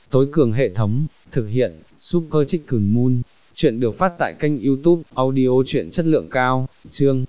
tối cường hệ thống, thực hiện, Super Chicken Moon. Chuyện được phát tại kênh YouTube, audio truyện chất lượng cao, chương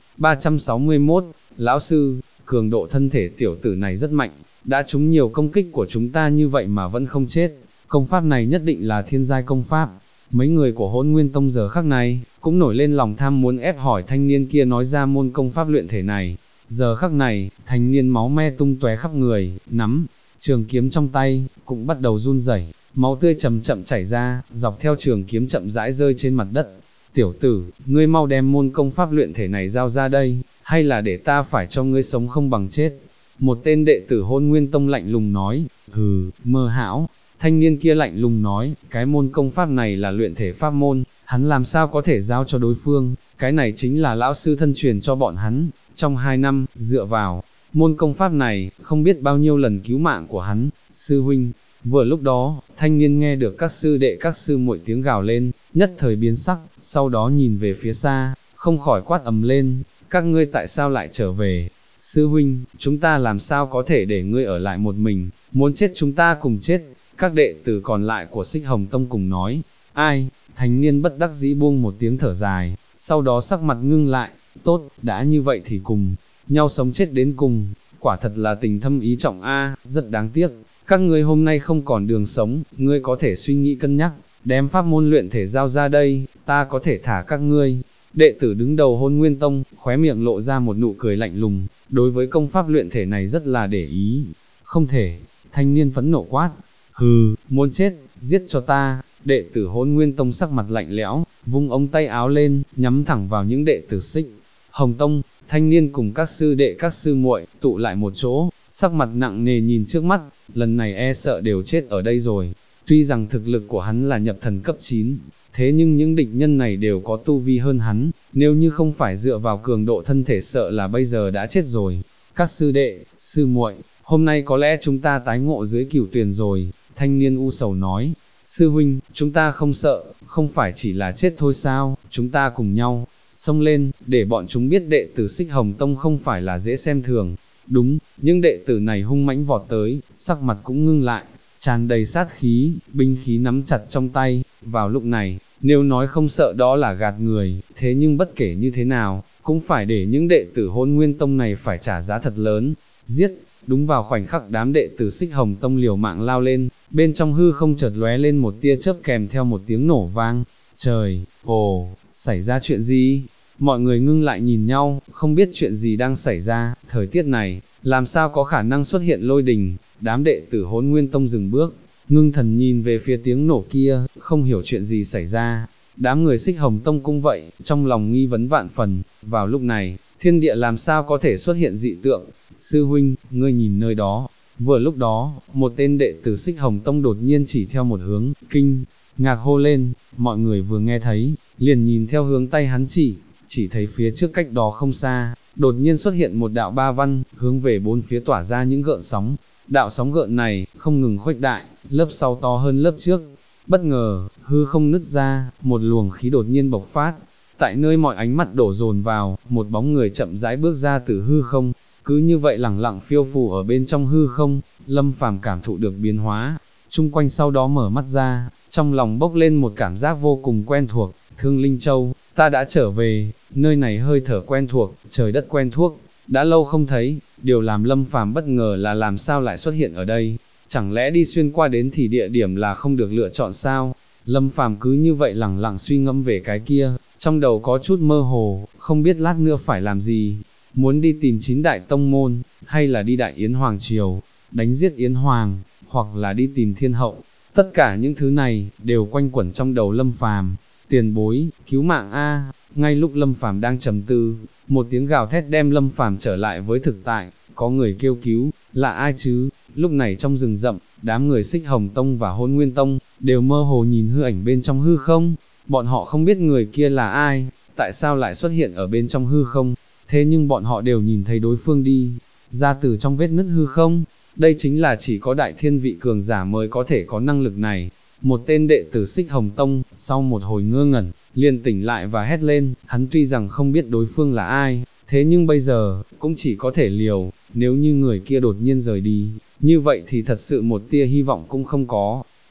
361, Lão Sư, cường độ thân thể tiểu tử này rất mạnh, đã trúng nhiều công kích của chúng ta như vậy mà vẫn không chết, công pháp này nhất định là thiên giai công pháp. Mấy người của Hỗn Nguyên Tông giờ khắc này, cũng nổi lên lòng tham muốn ép hỏi thanh niên kia nói ra môn công pháp luyện thể này. Giờ khắc này, thanh niên máu me tung tóe khắp người, nắm trường kiếm trong tay, cũng bắt đầu run rẩy, máu tươi chậm chậm chảy ra, dọc theo trường kiếm chậm rãi rơi trên mặt đất. Tiểu tử, ngươi mau đem môn công pháp luyện thể này giao ra đây, hay là để ta phải cho ngươi sống không bằng chết. Một tên đệ tử Hỗn Nguyên Tông lạnh lùng nói, hừ, mơ hão. Thanh niên kia lạnh lùng nói, cái môn công pháp này là luyện thể pháp môn, hắn làm sao có thể giao cho đối phương, cái này chính là lão sư thân truyền cho bọn hắn, trong 2 năm, dựa vào môn công pháp này, không biết bao nhiêu lần cứu mạng của hắn, sư huynh. Vừa lúc đó, thanh niên nghe được các sư đệ các sư muội tiếng gào lên, nhất thời biến sắc, sau đó nhìn về phía xa, không khỏi quát ầm lên, các ngươi tại sao lại trở về? Sư huynh, chúng ta làm sao có thể để ngươi ở lại một mình, muốn chết chúng ta cùng chết. Các đệ tử còn lại của Xích Hồng Tông cùng nói, ai, thanh niên bất đắc dĩ buông một tiếng thở dài, sau đó sắc mặt ngưng lại, tốt, đã như vậy thì cùng nhau sống chết đến cùng, quả thật là tình thâm ý trọng a, rất đáng tiếc, các ngươi hôm nay không còn đường sống, ngươi có thể suy nghĩ cân nhắc, đem pháp môn luyện thể giao ra đây, ta có thể thả các ngươi. Đệ tử đứng đầu Hỗn Nguyên Tông, khóe miệng lộ ra một nụ cười lạnh lùng, đối với công pháp luyện thể này rất là để ý. Không thể, thanh niên phẫn nộ quát, hừ, muốn chết, giết cho ta. Đệ tử Hỗn Nguyên Tông sắc mặt lạnh lẽo, vung ống tay áo lên, nhắm thẳng vào những đệ tử Xích Hồng Tông. Thanh niên cùng các sư đệ các sư muội tụ lại một chỗ, sắc mặt nặng nề nhìn trước mắt, lần này e sợ đều chết ở đây rồi. Tuy rằng thực lực của hắn là nhập thần cấp 9, thế nhưng những địch nhân này đều có tu vi hơn hắn, nếu như không phải dựa vào cường độ thân thể sợ là bây giờ đã chết rồi. Các sư đệ, sư muội, hôm nay có lẽ chúng ta tái ngộ dưới Cửu Tuyền rồi, thanh niên u sầu nói. Sư huynh, chúng ta không sợ, không phải chỉ là chết thôi sao, chúng ta cùng nhau xông lên, để bọn chúng biết đệ tử Xích Hồng Tông không phải là dễ xem thường. Đúng, những đệ tử này hung mãnh vọt tới, sắc mặt cũng ngưng lại, tràn đầy sát khí, binh khí nắm chặt trong tay. Vào lúc này, nếu nói không sợ đó là gạt người, thế nhưng bất kể như thế nào, cũng phải để những đệ tử Hỗn Nguyên Tông này phải trả giá thật lớn. Giết! Đúng vào khoảnh khắc đám đệ tử Xích Hồng Tông liều mạng lao lên, bên trong hư không chợt lóe lên một tia chớp kèm theo một tiếng nổ vang. Trời, ồ, xảy ra chuyện gì? Mọi người ngưng lại nhìn nhau, không biết chuyện gì đang xảy ra, thời tiết này, làm sao có khả năng xuất hiện lôi đình. Đám đệ tử Hỗn Nguyên Tông dừng bước, ngưng thần nhìn về phía tiếng nổ kia, không hiểu chuyện gì xảy ra. Đám người Xích Hồng Tông cũng vậy, trong lòng nghi vấn vạn phần. Vào lúc này, thiên địa làm sao có thể xuất hiện dị tượng? Sư huynh, ngươi nhìn nơi đó. Vừa lúc đó, một tên đệ tử Xích Hồng Tông đột nhiên chỉ theo một hướng, kinh ngạc hô lên. Mọi người vừa nghe thấy, liền nhìn theo hướng tay hắn chỉ thấy phía trước cách đó không xa, đột nhiên xuất hiện một đạo ba văn, hướng về bốn phía tỏa ra những gợn sóng. Đạo sóng gợn này, không ngừng khuếch đại, lớp sau to hơn lớp trước. Bất ngờ, hư không nứt ra, một luồng khí đột nhiên bộc phát. Tại nơi mọi ánh mắt đổ dồn vào, một bóng người chậm rãi bước ra từ hư không, cứ như vậy lẳng lặng phiêu phù ở bên trong hư không. Lâm Phàm cảm thụ được biến hóa, chung quanh sau đó mở mắt ra, trong lòng bốc lên một cảm giác vô cùng quen thuộc. Thương Linh Châu, ta đã trở về, nơi này hơi thở quen thuộc, trời đất quen thuộc, đã lâu không thấy. Điều làm Lâm Phàm bất ngờ là làm sao lại xuất hiện ở đây, chẳng lẽ đi xuyên qua đến thì địa điểm là không được lựa chọn sao? Lâm Phàm cứ như vậy lẳng lặng suy ngẫm về cái kia, trong đầu có chút mơ hồ, không biết lát nữa phải làm gì, muốn đi tìm 9 đại tông môn, hay là đi Đại Yến Hoàng Triều, đánh giết Yến Hoàng, hoặc là đi tìm Thiên Hậu. Tất cả những thứ này, đều quanh quẩn trong đầu Lâm Phàm. Tiền bối, cứu mạng a! Ngay lúc Lâm Phàm đang trầm tư, một tiếng gào thét đem Lâm Phàm trở lại với thực tại, có người kêu cứu, là ai chứ? Lúc này trong rừng rậm, đám người Xích Hồng Tông và Hỗn Nguyên Tông, đều mơ hồ nhìn hư ảnh bên trong hư không, bọn họ không biết người kia là ai, tại sao lại xuất hiện ở bên trong hư không, thế nhưng bọn họ đều nhìn thấy đối phương đi ra từ trong vết nứt hư không. Đây chính là chỉ có đại thiên vị cường giả mới có thể có năng lực này. Một tên đệ tử Xích Hồng Tông, sau một hồi ngơ ngẩn, liền tỉnh lại và hét lên. Hắn tuy rằng không biết đối phương là ai, thế nhưng bây giờ, cũng chỉ có thể liều. Nếu như người kia đột nhiên rời đi, như vậy thì thật sự một tia hy vọng cũng không có.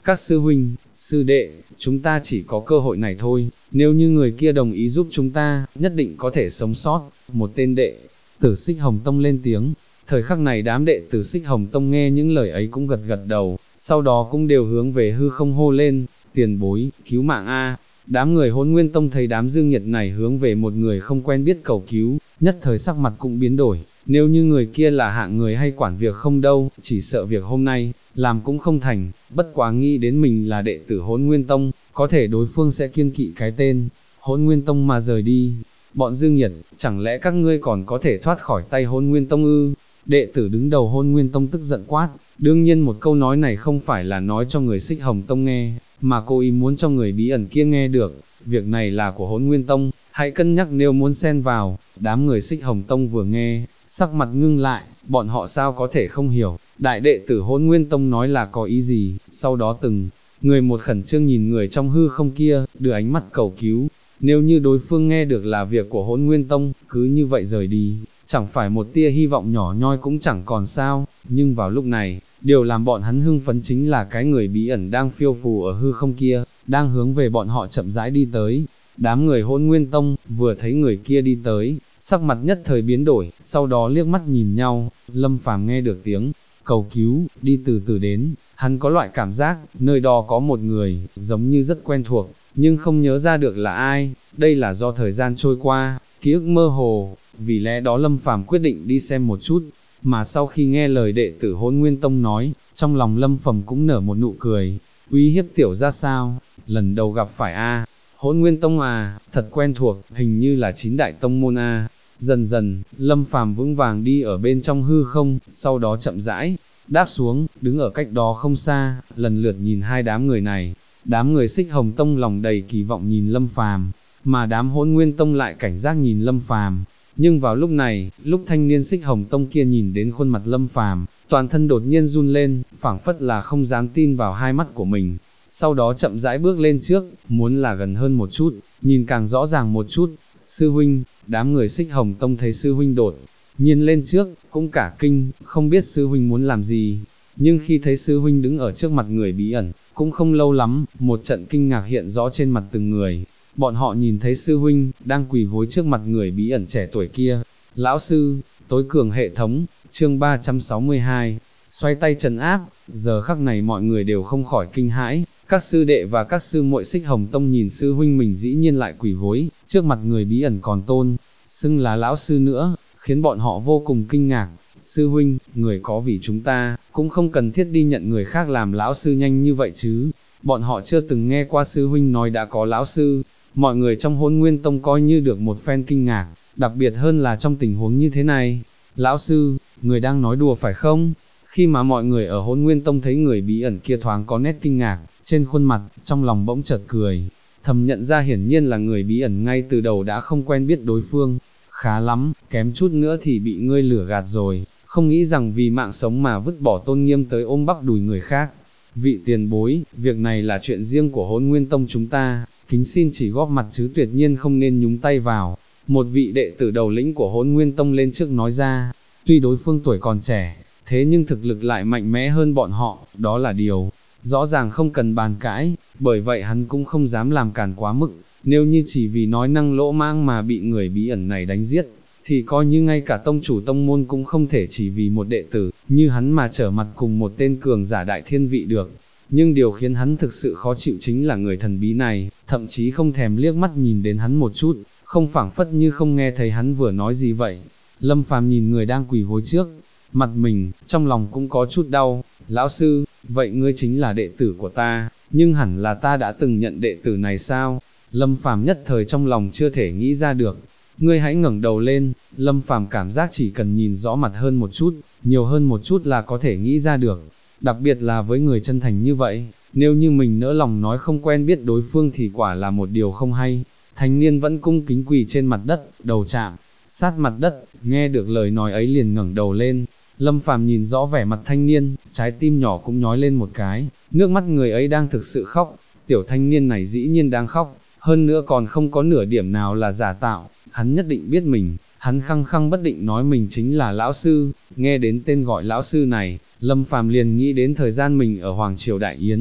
các sư huynh, sư đệ, chúng ta chỉ có cơ hội này thôi, nếu như người kia đồng ý giúp chúng ta, nhất định có thể sống sót. Một tên đệ tử Xích Hồng Tông lên tiếng. Thời khắc này đám đệ tử Xích Hồng Tông nghe những lời ấy cũng gật gật đầu, sau đó cũng đều hướng về hư không hô lên, tiền bối, cứu mạng a. Đám người Hỗn Nguyên Tông thấy đám Dương Nhiệt này hướng về một người không quen biết cầu cứu, nhất thời sắc mặt cũng biến đổi, nếu như người kia là hạng người hay quản việc không đâu, chỉ sợ việc hôm nay, làm cũng không thành, bất quá nghĩ đến mình là đệ tử Hỗn Nguyên Tông, có thể đối phương sẽ kiêng kỵ cái tên Hỗn Nguyên Tông mà rời đi. Bọn Dương Nhiệt, chẳng lẽ các ngươi còn có thể thoát khỏi tay Hỗn Nguyên Tông ư? Đệ tử đứng đầu Hỗn Nguyên Tông tức giận quát, đương nhiên một câu nói này không phải là nói cho người Xích Hồng Tông nghe, mà cô ý muốn cho người bí ẩn kia nghe được, việc này là của Hỗn Nguyên Tông, hãy cân nhắc nếu muốn xen vào. Đám người Xích Hồng Tông vừa nghe, sắc mặt ngưng lại, bọn họ sao có thể không hiểu, đại đệ tử Hỗn Nguyên Tông nói là có ý gì, sau đó từng người một khẩn trương nhìn người trong hư không kia, đưa ánh mắt cầu cứu, nếu như đối phương nghe được là việc của Hỗn Nguyên Tông, cứ như vậy rời đi, chẳng phải một tia hy vọng nhỏ nhoi cũng chẳng còn sao, nhưng vào lúc này, điều làm bọn hắn hưng phấn chính là cái người bí ẩn đang phiêu phù ở hư không kia, đang hướng về bọn họ chậm rãi đi tới. Đám người Hỗn Nguyên Tông, vừa thấy người kia đi tới, sắc mặt nhất thời biến đổi, sau đó liếc mắt nhìn nhau, Lâm Phàm nghe được tiếng cầu cứu, đi từ từ đến, hắn có loại cảm giác, nơi đó có một người, giống như rất quen thuộc, nhưng không nhớ ra được là ai, đây là do thời gian trôi qua, ký ức mơ hồ, vì lẽ đó Lâm Phàm quyết định đi xem một chút, mà sau khi nghe lời đệ tử Hỗn Nguyên Tông nói, trong lòng Lâm Phàm cũng nở một nụ cười, uy hiếp tiểu ra sao, lần đầu gặp phải a. Hỗn Nguyên Tông à, thật quen thuộc, hình như là 9 đại tông môn a. Dần dần, Lâm Phàm vững vàng đi ở bên trong hư không, sau đó chậm rãi đáp xuống, đứng ở cách đó không xa, lần lượt nhìn hai đám người này. Đám người Xích Hồng Tông lòng đầy kỳ vọng nhìn Lâm Phàm, mà đám Hỗn Nguyên Tông lại cảnh giác nhìn Lâm Phàm. Nhưng vào lúc này, lúc thanh niên Xích Hồng Tông kia nhìn đến khuôn mặt Lâm Phàm, toàn thân đột nhiên run lên, phảng phất là không dám tin vào hai mắt của mình. Sau đó chậm rãi bước lên trước, muốn là gần hơn một chút, nhìn càng rõ ràng một chút. Sư huynh, đám người Xích Hồng Tông thấy sư huynh đột nhiên lên trước, cũng cả kinh, không biết sư huynh muốn làm gì. Nhưng khi thấy sư huynh đứng ở trước mặt người bí ẩn, cũng không lâu lắm, một trận kinh ngạc hiện rõ trên mặt từng người. Bọn họ nhìn thấy sư huynh, đang quỳ gối trước mặt người bí ẩn trẻ tuổi kia. Lão sư, tối cường hệ thống, chương 362, xoay tay trấn áp. Giờ khắc này mọi người đều không khỏi kinh hãi, các sư đệ và các sư muội Xích Hồng Tông nhìn sư huynh mình dĩ nhiên lại quỳ gối, trước mặt người bí ẩn còn tôn xưng là lão sư nữa, khiến bọn họ vô cùng kinh ngạc. Sư huynh, người có vì chúng ta, cũng không cần thiết đi nhận người khác làm lão sư nhanh như vậy chứ. Bọn họ chưa từng nghe qua sư huynh nói đã có lão sư. Mọi người trong Hỗn Nguyên Tông coi như được một phen kinh ngạc, đặc biệt hơn là trong tình huống như thế này. Lão sư, người đang nói đùa phải không? Khi mà mọi người ở Hỗn Nguyên Tông thấy người bí ẩn kia thoáng có nét kinh ngạc, trên khuôn mặt, trong lòng bỗng chợt cười, thầm nhận ra hiển nhiên là người bí ẩn ngay từ đầu đã không quen biết đối phương. Khá lắm, kém chút nữa thì bị ngươi lửa gạt rồi, không nghĩ rằng vì mạng sống mà vứt bỏ tôn nghiêm tới ôm bắp đùi người khác. Vị tiền bối, việc này là chuyện riêng của Hỗn Nguyên Tông chúng ta, kính xin chỉ góp mặt chứ tuyệt nhiên không nên nhúng tay vào. Một vị đệ tử đầu lĩnh của Hỗn Nguyên Tông lên trước nói ra, tuy đối phương tuổi còn trẻ, thế nhưng thực lực lại mạnh mẽ hơn bọn họ, đó là điều rõ ràng không cần bàn cãi, bởi vậy hắn cũng không dám làm càn quá mức, nếu như chỉ vì nói năng lỗ mãng mà bị người bí ẩn này đánh giết, thì coi như ngay cả tông chủ tông môn cũng không thể chỉ vì một đệ tử như hắn mà trở mặt cùng một tên cường giả đại thiên vị được. Nhưng điều khiến hắn thực sự khó chịu chính là người thần bí này, thậm chí không thèm liếc mắt nhìn đến hắn một chút, không phảng phất như không nghe thấy hắn vừa nói gì vậy. Lâm Phàm nhìn người đang quỳ gối trước mặt mình, trong lòng cũng có chút đau. Lão sư, vậy ngươi chính là đệ tử của ta, nhưng hẳn là ta đã từng nhận đệ tử này sao? Lâm Phàm nhất thời trong lòng chưa thể nghĩ ra được. Ngươi hãy ngẩng đầu lên. Lâm Phàm cảm giác chỉ cần nhìn rõ mặt hơn một chút, nhiều hơn một chút là có thể nghĩ ra được. Đặc biệt là với người chân thành như vậy, nếu như mình nỡ lòng nói không quen biết đối phương thì quả là một điều không hay. Thanh niên vẫn cung kính quỳ trên mặt đất, đầu chạm sát mặt đất, nghe được lời nói ấy liền ngẩng đầu lên. Lâm Phàm nhìn rõ vẻ mặt thanh niên, trái tim nhỏ cũng nhói lên một cái, nước mắt người ấy đang thực sự khóc, tiểu thanh niên này dĩ nhiên đang khóc, hơn nữa còn không có nửa điểm nào là giả tạo, hắn nhất định biết mình, hắn khăng khăng bất định nói mình chính là lão sư. Nghe đến tên gọi lão sư này, Lâm Phàm liền nghĩ đến thời gian mình ở Hoàng Triều Đại Yến,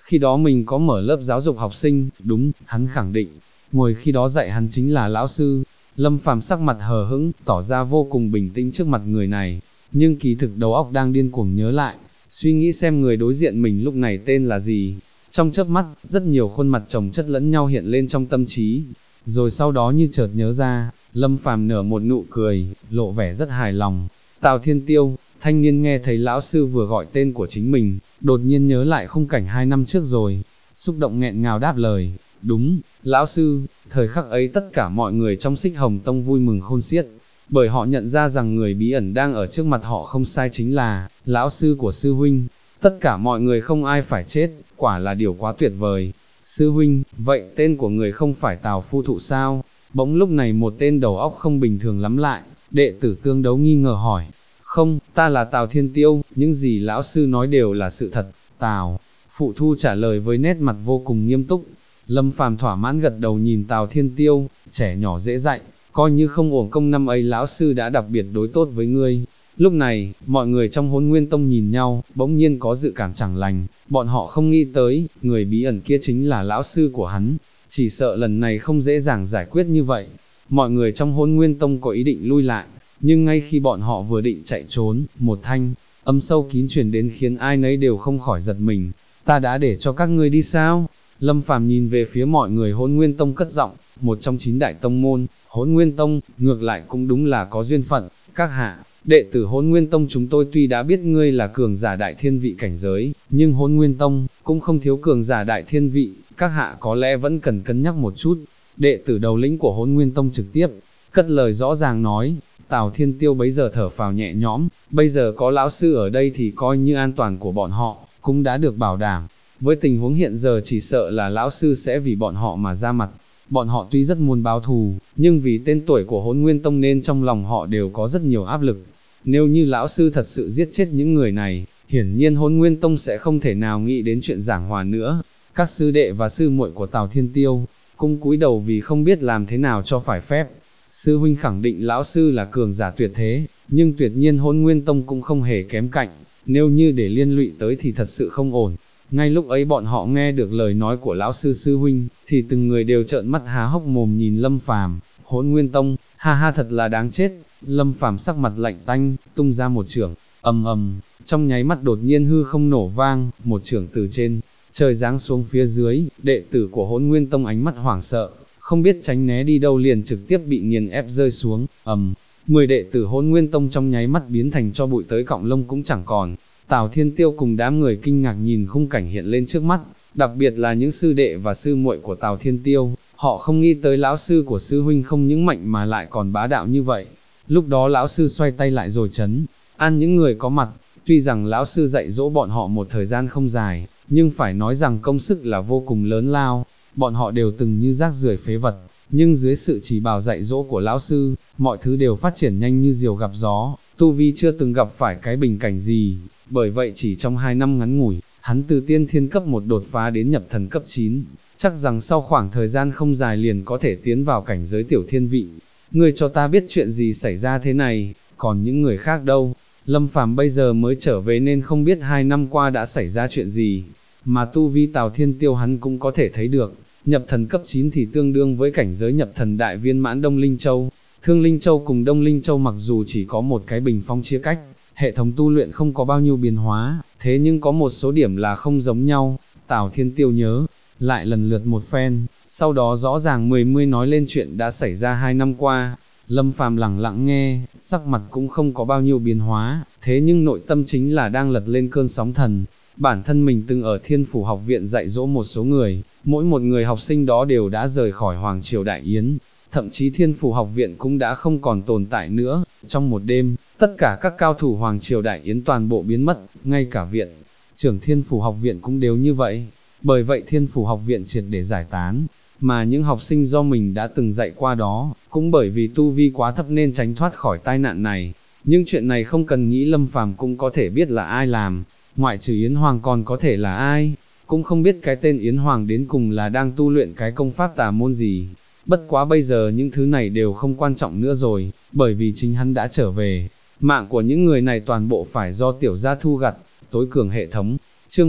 khi đó mình có mở lớp giáo dục học sinh, đúng, hắn khẳng định, ngồi khi đó dạy hắn chính là lão sư. Lâm Phàm sắc mặt hờ hững, tỏ ra vô cùng bình tĩnh trước mặt người này, nhưng kỳ thực đầu óc đang điên cuồng nhớ lại, suy nghĩ xem người đối diện mình lúc này tên là gì. Trong chớp mắt, rất nhiều khuôn mặt chồng chất lẫn nhau hiện lên trong tâm trí, rồi sau đó như chợt nhớ ra, Lâm Phàm nở một nụ cười, lộ vẻ rất hài lòng. Tào Thiên Tiêu, thanh niên nghe thấy lão sư vừa gọi tên của chính mình, đột nhiên nhớ lại khung cảnh 2 năm trước rồi, xúc động nghẹn ngào đáp lời, đúng, lão sư. Thời khắc ấy tất cả mọi người trong Xích Hồng Tông vui mừng khôn xiết, bởi họ nhận ra rằng người bí ẩn đang ở trước mặt họ không sai chính là lão sư của sư huynh. Tất cả mọi người không ai phải chết, quả là điều quá tuyệt vời. Sư huynh, vậy tên của người không phải Tào Phu Thụ sao? Bỗng lúc này một tên đầu óc không bình thường lắm lại, đệ tử Tương Đấu nghi ngờ hỏi. Không, ta là Tào Thiên Tiêu, những gì lão sư nói đều là sự thật. Tào Phụ Thu trả lời với nét mặt vô cùng nghiêm túc. Lâm Phàm thỏa mãn gật đầu nhìn Tào Thiên Tiêu, trẻ nhỏ dễ dạy, coi như không uổng công năm ấy lão sư đã đặc biệt đối tốt với ngươi. Lúc này, mọi người trong Hỗn Nguyên Tông nhìn nhau, bỗng nhiên có dự cảm chẳng lành, bọn họ không nghĩ tới, người bí ẩn kia chính là lão sư của hắn, chỉ sợ lần này không dễ dàng giải quyết như vậy. Mọi người trong Hỗn Nguyên Tông có ý định lui lại, nhưng ngay khi bọn họ vừa định chạy trốn, một thanh âm sâu kín truyền đến khiến ai nấy đều không khỏi giật mình. Ta đã để cho các ngươi đi sao? Lâm Phàm nhìn về phía mọi người Hỗn Nguyên Tông cất giọng, một trong 9 đại tông môn, Hỗn Nguyên Tông, ngược lại cũng đúng là có duyên phận. Các hạ, đệ tử Hỗn Nguyên Tông chúng tôi tuy đã biết ngươi là cường giả đại thiên vị cảnh giới, nhưng Hỗn Nguyên Tông cũng không thiếu cường giả đại thiên vị, các hạ có lẽ vẫn cần cân nhắc một chút. Đệ tử đầu lĩnh của Hỗn Nguyên Tông trực tiếp cất lời rõ ràng nói. Tào Thiên Tiêu bấy giờ thở phào nhẹ nhõm, bây giờ có lão sư ở đây thì coi như an toàn của bọn họ cũng đã được bảo đảm. Với tình huống hiện giờ chỉ sợ là lão sư sẽ vì bọn họ mà ra mặt. Bọn họ tuy rất muốn báo thù, nhưng vì tên tuổi của Hỗn Nguyên Tông nên trong lòng họ đều có rất nhiều áp lực. Nếu như lão sư thật sự giết chết những người này, hiển nhiên Hỗn Nguyên Tông sẽ không thể nào nghĩ đến chuyện giảng hòa nữa. Các sư đệ và sư muội của Tào Thiên Tiêu cũng cúi đầu vì không biết làm thế nào cho phải phép. Sư huynh khẳng định lão sư là cường giả tuyệt thế, nhưng tuyệt nhiên Hỗn Nguyên Tông cũng không hề kém cạnh, nếu như để liên lụy tới thì thật sự không ổn. Ngay lúc ấy bọn họ nghe được lời nói của lão sư sư huynh, thì từng người đều trợn mắt há hốc mồm nhìn Lâm Phàm. Hỗn Nguyên Tông, ha ha thật là đáng chết. Lâm Phàm sắc mặt lạnh tanh, tung ra một chưởng, ầm ầm, trong nháy mắt đột nhiên hư không nổ vang, một chưởng từ trên trời giáng xuống phía dưới, đệ tử của Hỗn Nguyên Tông ánh mắt hoảng sợ, không biết tránh né đi đâu liền trực tiếp bị nghiền ép rơi xuống. 10 đệ tử Hỗn Nguyên Tông trong nháy mắt biến thành cho bụi tới cọng lông cũng chẳng còn. Tào Thiên Tiêu cùng đám người kinh ngạc nhìn khung cảnh hiện lên trước mắt, đặc biệt là những sư đệ và sư muội của Tào Thiên Tiêu, họ không nghĩ tới lão sư của sư huynh không những mạnh mà lại còn bá đạo như vậy. Lúc đó lão sư xoay tay lại rồi trấn an những người có mặt, tuy rằng lão sư dạy dỗ bọn họ một thời gian không dài, nhưng phải nói rằng công sức là vô cùng lớn lao, bọn họ đều từng như rác rưởi phế vật, nhưng dưới sự chỉ bảo dạy dỗ của lão sư, mọi thứ đều phát triển nhanh như diều gặp gió, tu vi chưa từng gặp phải cái bình cảnh gì, bởi vậy chỉ trong 2 năm ngắn ngủi, hắn từ tiên thiên cấp 1 đột phá đến nhập thần cấp 9, chắc rằng sau khoảng thời gian không dài liền có thể tiến vào cảnh giới tiểu thiên vị. Ngươi cho ta biết chuyện gì xảy ra thế này, còn những người khác đâu? Lâm Phàm bây giờ mới trở về nên không biết 2 năm qua đã xảy ra chuyện gì, mà tu vi Tào Thiên Tiêu hắn cũng có thể thấy được, nhập thần cấp 9 thì tương đương với cảnh giới nhập thần đại viên mãn Đông Linh Châu. Thương Linh Châu cùng Đông Linh Châu mặc dù chỉ có một cái bình phong chia cách, hệ thống tu luyện không có bao nhiêu biến hóa, thế nhưng có một số điểm là không giống nhau. Tào Thiên Tiêu nhớ lại lần lượt một phen, sau đó rõ ràng mươi nói lên chuyện đã xảy ra 2 năm qua. Lâm Phàm lặng lặng nghe, sắc mặt cũng không có bao nhiêu biến hóa, thế nhưng nội tâm chính là đang lật lên cơn sóng thần. Bản thân mình từng ở Thiên Phủ học viện dạy dỗ một số người, mỗi một người học sinh đó đều đã rời khỏi Hoàng Triều Đại Yến, thậm chí Thiên Phủ học viện cũng đã không còn tồn tại nữa. Trong một đêm, tất cả các cao thủ Hoàng Triều Đại Yến toàn bộ biến mất, ngay cả viện trưởng Thiên Phủ học viện cũng đều như vậy. Bởi vậy Thiên Phủ học viện triệt để giải tán, mà những học sinh do mình đã từng dạy qua đó, cũng bởi vì tu vi quá thấp nên tránh thoát khỏi tai nạn này. Nhưng chuyện này không cần nghĩ Lâm Phàm cũng có thể biết là ai làm, ngoại trừ Yến Hoàng còn có thể là ai, cũng không biết cái tên Yến Hoàng đến cùng là đang tu luyện cái công pháp tà môn gì. Bất quá bây giờ những thứ này đều không quan trọng nữa rồi, bởi vì chính hắn đã trở về, mạng của những người này toàn bộ phải do tiểu gia thu gặt, tối cường hệ thống Chương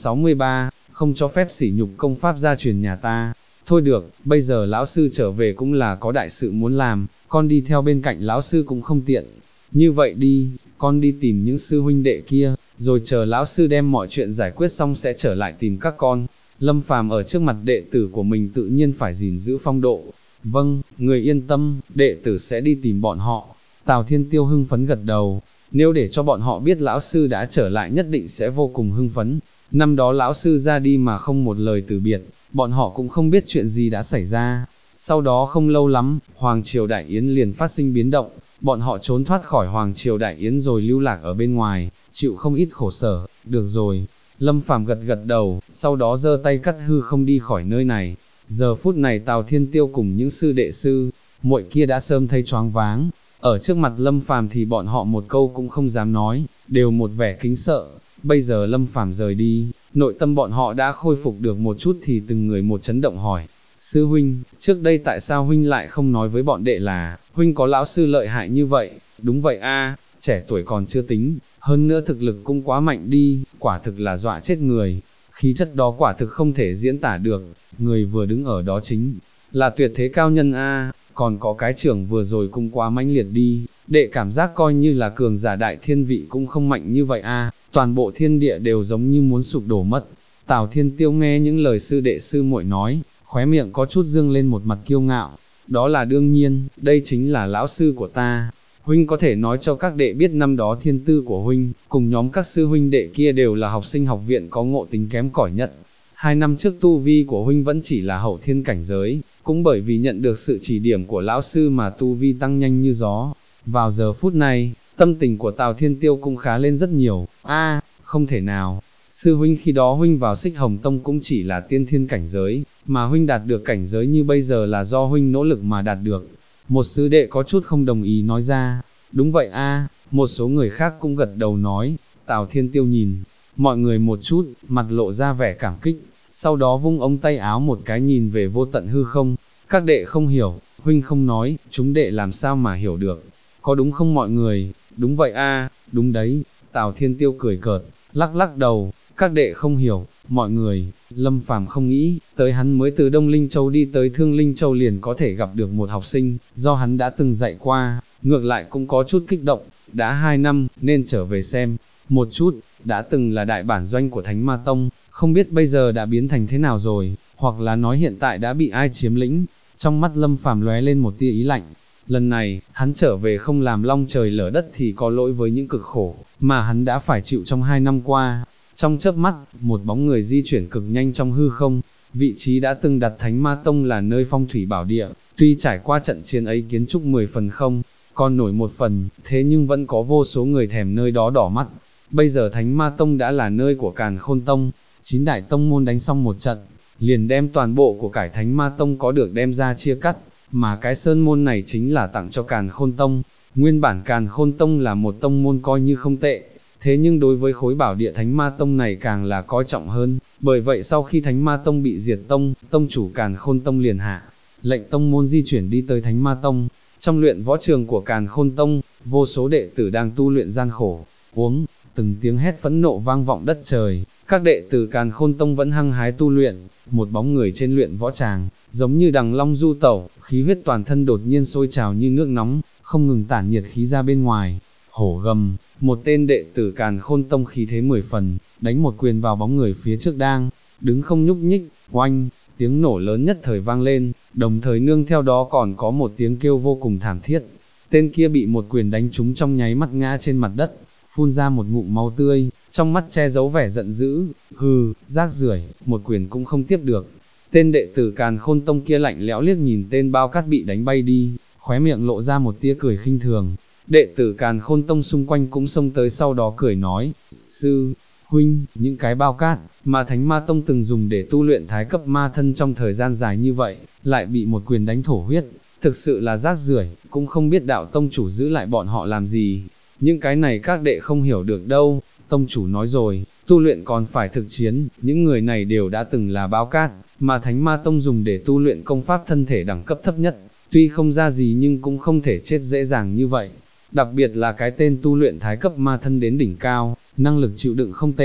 363, không cho phép sỉ nhục công pháp gia truyền nhà ta. Thôi được, bây giờ lão sư trở về cũng là có đại sự muốn làm, con đi theo bên cạnh lão sư cũng không tiện. Như vậy đi, con đi tìm những sư huynh đệ kia, rồi chờ lão sư đem mọi chuyện giải quyết xong sẽ trở lại tìm các con. Lâm Phàm ở trước mặt đệ tử của mình tự nhiên phải gìn giữ phong độ. Vâng, người yên tâm, đệ tử sẽ đi tìm bọn họ. Tào Thiên Tiêu hưng phấn gật đầu, nếu để cho bọn họ biết lão sư đã trở lại nhất định sẽ vô cùng hưng phấn. Năm đó lão sư ra đi mà không một lời từ biệt, bọn họ cũng không biết chuyện gì đã xảy ra. Sau đó không lâu lắm, Hoàng Triều Đại Yến liền phát sinh biến động, bọn họ trốn thoát khỏi Hoàng Triều Đại Yến rồi lưu lạc ở bên ngoài, chịu không ít khổ sở. Được rồi, Lâm Phàm gật gật đầu, sau đó giơ tay cắt hư không đi khỏi nơi này. Giờ phút này Tào Thiên Tiêu cùng những sư đệ sư muội kia đã sớm thấy choáng váng, ở trước mặt Lâm Phàm thì bọn họ một câu cũng không dám nói, đều một vẻ kính sợ. Bây giờ Lâm Phàm rời đi, nội tâm bọn họ đã khôi phục được một chút thì từng người một chấn động hỏi, sư huynh, trước đây tại sao huynh lại không nói với bọn đệ là, huynh có lão sư lợi hại như vậy? Đúng vậy a, trẻ tuổi còn chưa tính, hơn nữa thực lực cũng quá mạnh đi, quả thực là dọa chết người. Khí chất đó quả thực không thể diễn tả được, người vừa đứng ở đó chính là tuyệt thế cao nhân a, còn có cái trưởng vừa rồi cũng quá mãnh liệt đi, đệ cảm giác coi như là cường giả đại thiên vị cũng không mạnh như vậy a, toàn bộ thiên địa đều giống như muốn sụp đổ mất. Tào Thiên Tiêu nghe những lời sư đệ sư muội nói, khóe miệng có chút dương lên một mặt kiêu ngạo, đó là đương nhiên, đây chính là lão sư của ta. Huynh có thể nói cho các đệ biết năm đó thiên tư của huynh, cùng nhóm các sư huynh đệ kia đều là học sinh học viện có ngộ tính kém cỏi nhất. 2 năm trước tu vi của huynh vẫn chỉ là hậu thiên cảnh giới, cũng bởi vì nhận được sự chỉ điểm của lão sư mà tu vi tăng nhanh như gió. Vào giờ phút này, tâm tình của Tào Thiên Tiêu cũng khá lên rất nhiều. Không thể nào, sư huynh khi đó huynh vào Xích Hồng Tông cũng chỉ là tiên thiên cảnh giới, mà huynh đạt được cảnh giới như bây giờ là do huynh nỗ lực mà đạt được. Một sư đệ có chút không đồng ý nói ra, đúng vậy một số người khác cũng gật đầu nói. Tào Thiên Tiêu nhìn mọi người một chút, mặt lộ ra vẻ cảm kích, sau đó vung ống tay áo một cái nhìn về vô tận hư không. Các đệ không hiểu, huynh không nói, chúng đệ làm sao mà hiểu được, có đúng không mọi người? Đúng vậy đúng đấy. Tào Thiên Tiêu cười cợt, lắc lắc đầu, các đệ không hiểu, mọi người. Lâm Phàm không nghĩ tới hắn mới từ Đông Linh Châu đi tới Thương Linh Châu liền có thể gặp được một học sinh, do hắn đã từng dạy qua, ngược lại cũng có chút kích động, đã 2 năm, nên trở về xem một chút, đã từng là đại bản doanh của Thánh Ma Tông, không biết bây giờ đã biến thành thế nào rồi, hoặc là nói hiện tại đã bị ai chiếm lĩnh. Trong mắt Lâm Phàm lóe lên một tia ý lạnh, lần này, hắn trở về không làm long trời lở đất thì có lỗi với những cực khổ, mà hắn đã phải chịu trong 2 năm qua. Trong chớp mắt, một bóng người di chuyển cực nhanh trong hư không, vị trí đã từng đặt Thánh Ma Tông là nơi phong thủy bảo địa, tuy trải qua trận chiến ấy kiến trúc 10 phần không, còn nổi 1 phần, thế nhưng vẫn có vô số người thèm nơi đó đỏ mắt. Bây giờ Thánh Ma Tông đã là nơi của Càn Khôn Tông, 9 đại tông môn đánh xong một trận, liền đem toàn bộ của cải Thánh Ma Tông có được đem ra chia cắt, mà cái sơn môn này chính là tặng cho Càn Khôn Tông. Nguyên bản Càn Khôn Tông là một tông môn coi như không tệ, thế nhưng đối với khối bảo địa Thánh Ma Tông này càng là coi trọng hơn, bởi vậy sau khi Thánh Ma Tông bị diệt tông, tông chủ Càn Khôn Tông liền hạ lệnh tông môn di chuyển đi tới Thánh Ma Tông. Trong luyện võ trường của Càn Khôn Tông, vô số đệ tử đang tu luyện gian khổ, từng tiếng hét phẫn nộ vang vọng đất trời, các đệ tử Càn Khôn Tông vẫn hăng hái tu luyện, một bóng người trên luyện võ tràng, giống như đằng long du tẩu, khí huyết toàn thân đột nhiên sôi trào như nước nóng, không ngừng tản nhiệt khí ra bên ngoài. Hổ gầm, một tên đệ tử Càn Khôn Tông khí thế 10 phần, đánh một quyền vào bóng người phía trước đang đứng không nhúc nhích. Oanh, tiếng nổ lớn nhất thời vang lên, đồng thời nương theo đó còn có một tiếng kêu vô cùng thảm thiết. Tên kia bị một quyền đánh trúng trong nháy mắt ngã trên mặt đất, phun ra một ngụm máu tươi, trong mắt che giấu vẻ giận dữ, hừ, rác rưởi, một quyền cũng không tiếp được. Tên đệ tử Càn Khôn Tông kia lạnh lẽo liếc nhìn tên bao cát bị đánh bay đi, khóe miệng lộ ra một tia cười khinh thường. Đệ tử Càn Khôn Tông xung quanh cũng xông tới sau đó cười nói, sư huynh, những cái bao cát mà Thánh Ma Tông từng dùng để tu luyện thái cấp ma thân trong thời gian dài như vậy, lại bị một quyền đánh thổ huyết, thực sự là rác rưởi, cũng không biết đạo tông chủ giữ lại bọn họ làm gì. Những cái này các đệ không hiểu được đâu, tông chủ nói rồi, tu luyện còn phải thực chiến, những người này đều đã từng là bao cát, mà Thánh Ma Tông dùng để tu luyện công pháp thân thể đẳng cấp thấp nhất, tuy không ra gì nhưng cũng không thể chết dễ dàng như vậy. Đặc biệt là cái tên tu luyện thái cấp ma thân đến đỉnh cao, năng lực chịu đựng không tệ,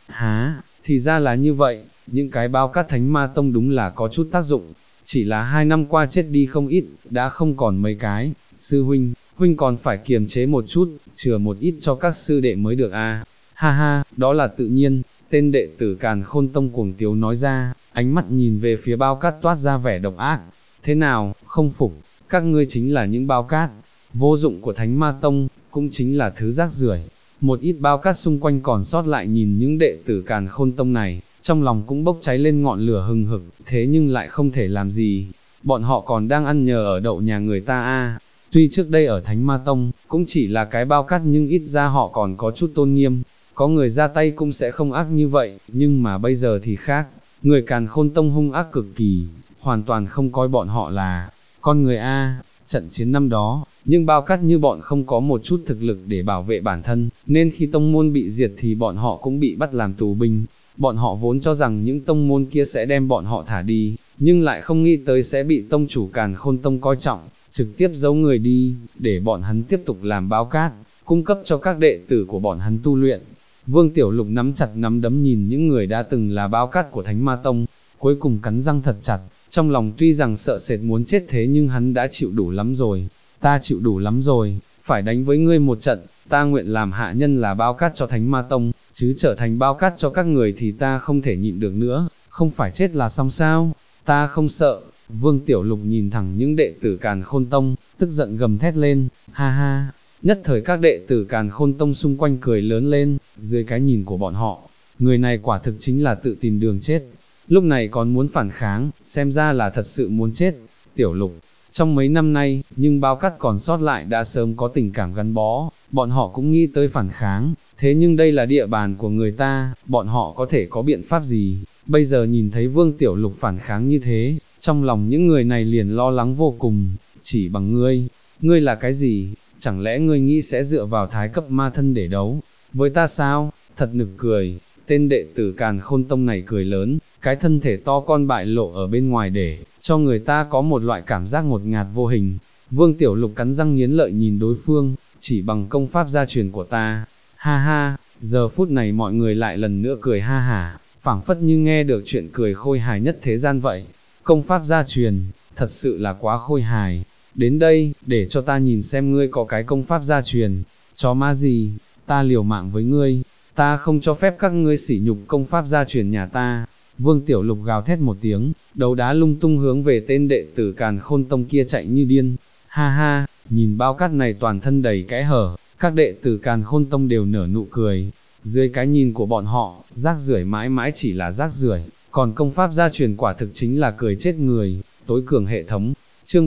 Há, thì ra là như vậy, những cái bao cát thánh ma tông đúng là có chút tác dụng, chỉ là 2 năm qua chết đi không ít, đã không còn mấy cái, sư huynh còn phải kiềm chế một chút, chừa một ít cho các sư đệ mới được a. Ha ha, đó là tự nhiên, tên đệ tử Càn Khôn Tông cuồng tiếu nói ra, ánh mắt nhìn về phía bao cát toát ra vẻ độc ác. Thế nào, không phục, các ngươi chính là những bao cát, vô dụng của Thánh Ma Tông, cũng chính là thứ rác rưởi. Một ít bao cát xung quanh còn sót lại nhìn những đệ tử Càn Khôn Tông này, trong lòng cũng bốc cháy lên ngọn lửa hừng hực, thế nhưng lại không thể làm gì. Bọn họ còn đang ăn nhờ ở đậu nhà người ta a. Tuy trước đây ở Thánh Ma Tông, cũng chỉ là cái bao cát nhưng ít ra họ còn có chút tôn nghiêm, có người ra tay cũng sẽ không ác như vậy, nhưng mà bây giờ thì khác, người Càn Khôn Tông hung ác cực kỳ, hoàn toàn không coi bọn họ là con người a. Trận chiến năm đó, nhưng bao cát như bọn không có một chút thực lực để bảo vệ bản thân, nên khi tông môn bị diệt thì bọn họ cũng bị bắt làm tù binh. Bọn họ vốn cho rằng những tông môn kia sẽ đem bọn họ thả đi, nhưng lại không nghĩ tới sẽ bị tông chủ Càn Khôn Tông coi trọng, trực tiếp giấu người đi, để bọn hắn tiếp tục làm bao cát, cung cấp cho các đệ tử của bọn hắn tu luyện. Vương Tiểu Lục nắm chặt nắm đấm nhìn những người đã từng là bao cát của Thánh Ma Tông, cuối cùng cắn răng thật chặt, trong lòng tuy rằng sợ sệt muốn chết thế nhưng hắn đã chịu đủ lắm rồi, ta chịu đủ lắm rồi, phải đánh với ngươi một trận, ta nguyện làm hạ nhân là bao cát cho Thánh Ma Tông, chứ trở thành bao cát cho các người thì ta không thể nhịn được nữa, không phải chết là xong sao, ta không sợ. Vương Tiểu Lục nhìn thẳng những đệ tử Càn Khôn Tông, tức giận gầm thét lên, ha ha. Nhất thời các đệ tử Càn Khôn Tông xung quanh cười lớn lên, dưới cái nhìn của bọn họ, người này quả thực chính là tự tìm đường chết, lúc này còn muốn phản kháng, xem ra là thật sự muốn chết. Tiểu Lục, trong mấy năm nay, nhưng bao cát còn sót lại đã sớm có tình cảm gắn bó, bọn họ cũng nghĩ tới phản kháng, thế nhưng đây là địa bàn của người ta, bọn họ có thể có biện pháp gì, bây giờ nhìn thấy Vương Tiểu Lục phản kháng như thế, trong lòng những người này liền lo lắng vô cùng, chỉ bằng ngươi là cái gì, chẳng lẽ ngươi nghĩ sẽ dựa vào thái cấp ma thân để đấu với ta sao, thật nực cười. Tên đệ tử Càn Khôn Tông này cười lớn, cái thân thể to con bại lộ ở bên ngoài để cho người ta có một loại cảm giác ngột ngạt vô hình. Vương Tiểu Lục cắn răng nghiến lợi nhìn đối phương, chỉ bằng công pháp gia truyền của ta, ha ha. Giờ phút này mọi người lại lần nữa cười ha hả, phảng phất như nghe được chuyện cười khôi hài nhất thế gian vậy. Công pháp gia truyền, thật sự là quá khôi hài. Đến đây, để cho ta nhìn xem ngươi có cái công pháp gia truyền, chó ma gì, ta liều mạng với ngươi, ta không cho phép các ngươi sỉ nhục công pháp gia truyền nhà ta. Vương Tiểu Lục gào thét một tiếng, đấu đá lung tung hướng về tên đệ tử Càn Khôn Tông kia chạy như điên. Ha ha, nhìn bao cát này toàn thân đầy kẽ hở, các đệ tử Càn Khôn Tông đều nở nụ cười. Dưới cái nhìn của bọn họ, rác rưởi mãi mãi chỉ là rác rưởi, còn công pháp gia truyền quả thực chính là cười chết người. Tối cường hệ thống, chương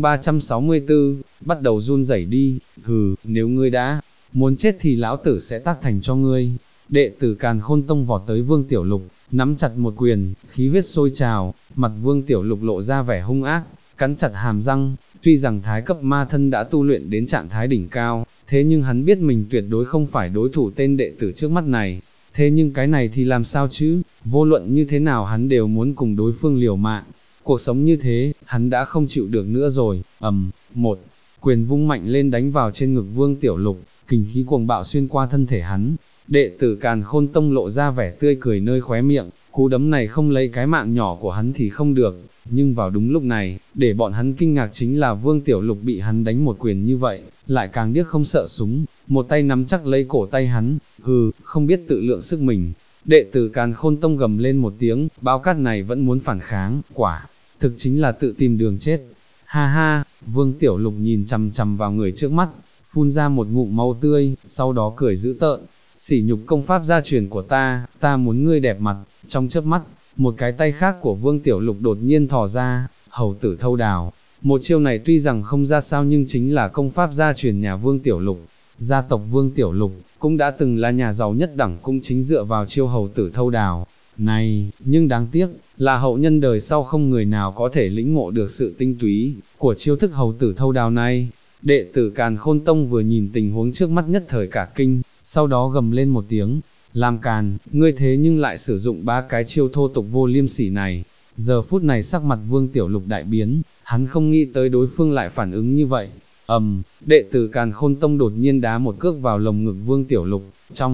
364, bắt đầu run rẩy đi, hừ, nếu ngươi đã muốn chết thì lão tử sẽ tác thành cho ngươi. Đệ tử Càn Khôn Tông vọt tới Vương Tiểu Lục, nắm chặt một quyền, khí huyết sôi trào, mặt Vương Tiểu Lục lộ ra vẻ hung ác, cắn chặt hàm răng, tuy rằng thái cấp ma thân đã tu luyện đến trạng thái đỉnh cao, thế nhưng hắn biết mình tuyệt đối không phải đối thủ tên đệ tử trước mắt này. Thế nhưng cái này thì làm sao chứ, vô luận như thế nào hắn đều muốn cùng đối phương liều mạng. Cuộc sống như thế, hắn đã không chịu được nữa rồi. Một quyền vung mạnh lên đánh vào trên ngực Vương Tiểu Lục, kình khí cuồng bạo xuyên qua thân thể hắn. Đệ tử Càn Khôn Tông lộ ra vẻ tươi cười nơi khóe miệng, cú đấm này không lấy cái mạng nhỏ của hắn thì không được, nhưng vào đúng lúc này, để bọn hắn kinh ngạc chính là Vương Tiểu Lục bị hắn đánh một quyền như vậy, lại càng điếc không sợ súng, một tay nắm chắc lấy cổ tay hắn, hừ, không biết tự lượng sức mình. Đệ tử Càn Khôn Tông gầm lên một tiếng, bao cát này vẫn muốn phản kháng, quả thực chính là tự tìm đường chết. Ha ha, Vương Tiểu Lục nhìn chằm chằm vào người trước mắt, phun ra một ngụm máu tươi, sau đó cười dữ tợn, sỉ nhục công pháp gia truyền của ta muốn ngươi đẹp mặt. Trong chớp mắt, một cái tay khác của Vương Tiểu Lục đột nhiên thò ra, hầu tử thâu đào. Một chiêu này tuy rằng không ra sao nhưng chính là công pháp gia truyền nhà Vương Tiểu Lục. Gia tộc Vương Tiểu Lục cũng đã từng là nhà giàu nhất đẳng, cũng chính dựa vào chiêu hầu tử thâu đào này, nhưng đáng tiếc là hậu nhân đời sau không người nào có thể lĩnh ngộ được sự tinh túy của chiêu thức hầu tử thâu đào này. Đệ tử Càn Khôn Tông vừa nhìn tình huống trước mắt nhất thời cả kinh, sau đó gầm lên một tiếng, làm càn, ngươi thế nhưng lại sử dụng ba cái chiêu thô tục vô liêm sỉ này. Giờ phút này sắc mặt Vương Tiểu Lục đại biến, hắn không nghĩ tới đối phương lại phản ứng như vậy. Đệ tử Càn Khôn Tông đột nhiên đá một cước vào lồng ngực Vương Tiểu Lục, trong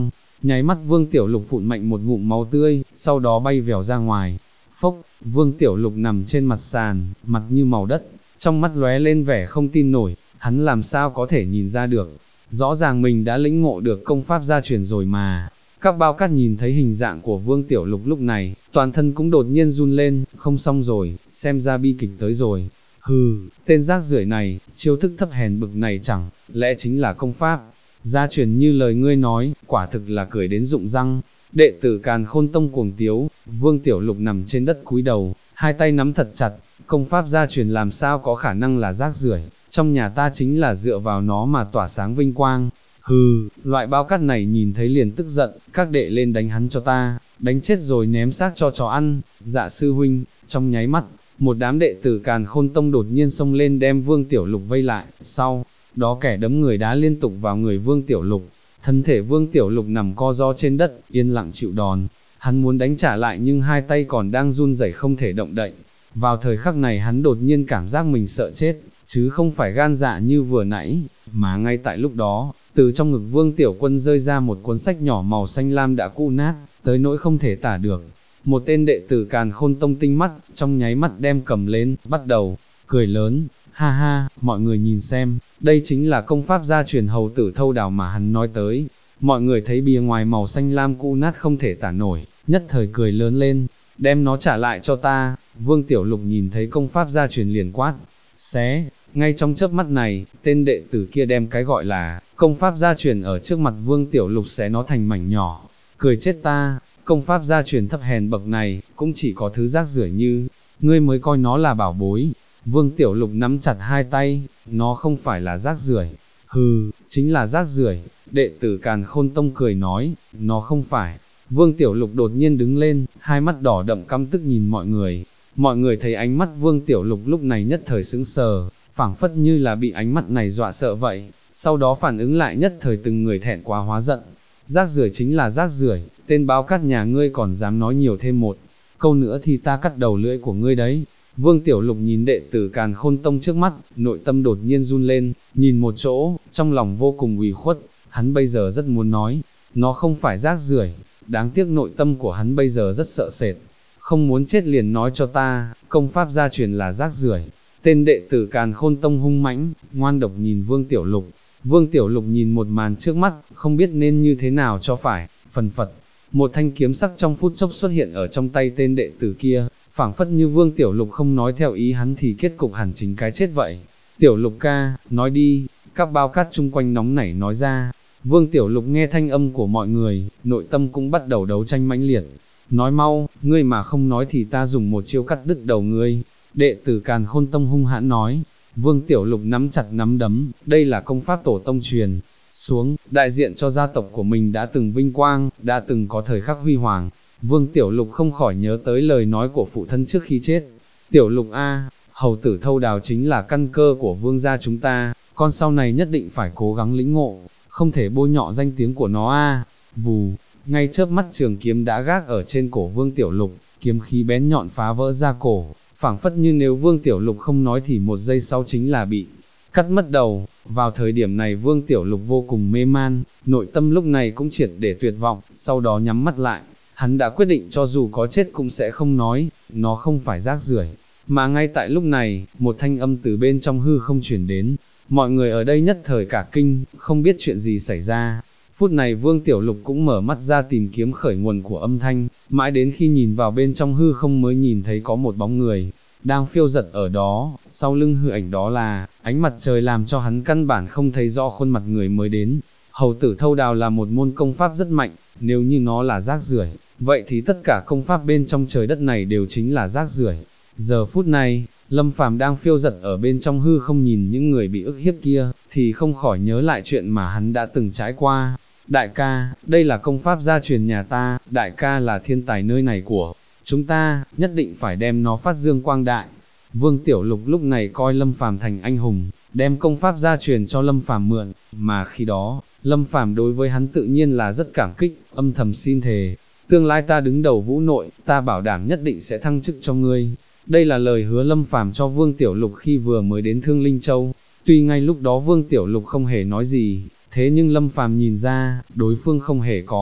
nháy mắt Vương Tiểu Lục phụn mạnh một ngụm máu tươi, sau đó bay vèo ra ngoài. Phốc, Vương Tiểu Lục nằm trên mặt sàn, mặt như màu đất, trong mắt lóe lên vẻ không tin nổi, hắn làm sao có thể nhìn ra được, rõ ràng mình đã lĩnh ngộ được công pháp gia truyền rồi mà. Các bao cát nhìn thấy hình dạng của Vương Tiểu Lục lúc này, toàn thân cũng đột nhiên run lên, không xong rồi, xem ra bi kịch tới rồi. Hừ, tên rác rưởi này, chiêu thức thấp hèn bực này chẳng lẽ chính là công pháp gia truyền như lời ngươi nói, quả thực là cười đến rụng răng. Đệ tử Càn Khôn Tông cuồng tiếu, Vương Tiểu Lục nằm trên đất cúi đầu, hai tay nắm thật chặt, công pháp gia truyền làm sao có khả năng là rác rưởi, trong nhà ta chính là dựa vào nó mà tỏa sáng vinh quang. Hừ, loại bao cát này nhìn thấy liền tức giận, các đệ lên đánh hắn cho ta, đánh chết rồi ném xác cho chó ăn. Dạ sư huynh. Trong nháy mắt, một đám đệ tử Càn Khôn Tông đột nhiên xông lên đem Vương Tiểu Lục vây lại, sau đó kẻ đấm người đá liên tục vào người Vương Tiểu Lục. Thân thể Vương Tiểu Lục nằm co ro trên đất, yên lặng chịu đòn. Hắn muốn đánh trả lại nhưng hai tay còn đang run rẩy không thể động đậy. Vào thời khắc này hắn đột nhiên cảm giác mình sợ chết, chứ không phải gan dạ như vừa nãy, mà ngay tại lúc đó, từ trong ngực Vương Tiểu Quân rơi ra một cuốn sách nhỏ màu xanh lam đã cũ nát, tới nỗi không thể tả được. Một tên đệ tử Càn Khôn Tông tinh mắt, trong nháy mắt đem cầm lên, bắt đầu cười lớn, ha ha, mọi người nhìn xem, đây chính là công pháp gia truyền hầu tử thâu đào mà hắn nói tới. Mọi người thấy bìa ngoài màu xanh lam cũ nát không thể tả nổi, nhất thời cười lớn lên, đem nó trả lại cho ta. Vương Tiểu Lục nhìn thấy công pháp gia truyền liền quát, xé. Ngay trong chớp mắt này, tên đệ tử kia đem cái gọi là công pháp gia truyền ở trước mặt Vương Tiểu Lục xé nó thành mảnh nhỏ. Cười chết ta, công pháp gia truyền thấp hèn bậc này, cũng chỉ có thứ rác rưởi như ngươi mới coi nó là bảo bối. Vương Tiểu Lục nắm chặt hai tay, nó không phải là rác rưởi. Hừ, chính là rác rưởi. Đệ tử Càn Khôn Tông cười nói, nó không phải. Vương Tiểu Lục đột nhiên đứng lên, hai mắt đỏ đậm căm tức nhìn mọi người. Mọi người thấy ánh mắt Vương Tiểu Lục lúc này nhất thời sững sờ, phảng phất như là bị ánh mắt này dọa sợ vậy, sau đó phản ứng lại nhất thời từng người thẹn quá hóa giận. Rác rưởi chính là rác rưởi, tên báo cát nhà ngươi còn dám nói nhiều thêm một câu nữa thì ta cắt đầu lưỡi của ngươi đấy. Vương Tiểu Lục nhìn đệ tử Càn Khôn Tông trước mắt, nội tâm đột nhiên run lên, nhìn một chỗ, trong lòng vô cùng ủy khuất, hắn bây giờ rất muốn nói, nó không phải rác rưởi, đáng tiếc nội tâm của hắn bây giờ rất sợ sệt, không muốn chết liền nói cho ta, công pháp gia truyền là rác rưởi. Tên đệ tử Càn Khôn Tông hung mãnh, ngoan độc nhìn Vương Tiểu Lục. Vương Tiểu Lục nhìn một màn trước mắt, không biết nên như thế nào cho phải, phần phật. Một thanh kiếm sắc trong phút chốc xuất hiện ở trong tay tên đệ tử kia, phảng phất như Vương Tiểu Lục không nói theo ý hắn thì kết cục hẳn chính cái chết vậy. Tiểu Lục ca, nói đi, các bao cát chung quanh nóng nảy nói ra. Vương Tiểu Lục nghe thanh âm của mọi người, nội tâm cũng bắt đầu đấu tranh mãnh liệt. Nói mau, ngươi mà không nói thì ta dùng một chiêu cắt đứt đầu ngươi. Đệ tử Càn Khôn Tông hung hãn nói. Vương Tiểu Lục nắm chặt nắm đấm, đây là công pháp tổ tông truyền xuống, đại diện cho gia tộc của mình đã từng vinh quang, đã từng có thời khắc huy hoàng. Vương Tiểu Lục không khỏi nhớ tới lời nói của phụ thân trước khi chết. Tiểu Lục a, hầu tử thâu đào chính là căn cơ của vương gia chúng ta, con sau này nhất định phải cố gắng lĩnh ngộ, không thể bôi nhọ danh tiếng của nó a. Vù, ngay chớp mắt trường kiếm đã gác ở trên cổ Vương Tiểu Lục, kiếm khí bén nhọn phá vỡ ra cổ, phảng phất như nếu Vương Tiểu Lục không nói thì một giây sau chính là bị cắt mất đầu. Vào thời điểm này Vương Tiểu Lục vô cùng mê man, nội tâm lúc này cũng triệt để tuyệt vọng, sau đó nhắm mắt lại, hắn đã quyết định cho dù có chết cũng sẽ không nói, nó không phải rác rưởi. Mà ngay tại lúc này, một thanh âm từ bên trong hư không chuyển đến, mọi người ở đây nhất thời cả kinh, không biết chuyện gì xảy ra. Phút này Vương Tiểu Lục cũng mở mắt ra tìm kiếm khởi nguồn của âm thanh, mãi đến khi nhìn vào bên trong hư không mới nhìn thấy có một bóng người đang phiêu dật ở đó, sau lưng hư ảnh đó là ánh mặt trời làm cho hắn căn bản không thấy rõ khuôn mặt người mới đến. Hầu tử thâu đào là một môn công pháp rất mạnh, nếu như nó là rác rưởi, vậy thì tất cả công pháp bên trong trời đất này đều chính là rác rưởi. Giờ phút này, Lâm Phàm đang phiêu dật ở bên trong hư không nhìn những người bị ức hiếp kia, thì không khỏi nhớ lại chuyện mà hắn đã từng trải qua. Đại ca, đây là công pháp gia truyền nhà ta, đại ca là thiên tài nơi này của chúng ta, nhất định phải đem nó phát dương quang đại. Vương Tiểu Lục lúc này coi Lâm Phàm thành anh hùng, đem công pháp gia truyền cho Lâm Phàm mượn, mà khi đó, Lâm Phàm đối với hắn tự nhiên là rất cảm kích, âm thầm xin thề, tương lai ta đứng đầu vũ nội, ta bảo đảm nhất định sẽ thăng chức cho ngươi. Đây là lời hứa Lâm Phàm cho Vương Tiểu Lục khi vừa mới đến Thương Linh Châu. Tuy ngay lúc đó Vương Tiểu Lục không hề nói gì, thế nhưng Lâm Phàm nhìn ra, đối phương không hề có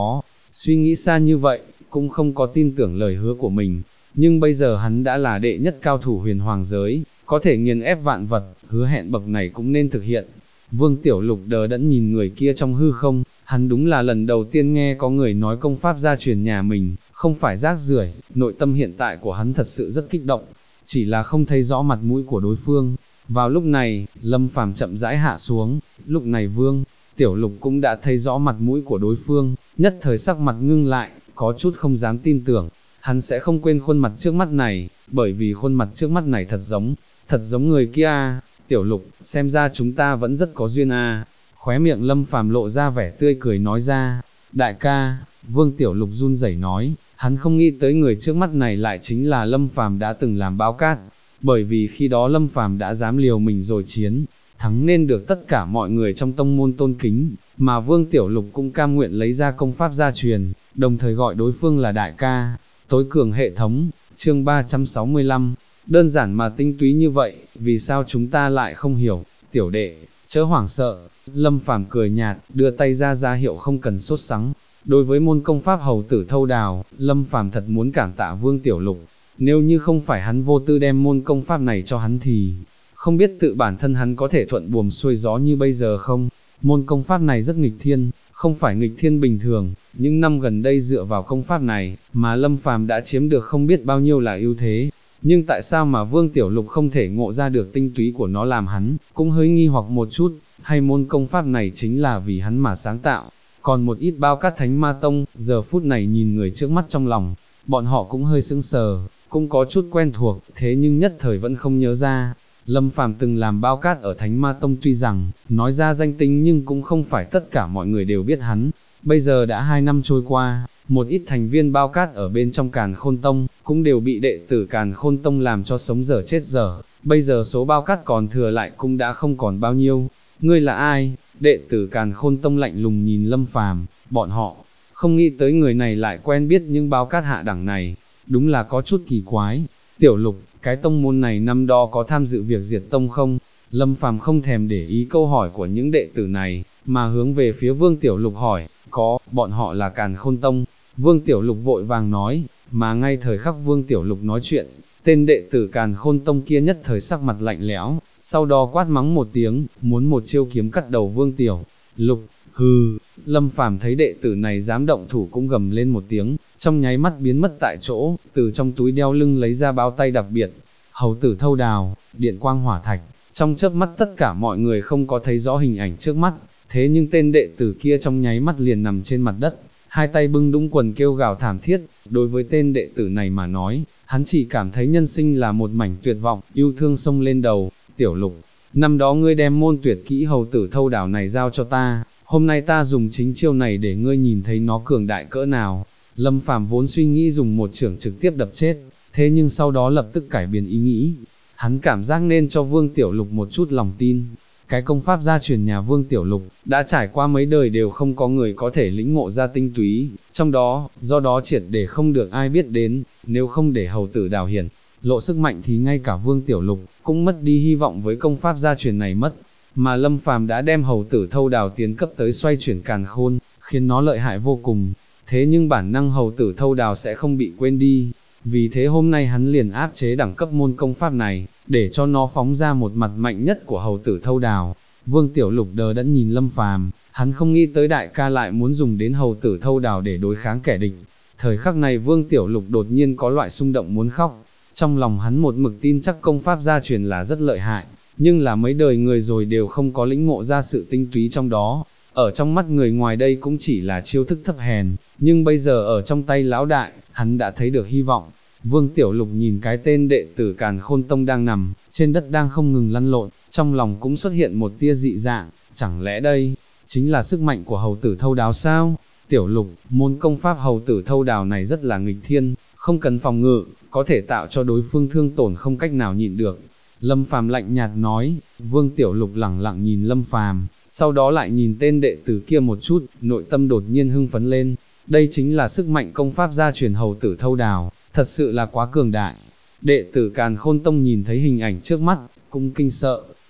suy nghĩ xa như vậy, cũng không có tin tưởng lời hứa của mình, nhưng bây giờ hắn đã là đệ nhất cao thủ huyền hoàng giới, có thể nghiền ép vạn vật, hứa hẹn bậc này cũng nên thực hiện. Vương Tiểu Lục đờ đẫn nhìn người kia trong hư không, hắn đúng là lần đầu tiên nghe có người nói công pháp gia truyền nhà mình, không phải rác rưởi, nội tâm hiện tại của hắn thật sự rất kích động, chỉ là không thấy rõ mặt mũi của đối phương. Vào lúc này, Lâm Phàm chậm rãi hạ xuống, lúc này Vương Tiểu Lục cũng đã thấy rõ mặt mũi của đối phương, nhất thời sắc mặt ngưng lại, có chút không dám tin tưởng, hắn sẽ không quên khuôn mặt trước mắt này, bởi vì khuôn mặt trước mắt này thật giống người kia à. Tiểu Lục, xem ra chúng ta vẫn rất có duyên à. Khóe miệng Lâm Phàm lộ ra vẻ tươi cười nói ra, đại ca. Vương Tiểu Lục run rẩy nói, hắn không nghĩ tới người trước mắt này lại chính là Lâm Phàm đã từng làm báo cát, bởi vì khi đó Lâm Phàm đã dám liều mình rồi chiến, thắng nên được tất cả mọi người trong tông môn tôn kính, mà Vương Tiểu Lục cũng cam nguyện lấy ra công pháp gia truyền, đồng thời gọi đối phương là đại ca. Tối cường hệ thống, chương 365, đơn giản mà tinh túy như vậy, vì sao chúng ta lại không hiểu, tiểu đệ, chớ hoảng sợ. Lâm Phàm cười nhạt, đưa tay ra hiệu không cần sốt sắng. Đối với môn công pháp hầu tử thâu đào, Lâm Phàm thật muốn cảm tạ Vương Tiểu Lục, nếu như không phải hắn vô tư đem môn công pháp này cho hắn thì, không biết tự bản thân hắn có thể thuận buồm xuôi gió như bây giờ không. Môn công pháp này rất nghịch thiên, không phải nghịch thiên bình thường, những năm gần đây dựa vào công pháp này, mà Lâm Phàm đã chiếm được không biết bao nhiêu là ưu thế. Nhưng tại sao mà Vương Tiểu Lục không thể ngộ ra được tinh túy của nó, làm hắn cũng hơi nghi hoặc một chút, hay môn công pháp này chính là vì hắn mà sáng tạo. Còn một ít bao cát thánh ma tông, giờ phút này nhìn người trước mắt trong lòng, bọn họ cũng hơi sững sờ, cũng có chút quen thuộc, thế nhưng nhất thời vẫn không nhớ ra. Lâm Phàm từng làm bao cát ở Thánh Ma Tông, tuy rằng nói ra danh tính nhưng cũng không phải tất cả mọi người đều biết hắn. Bây giờ đã 2 năm trôi qua, một ít thành viên bao cát ở bên trong Càn Khôn Tông cũng đều bị đệ tử Càn Khôn Tông làm cho sống dở chết dở. Bây giờ số bao cát còn thừa lại cũng đã không còn bao nhiêu. Ngươi là ai? Đệ tử Càn Khôn Tông lạnh lùng nhìn Lâm Phàm, bọn họ không nghĩ tới người này lại quen biết những bao cát hạ đẳng này, đúng là có chút kỳ quái. Tiểu Lục, cái tông môn này năm đó có tham dự việc diệt tông không? Lâm Phàm không thèm để ý câu hỏi của những đệ tử này, mà hướng về phía Vương Tiểu Lục hỏi, có, bọn họ là Càn Khôn Tông. Vương Tiểu Lục vội vàng nói, mà ngay thời khắc Vương Tiểu Lục nói chuyện, tên đệ tử Càn Khôn Tông kia nhất thời sắc mặt lạnh lẽo, sau đó quát mắng một tiếng, muốn một chiêu kiếm cắt đầu Vương Tiểu Lục. Hừ. Lâm Phàm thấy đệ tử này dám động thủ cũng gầm lên một tiếng, trong nháy mắt biến mất tại chỗ, từ trong túi đeo lưng lấy ra bao tay đặc biệt, hầu tử thâu đào, điện quang hỏa thạch. Trong chớp mắt tất cả mọi người không có thấy rõ hình ảnh trước mắt, thế nhưng tên đệ tử kia trong nháy mắt liền nằm trên mặt đất, hai tay bưng đũng quần kêu gào thảm thiết. Đối với tên đệ tử này mà nói, hắn chỉ cảm thấy nhân sinh là một mảnh tuyệt vọng, yêu thương xông lên đầu. Tiểu Lục, năm đó ngươi đem môn tuyệt kỹ hầu tử thâu đào này giao cho ta, hôm nay ta dùng chính chiêu này để ngươi nhìn thấy nó cường đại cỡ nào. Lâm Phàm vốn suy nghĩ dùng một chưởng trực tiếp đập chết, thế nhưng sau đó lập tức cải biến ý nghĩ. Hắn cảm giác nên cho Vương Tiểu Lục một chút lòng tin. Cái công pháp gia truyền nhà Vương Tiểu Lục, đã trải qua mấy đời đều không có người có thể lĩnh ngộ ra tinh túy, trong đó, do đó triệt để không được ai biết đến, nếu không để hầu tử đào hiển lộ sức mạnh thì ngay cả Vương Tiểu Lục, cũng mất đi hy vọng với công pháp gia truyền này mất. Mà Lâm Phàm đã đem hầu tử thâu đào tiến cấp tới xoay chuyển càn khôn, khiến nó lợi hại vô cùng. Thế nhưng bản năng hầu tử thâu đào sẽ không bị quên đi, vì thế hôm nay hắn liền áp chế đẳng cấp môn công pháp này, để cho nó phóng ra một mặt mạnh nhất của hầu tử thâu đào. Vương Tiểu Lục đờ đẫn nhìn Lâm Phàm, hắn không nghĩ tới đại ca lại muốn dùng đến hầu tử thâu đào để đối kháng kẻ địch. Thời khắc này Vương Tiểu Lục đột nhiên có loại xung động muốn khóc, trong lòng hắn một mực tin chắc công pháp gia truyền là rất lợi hại, nhưng là mấy đời người rồi đều không có lĩnh ngộ ra sự tinh túy trong đó. Ở trong mắt người ngoài đây cũng chỉ là chiêu thức thấp hèn, nhưng bây giờ ở trong tay lão đại, hắn đã thấy được hy vọng. Vương Tiểu Lục nhìn cái tên đệ tử Càn Khôn Tông đang nằm trên đất đang không ngừng lăn lộn, trong lòng cũng xuất hiện một tia dị dạng, chẳng lẽ đây chính là sức mạnh của hầu tử thâu đào sao? Tiểu Lục, môn công pháp hầu tử thâu đào này rất là nghịch thiên, không cần phòng ngự, có thể tạo cho đối phương thương tổn không cách nào nhịn được. Lâm Phàm lạnh nhạt nói. Vương Tiểu Lục lẳng lặng nhìn Lâm Phàm, sau đó lại nhìn tên đệ tử kia một chút, nội tâm đột nhiên hưng phấn lên. Đây chính là sức mạnh công pháp gia truyền hầu tử thâu đào, thật sự là quá cường đại. Đệ tử Càn Khôn Tông nhìn thấy hình ảnh trước mắt, cũng kinh sợ.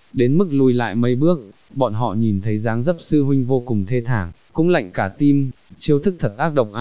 đến mức lùi lại mấy bước, bọn họ nhìn thấy dáng dấp sư huynh vô cùng thê thảm, cũng lạnh cả tim, chiêu thức thật ác độc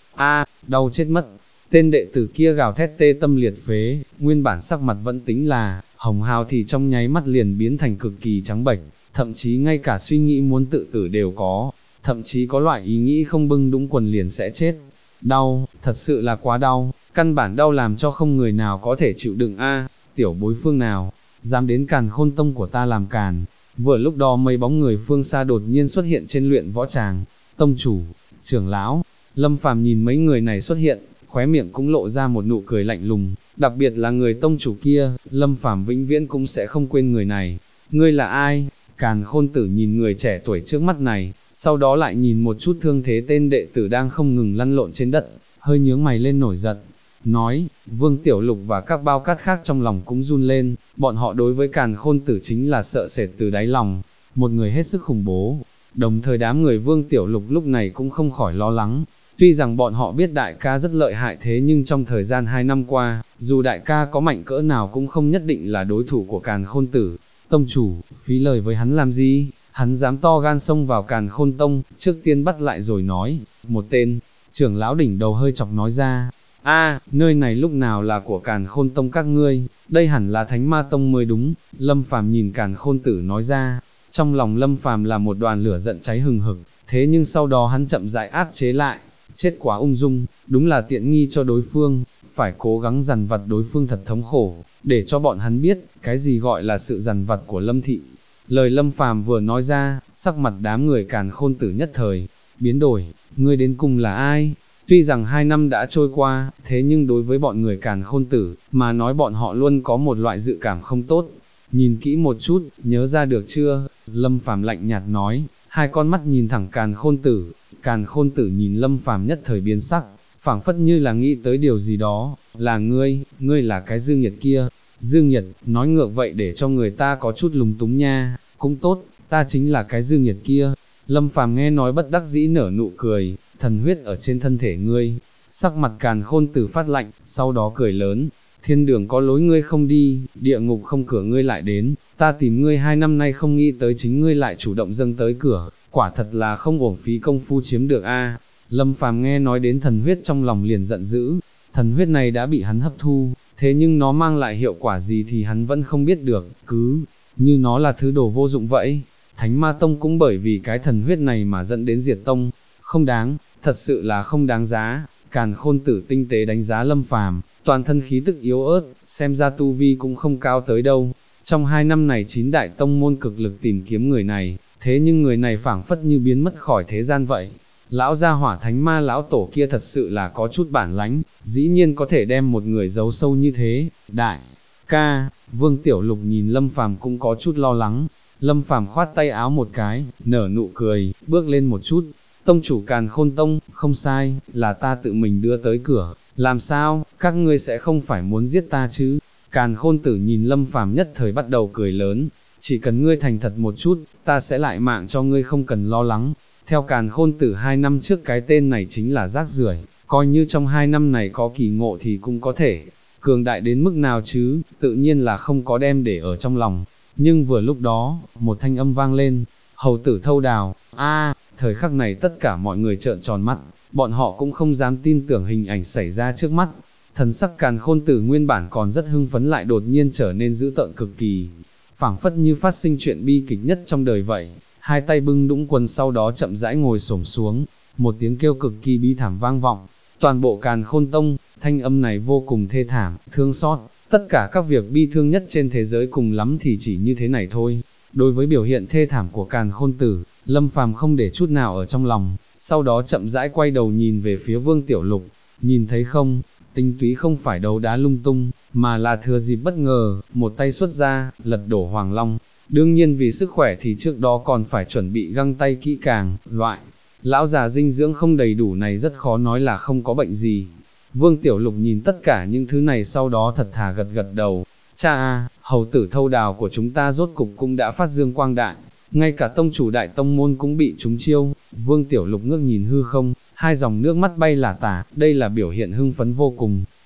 đau chết mất. Tên đệ tử kia gào thét tê tâm liệt phế, nguyên bản sắc mặt vẫn tính là hồng hào thì trong nháy mắt liền biến thành cực kỳ trắng bệch, thậm chí ngay cả suy nghĩ muốn tự tử đều có, thậm chí có loại ý nghĩ không bưng đúng quần liền sẽ chết. Đau, thật sự là quá đau, căn bản đau làm cho không người nào có thể chịu đựng tiểu bối phương nào, dám đến Càn Khôn Tông của ta làm càn. Vừa lúc đó mấy bóng người phương xa đột nhiên xuất hiện trên luyện võ tràng, tông chủ, trưởng lão, Lâm Phàm nhìn mấy người này xuất hiện, khóe miệng cũng lộ ra một nụ cười lạnh lùng, đặc biệt là người tông chủ kia, Lâm Phàm vĩnh viễn cũng sẽ không quên người này. Ngươi là ai? Càn Khôn Tử nhìn người trẻ tuổi trước mắt này, sau đó lại nhìn một chút thương thế tên đệ tử đang không ngừng lăn lộn trên đất, hơi nhướng mày lên nổi giận, nói, Vương Tiểu Lục và các bao cát khác trong lòng cũng run lên, bọn họ đối với Càn Khôn Tử chính là sợ sệt từ đáy lòng, một người hết sức khủng bố. Đồng thời đám người Vương Tiểu Lục lúc này cũng không khỏi lo lắng, tuy rằng bọn họ biết đại ca rất lợi hại thế nhưng trong thời gian 2 năm qua, dù đại ca có mạnh cỡ nào cũng không nhất định là đối thủ của Càn Khôn Tử. Tông chủ, phí lời với hắn làm gì, hắn dám to gan xông vào Càn Khôn Tông, trước tiên bắt lại rồi nói, một tên, trưởng lão đỉnh đầu hơi chọc nói ra, nơi này lúc nào là của Càn Khôn Tông các ngươi, đây hẳn là Thánh Ma Tông mới đúng. Lâm Phàm nhìn Càn Khôn Tử nói ra, trong lòng Lâm Phàm là một đoàn lửa giận cháy hừng hực, thế nhưng sau đó hắn chậm rãi áp chế lại, chết quá ung dung, đúng là tiện nghi cho đối phương, phải cố gắng dằn vặt đối phương thật thống khổ, để cho bọn hắn biết, cái gì gọi là sự dằn vặt của Lâm thị. Lời Lâm Phàm vừa nói ra, sắc mặt đám người Càn Khôn Tử nhất thời biến đổi, ngươi đến cùng là ai? Tuy rằng 2 năm đã trôi qua, thế nhưng đối với bọn người Càn Khôn Tử, mà nói bọn họ luôn có một loại dự cảm không tốt. Nhìn kỹ một chút, nhớ ra được chưa? Lâm Phàm lạnh nhạt nói, hai con mắt nhìn thẳng Càn Khôn Tử. Càn Khôn Tử nhìn Lâm Phàm nhất thời biến sắc, phảng phất như là nghĩ tới điều gì đó, là ngươi là cái Dương Nhiệt kia. Dương Nhiệt, nói ngược vậy để cho người ta có chút lúng túng nha, cũng tốt, ta chính là cái Dương Nhiệt kia. Lâm Phàm nghe nói bất đắc dĩ nở nụ cười, thần huyết ở trên thân thể ngươi. Sắc mặt Càn Khôn Tử phát lạnh, sau đó cười lớn, thiên đường có lối ngươi không đi, địa ngục không cửa ngươi lại đến, ta tìm ngươi 2 năm nay không nghĩ tới chính ngươi lại chủ động dâng tới cửa, quả thật là không uổng phí công phu chiếm được Lâm Phàm nghe nói đến thần huyết trong lòng liền giận dữ, thần huyết này đã bị hắn hấp thu, thế nhưng nó mang lại hiệu quả gì thì hắn vẫn không biết được, cứ như nó là thứ đồ vô dụng vậy. Thánh Ma Tông cũng bởi vì cái thần huyết này mà dẫn đến diệt tông, không đáng, thật sự là không đáng giá. Càn Khôn Tử tinh tế đánh giá Lâm Phàm, toàn thân khí tức yếu ớt, xem ra tu vi cũng không cao tới đâu. Trong 2 năm này 9 đại tông môn cực lực tìm kiếm người này, thế nhưng người này phảng phất như biến mất khỏi thế gian vậy. Lão gia hỏa Thánh Ma lão tổ kia thật sự là có chút bản lãnh, dĩ nhiên có thể đem một người giấu sâu như thế. Đại ca, Vương Tiểu Lục nhìn Lâm Phàm cũng có chút lo lắng. Lâm Phàm khoát tay áo một cái, nở nụ cười, bước lên một chút. Tông chủ Càn Khôn Tông, không sai, là ta tự mình đưa tới cửa, làm sao, các ngươi sẽ không phải muốn giết ta chứ? Càn Khôn Tử nhìn Lâm Phàm nhất thời bắt đầu cười lớn, chỉ cần ngươi thành thật một chút, ta sẽ lại mạng cho ngươi không cần lo lắng. Theo Càn Khôn Tử 2 năm trước cái tên này chính là rác rưởi, coi như trong 2 năm này có kỳ ngộ thì cũng có thể, cường đại đến mức nào chứ, tự nhiên là không có đem để ở trong lòng. Nhưng vừa lúc đó, một thanh âm vang lên, hầu tử thâu đào, thời khắc này tất cả mọi người trợn tròn mắt, bọn họ cũng không dám tin tưởng hình ảnh xảy ra trước mắt. Thần sắc Càn Khôn Tử nguyên bản còn rất hưng phấn lại đột nhiên trở nên dữ tợn cực kỳ, phảng phất như phát sinh chuyện bi kịch nhất trong đời vậy. Hai tay bưng đũng quần sau đó chậm rãi ngồi xổm xuống, một tiếng kêu cực kỳ bi thảm vang vọng, toàn bộ Càn Khôn Tông, thanh âm này vô cùng thê thảm, thương xót, tất cả các việc bi thương nhất trên thế giới cùng lắm thì chỉ như thế này thôi. Đối với biểu hiện thê thảm của Càn Khôn Tử, Lâm Phàm không để chút nào ở trong lòng, sau đó chậm rãi quay đầu nhìn về phía Vương Tiểu Lục, nhìn thấy không, tinh túy không phải đấu đá lung tung, mà là thừa dịp bất ngờ, một tay xuất ra, lật đổ Hoàng Long. Đương nhiên vì sức khỏe thì trước đó còn phải chuẩn bị găng tay kỹ càng, loại lão già dinh dưỡng không đầy đủ này rất khó nói là không có bệnh gì. Vương Tiểu Lục nhìn tất cả những thứ này sau đó thật thà gật gật đầu, cha hầu tử thâu đào của chúng ta rốt cục cũng đã phát dương quang đại, ngay cả tông chủ đại tông môn cũng bị trúng chiêu. Vương Tiểu Lục ngước nhìn hư không, hai dòng nước mắt bay lả tả, đây là biểu hiện hưng phấn vô cùng.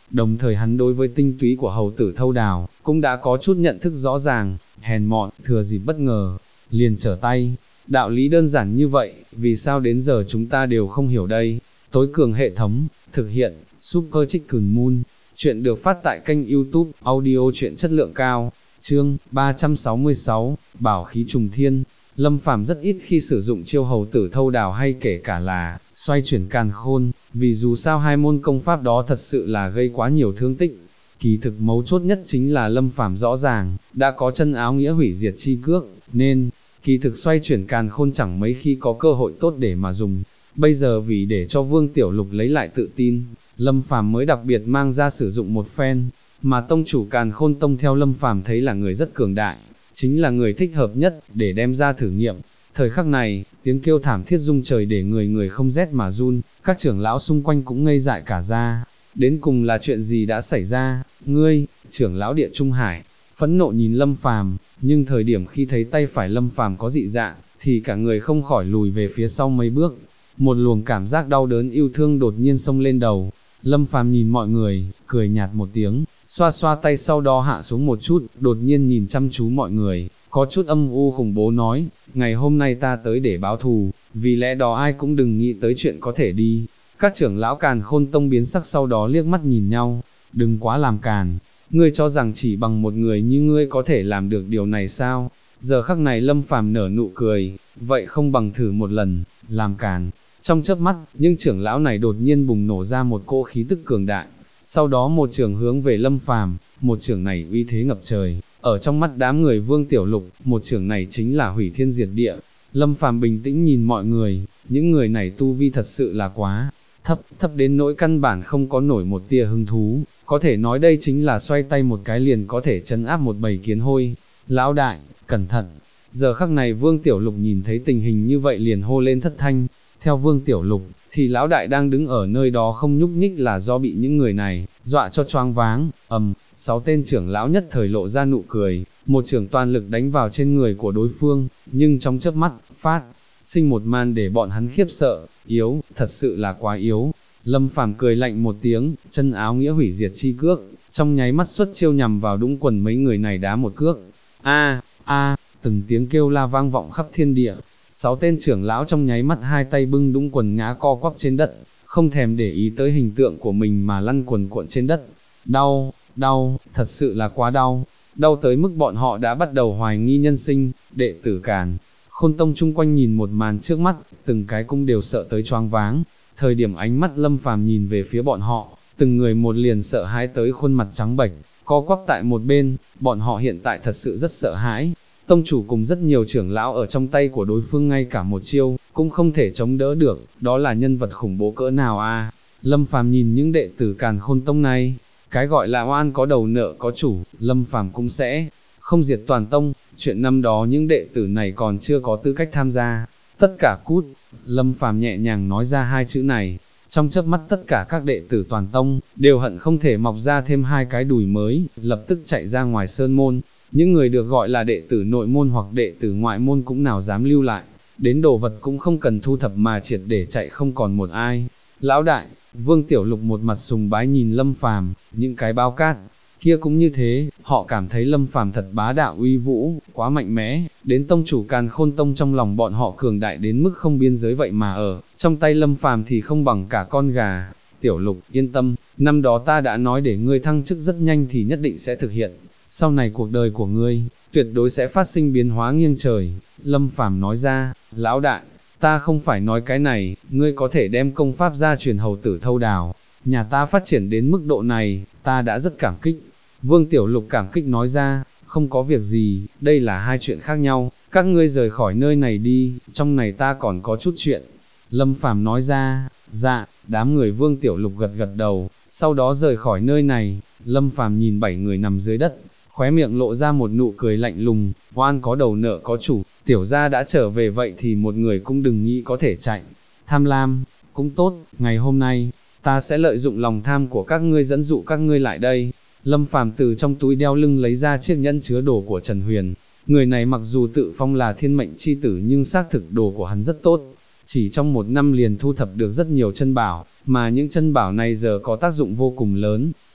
đồng thời hắn đối với tinh túy của hầu tử thâu đào, cũng đã có chút nhận thức rõ ràng, hèn mọn, thừa dịp bất ngờ, liền trở tay. Đạo lý đơn giản như vậy, vì sao đến giờ chúng ta đều không hiểu đây? Tối cường hệ thống, thực hiện, Super Chicken Moon. Chuyện được phát tại kênh YouTube, audio truyện chất lượng cao. Chương 366, Bảo khí trùng thiên. Lâm Phàm rất ít khi sử dụng chiêu hầu tử thâu đào hay kể cả là xoay chuyển càn khôn, vì dù sao hai môn công pháp đó thật sự là gây quá nhiều thương tích. Kỳ thực mấu chốt nhất chính là Lâm Phàm rõ ràng, đã có chân áo nghĩa hủy diệt chi cước, nên, kỳ thực xoay chuyển càn khôn chẳng mấy khi có cơ hội tốt để mà dùng. Bây giờ vì để cho Vương Tiểu Lục lấy lại tự tin, Lâm Phàm mới đặc biệt mang ra sử dụng một phen, mà tông chủ Càn Khôn Tông theo Lâm Phàm thấy là người rất cường đại, chính là người thích hợp nhất để đem ra thử nghiệm. Thời khắc này, tiếng kêu thảm thiết rung trời để người người không rét mà run, các trưởng lão xung quanh cũng ngây dại cả ra. Đến cùng là chuyện gì đã xảy ra? Ngươi, trưởng lão Địa Trung Hải, phẫn nộ nhìn Lâm Phàm, nhưng thời điểm khi thấy tay phải Lâm Phàm có dị dạng, thì cả người không khỏi lùi về phía sau mấy bước. Một luồng cảm giác đau đớn yêu thương đột nhiên xông lên đầu. Lâm Phàm nhìn mọi người, cười nhạt một tiếng, xoa xoa tay sau đó hạ xuống một chút, đột nhiên nhìn chăm chú mọi người, có chút âm u khủng bố nói, ngày hôm nay ta tới để báo thù, vì lẽ đó ai cũng đừng nghĩ tới chuyện có thể đi. Các trưởng lão Càn Khôn Tông biến sắc sau đó liếc mắt nhìn nhau, đừng quá làm càn, ngươi cho rằng chỉ bằng một người như ngươi có thể làm được điều này sao? Giờ khắc này Lâm Phàm nở nụ cười, vậy không bằng thử một lần, làm càn. Trong chớp mắt, những trưởng lão này đột nhiên bùng nổ ra một cỗ khí tức cường đại, sau đó một trường hướng về Lâm Phàm, một trường này uy thế ngập trời, ở trong mắt đám người Vương Tiểu Lục, một trường này chính là hủy thiên diệt địa. Lâm Phàm bình tĩnh nhìn mọi người, những người này tu vi thật sự là quá thấp đến nỗi căn bản không có nổi một tia hứng thú, có thể nói đây chính là xoay tay một cái liền có thể trấn áp một bầy kiến hôi. Lão đại, cẩn thận. Giờ khắc này Vương Tiểu Lục nhìn thấy tình hình như vậy liền hô lên thất thanh. Theo Vương Tiểu Lục, thì lão đại đang đứng ở nơi đó không nhúc nhích là do bị những người này dọa cho choáng váng. 6 tên trưởng lão nhất thời lộ ra nụ cười, một trưởng toàn lực đánh vào trên người của đối phương, nhưng trong chớp mắt, phát sinh một màn để bọn hắn khiếp sợ, yếu, thật sự là quá yếu. Lâm Phàm cười lạnh một tiếng, chân áo nghĩa hủy diệt chi cước, trong nháy mắt xuất chiêu nhằm vào đũng quần mấy người này đá một cước. Từng tiếng kêu la vang vọng khắp thiên địa. 6 tên trưởng lão trong nháy mắt hai tay bưng đũng quần ngã co quắp trên đất, không thèm để ý tới hình tượng của mình mà lăn quần cuộn trên đất. Đau, thật sự là quá đau, đau tới mức bọn họ đã bắt đầu hoài nghi nhân sinh. Đệ tử Càn Khôn Tông chung quanh nhìn một màn trước mắt, từng cái cũng đều sợ tới choáng váng. Thời điểm ánh mắt Lâm Phàm nhìn về phía bọn họ, từng người một liền sợ hãi tới khuôn mặt trắng bệch, co quắp tại một bên, bọn họ hiện tại thật sự rất sợ hãi. Tông chủ cùng rất nhiều trưởng lão ở trong tay của đối phương ngay cả một chiêu, cũng không thể chống đỡ được, đó là nhân vật khủng bố cỡ nào a? Lâm Phàm nhìn những đệ tử Càn Khôn Tông này, cái gọi là oan có đầu nợ có chủ, Lâm Phàm cũng sẽ không diệt toàn tông, chuyện năm đó những đệ tử này còn chưa có tư cách tham gia, tất cả cút. Lâm Phàm nhẹ nhàng nói ra hai chữ này, trong chớp mắt tất cả các đệ tử toàn tông, đều hận không thể mọc ra thêm hai cái đùi mới, lập tức chạy ra ngoài sơn môn. Những người được gọi là đệ tử nội môn hoặc đệ tử ngoại môn cũng nào dám lưu lại, đến đồ vật cũng không cần thu thập mà triệt để chạy không còn một ai. Lão đại, Vương Tiểu Lục một mặt sùng bái nhìn Lâm Phàm, những cái bao cát kia cũng như thế, họ cảm thấy Lâm Phàm thật bá đạo uy vũ, quá mạnh mẽ, đến tông chủ Càn Khôn Tông trong lòng bọn họ cường đại đến mức không biên giới vậy mà ở trong tay Lâm Phàm thì không bằng cả con gà. Tiểu Lục, yên tâm, năm đó ta đã nói để ngươi thăng chức rất nhanh thì nhất định sẽ thực hiện. Sau này cuộc đời của ngươi, tuyệt đối sẽ phát sinh biến hóa nghiêng trời. Lâm Phàm nói ra, lão đại, ta không phải nói cái này, ngươi có thể đem công pháp gia truyền hầu tử thâu đào. Nhà ta phát triển đến mức độ này, ta đã rất cảm kích. Vương Tiểu Lục cảm kích nói ra, không có việc gì, đây là hai chuyện khác nhau, các ngươi rời khỏi nơi này đi, trong này ta còn có chút chuyện. Lâm Phàm nói ra, dạ, đám người Vương Tiểu Lục gật gật đầu, sau đó rời khỏi nơi này. Lâm Phàm nhìn 7 người nằm dưới đất, khóe miệng lộ ra một nụ cười lạnh lùng, oan có đầu nợ có chủ, tiểu gia đã trở về vậy thì một người cũng đừng nghĩ có thể chạy. Tham lam, cũng tốt, ngày hôm nay, ta sẽ lợi dụng lòng tham của các ngươi dẫn dụ các ngươi lại đây. Lâm Phàm từ trong túi đeo lưng lấy ra chiếc nhẫn chứa đồ của Trần Huyền, người này mặc dù tự phong là thiên mệnh chi tử nhưng xác thực đồ của hắn rất tốt. Chỉ trong một năm liền thu thập được rất nhiều chân bảo, mà những chân bảo này giờ có tác dụng vô cùng lớn.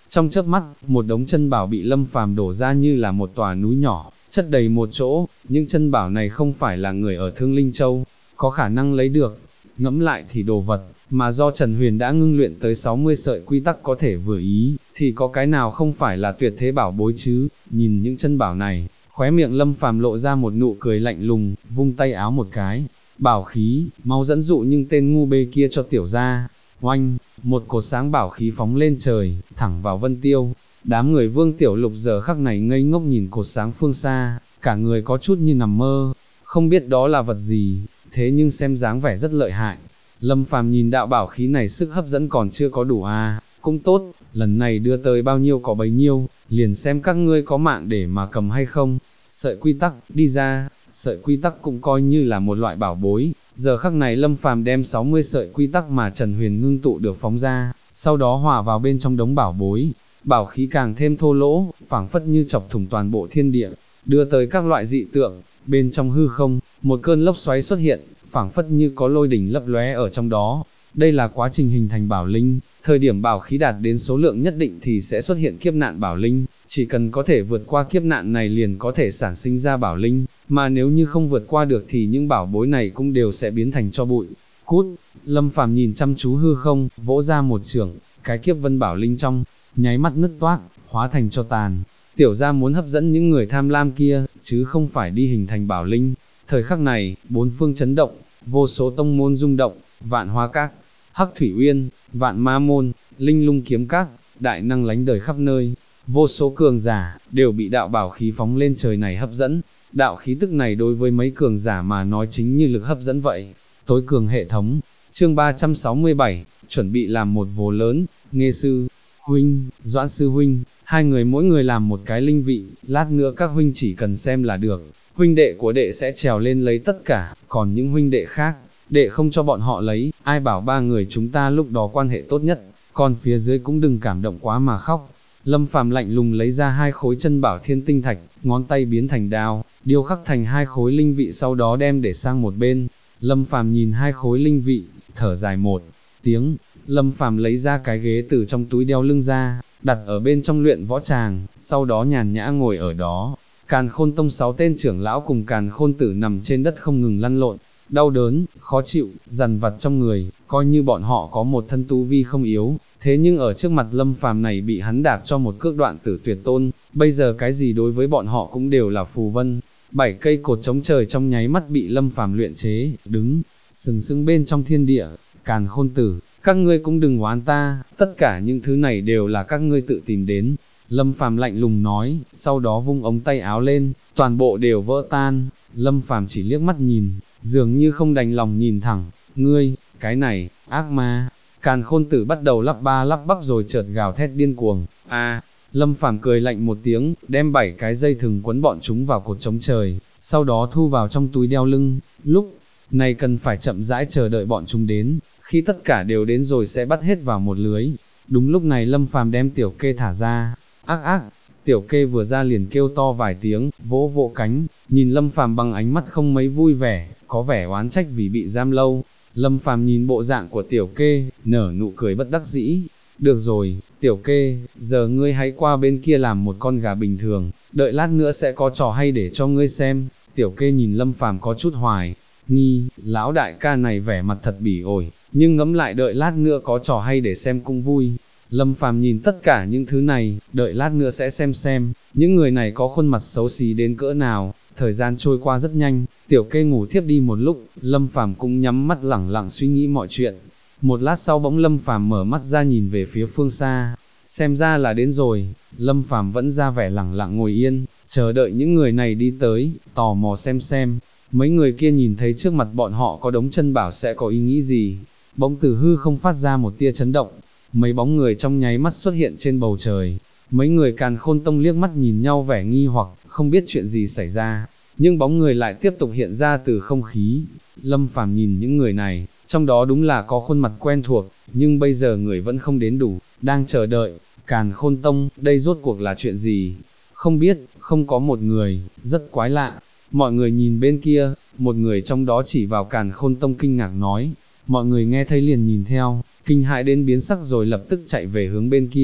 Trong chớp mắt, một đống chân bảo bị Lâm Phàm đổ ra như là một tòa núi nhỏ, chất đầy một chỗ, những chân bảo này không phải là người ở Thương Linh Châu có khả năng lấy được. Ngẫm lại thì đồ vật mà do Trần Huyền đã ngưng luyện tới 60 sợi quy tắc có thể vừa ý, thì có cái nào không phải là tuyệt thế bảo bối chứ? Nhìn những chân bảo này, khóe miệng Lâm Phàm lộ ra một nụ cười lạnh lùng, vung tay áo một cái, bảo khí, mau dẫn dụ những tên ngu bê kia cho tiểu gia. Oanh, một cột sáng bảo khí phóng lên trời, thẳng vào Vân Tiêu. Đám người Vương Tiểu Lục giờ khắc này ngây ngốc nhìn cột sáng phương xa, cả người có chút như nằm mơ, không biết đó là vật gì, thế nhưng xem dáng vẻ rất lợi hại. Lâm Phàm nhìn đạo bảo khí này sức hấp dẫn còn chưa có đủ à, cũng tốt, lần này đưa tới bao nhiêu có bấy nhiêu, liền xem các ngươi có mạng để mà cầm hay không. Sợi quy tắc, đi ra, sợi quy tắc cũng coi như là một loại bảo bối. Giờ khắc này Lâm Phàm đem 60 sợi quy tắc mà Trần Huyền ngưng tụ được phóng ra, sau đó hòa vào bên trong đống bảo bối. Bảo khí càng thêm thô lỗ, phảng phất như chọc thủng toàn bộ thiên địa, đưa tới các loại dị tượng. Bên trong hư không, một cơn lốc xoáy xuất hiện, phảng phất như có lôi đỉnh lấp lóe ở trong đó. Đây là quá trình hình thành bảo linh, thời điểm bảo khí đạt đến số lượng nhất định thì sẽ xuất hiện kiếp nạn bảo linh, chỉ cần có thể vượt qua kiếp nạn này liền có thể sản sinh ra bảo linh, mà nếu như không vượt qua được thì những bảo bối này cũng đều sẽ biến thành tro bụi. Cút, Lâm Phàm nhìn chăm chú hư không, vỗ ra một chưởng, cái kiếp vân bảo linh trong nháy mắt nứt toác, hóa thành tro tàn. Tiểu gia muốn hấp dẫn những người tham lam kia, chứ không phải đi hình thành bảo linh. Thời khắc này, bốn phương chấn động, vô số tông môn rung động, Vạn Hóa Các, Hắc Thủy Uyên, Vạn Ma Môn, Linh Lung Kiếm Các, đại năng lánh đời khắp nơi. Vô số cường giả, đều bị đạo bảo khí phóng lên trời này hấp dẫn. Đạo khí tức này đối với mấy cường giả mà nói chính như lực hấp dẫn vậy. Tối cường hệ thống, chương 367, chuẩn bị làm một vố lớn. Nghê sư huynh, Doãn sư huynh, hai người mỗi người làm một cái linh vị, lát nữa các huynh chỉ cần xem là được, huynh đệ của đệ sẽ trèo lên lấy tất cả, còn những huynh đệ khác, đệ không cho bọn họ lấy, ai bảo ba người chúng ta lúc đó quan hệ tốt nhất, còn phía dưới cũng đừng cảm động quá mà khóc. Lâm Phàm lạnh lùng lấy ra hai khối chân bảo thiên tinh thạch, ngón tay biến thành đao, điêu khắc thành hai khối linh vị sau đó đem để sang một bên. Lâm Phàm nhìn hai khối linh vị, thở dài một tiếng. Lâm Phàm lấy ra cái ghế từ trong túi đeo lưng ra, đặt ở bên trong luyện võ tràng, sau đó nhàn nhã ngồi ở đó. Càn Khôn Tông 6 tên trưởng lão cùng Càn Khôn Tử nằm trên đất không ngừng lăn lộn, đau đớn, khó chịu, dằn vặt trong người, coi như bọn họ có một thân tu vi không yếu, thế nhưng ở trước mặt Lâm Phàm này bị hắn đạp cho một cước đoạn tử tuyệt tôn, bây giờ cái gì đối với bọn họ cũng đều là phù vân. 7 cây cột chống trời trong nháy mắt bị Lâm Phàm luyện chế, đứng sừng sững bên trong thiên địa. Càn Khôn Tử, các ngươi cũng đừng oán ta, tất cả những thứ này đều là các ngươi tự tìm đến. Lâm Phàm lạnh lùng nói, sau đó vung ống tay áo lên, toàn bộ đều vỡ tan. Lâm Phàm chỉ liếc mắt nhìn, dường như không đành lòng nhìn thẳng, ngươi, cái này, ác ma. Càn Khôn Tử bắt đầu lắp ba lắp bắp rồi chợt gào thét điên cuồng. Lâm Phàm cười lạnh một tiếng, đem 7 cái dây thừng quấn bọn chúng vào cột chống trời, sau đó thu vào trong túi đeo lưng. Lúc này cần phải chậm rãi chờ đợi bọn chúng đến, khi tất cả đều đến rồi sẽ bắt hết vào một lưới. Đúng lúc này Lâm Phàm đem Tiểu Kê thả ra. Ác ác, Tiểu Kê vừa ra liền kêu to vài tiếng, vỗ vỗ cánh, nhìn Lâm Phàm bằng ánh mắt không mấy vui vẻ, có vẻ oán trách vì bị giam lâu. Lâm Phàm nhìn bộ dạng của Tiểu Kê, nở nụ cười bất đắc dĩ. Được rồi, Tiểu Kê, giờ ngươi hãy qua bên kia làm một con gà bình thường, đợi lát nữa sẽ có trò hay để cho ngươi xem. Tiểu Kê nhìn Lâm Phàm có chút hoài nghi, lão đại ca này vẻ mặt thật bỉ ổi, nhưng ngẫm lại đợi lát nữa có trò hay để xem cũng vui. Lâm Phàm nhìn tất cả những thứ này, đợi lát nữa sẽ xem, những người này có khuôn mặt xấu xí đến cỡ nào. Thời gian trôi qua rất nhanh, Tiểu Kê ngủ thiếp đi một lúc, Lâm Phàm cũng nhắm mắt lẳng lặng suy nghĩ mọi chuyện. Một lát sau bỗng Lâm Phàm mở mắt ra nhìn về phía phương xa, xem ra là đến rồi. Lâm Phàm vẫn ra vẻ lẳng lặng ngồi yên, chờ đợi những người này đi tới, tò mò xem, mấy người kia nhìn thấy trước mặt bọn họ có đống chân bảo sẽ có ý nghĩ gì. Bỗng từ hư không phát ra một tia chấn động, mấy bóng người trong nháy mắt xuất hiện trên bầu trời. Mấy người Càn Khôn Tông liếc mắt nhìn nhau vẻ nghi hoặc, không biết chuyện gì xảy ra, nhưng bóng người lại tiếp tục hiện ra từ không khí. Lâm Phàm nhìn những người này, trong đó đúng là có khuôn mặt quen thuộc, nhưng bây giờ người vẫn không đến đủ, đang chờ đợi. Càn Khôn Tông, đây rốt cuộc là chuyện gì? Không biết, không có một người, rất quái lạ. Mọi người nhìn bên kia, một người trong đó chỉ vào Càn Khôn Tông kinh ngạc nói. Mọi người nghe thấy liền nhìn theo, kinh hãi đến biến sắc rồi lập tức chạy về hướng bên kia.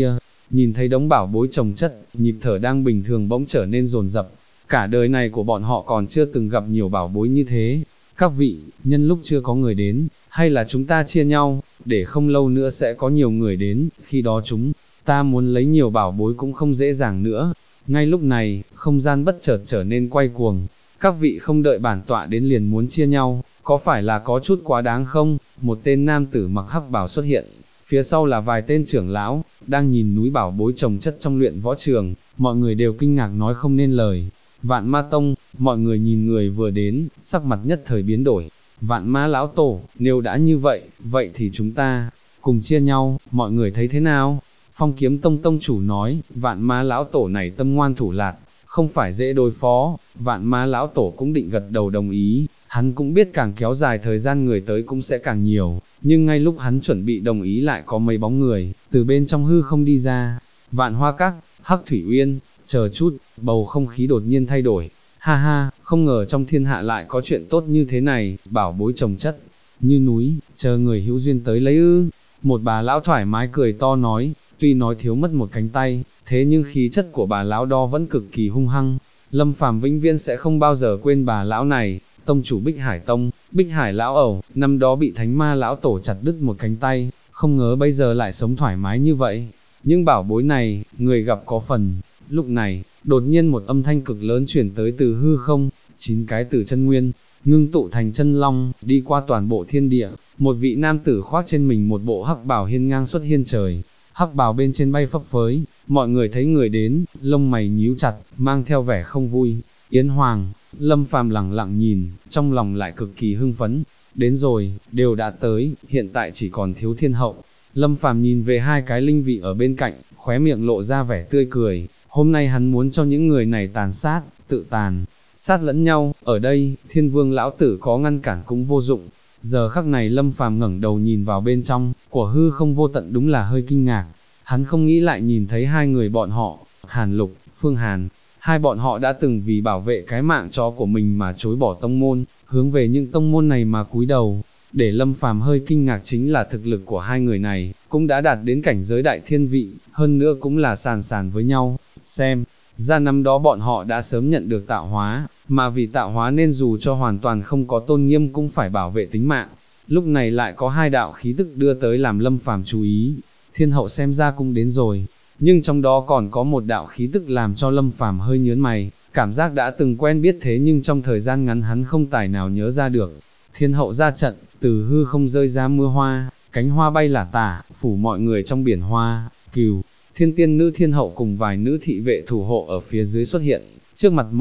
nhìn thấy đống bảo bối chồng chất, nhịp thở đang bình thường bỗng trở nên dồn dập. Cả đời này của bọn họ còn chưa từng gặp nhiều bảo bối như thế. Các vị, nhân lúc chưa có người đến, hay là chúng ta chia nhau, để không lâu nữa sẽ có nhiều người đến, khi đó chúng ta muốn lấy nhiều bảo bối cũng không dễ dàng nữa. Ngay lúc này, không gian bất chợt trở nên quay cuồng. Các vị không đợi bản tọa đến liền muốn chia nhau, có phải là có chút quá đáng không? Một tên nam tử mặc hắc bào xuất hiện, phía sau là vài tên trưởng lão, đang nhìn núi bảo bối chồng chất trong luyện võ trường, mọi người đều kinh ngạc nói không nên lời. Vạn Ma Tông, mọi người nhìn người vừa đến, sắc mặt nhất thời biến đổi. Vạn Ma lão tổ, nếu đã như vậy, vậy thì chúng ta cùng chia nhau, mọi người thấy thế nào? Phong Kiếm Tông tông chủ nói, Vạn Ma lão tổ này tâm ngoan thủ lạt, không phải dễ đối phó. Vạn Ma lão tổ cũng định gật đầu đồng ý, hắn cũng biết càng kéo dài thời gian người tới cũng sẽ càng nhiều, nhưng ngay lúc hắn chuẩn bị đồng ý lại có mấy bóng người từ bên trong hư không đi ra. Vạn Hoa Các, Hắc Thủy Uyên, chờ chút, bầu không khí đột nhiên thay đổi. Ha ha, không ngờ trong thiên hạ lại có chuyện tốt như thế này, bảo bối chồng chất như núi, chờ người hữu duyên tới lấy ư? Một bà lão thoải mái cười to nói, tuy nói thiếu mất một cánh tay, thế nhưng khí chất của bà lão đó vẫn cực kỳ hung hăng. Lâm Phàm vĩnh viễn sẽ không bao giờ quên bà lão này. Tông chủ Bích Hải Tông, Bích Hải lão ẩu, năm đó bị Thánh Ma lão tổ chặt đứt một cánh tay, không ngờ bây giờ lại sống thoải mái như vậy. Nhưng bảo bối này, người gặp có phần. Lúc này, đột nhiên một âm thanh cực lớn chuyển tới từ hư không, 9 cái từ chân nguyên, ngưng tụ thành chân long, đi qua toàn bộ thiên địa. Một vị nam tử khoác trên mình một bộ hắc bào hiên ngang xuất hiên trời, hắc bào bên trên bay phấp phới. Mọi người thấy người đến, lông mày nhíu chặt, mang theo vẻ không vui. Yến Hoàng, Lâm Phàm lẳng lặng nhìn, trong lòng lại cực kỳ hưng phấn. Đến rồi, đều đã tới, hiện tại chỉ còn thiếu thiên hậu. Lâm Phàm nhìn về hai cái linh vị ở bên cạnh, khóe miệng lộ ra vẻ tươi cười. Hôm nay hắn muốn cho những người này tàn sát, tự tàn sát lẫn nhau. Ở đây, Thiên Vương lão tử có ngăn cản cũng vô dụng. Giờ khắc này Lâm Phàm ngẩng đầu nhìn vào bên trong của hư không vô tận, đúng là hơi kinh ngạc. Hắn không nghĩ lại nhìn thấy hai người bọn họ, Hàn Lục, Phương Hàn. Hai bọn họ đã từng vì bảo vệ cái mạng chó của mình mà chối bỏ tông môn, hướng về những tông môn này mà cúi đầu. Để Lâm Phàm hơi kinh ngạc chính là thực lực của hai người này, cũng đã đạt đến cảnh giới đại thiên vị, hơn nữa cũng là sàn sàn với nhau. Xem ra năm đó bọn họ đã sớm nhận được tạo hóa, mà vì tạo hóa nên dù cho hoàn toàn không có tôn nghiêm cũng phải bảo vệ tính mạng. Lúc này lại có hai đạo khí tức đưa tới làm Lâm Phàm chú ý. Thiên hậu xem ra cũng đến rồi, nhưng trong đó còn có một đạo khí tức làm cho Lâm Phàm hơi nhớn mày, cảm giác đã từng quen biết thế nhưng trong thời gian ngắn hắn không tài nào nhớ ra được. Thiên hậu ra trận, từ hư không rơi ra mưa hoa, cánh hoa bay lả tả, phủ mọi người trong biển hoa. Cừu, Thiên Tiên nữ thiên hậu cùng vài nữ thị vệ thủ hộ ở phía dưới xuất hiện, trước mặt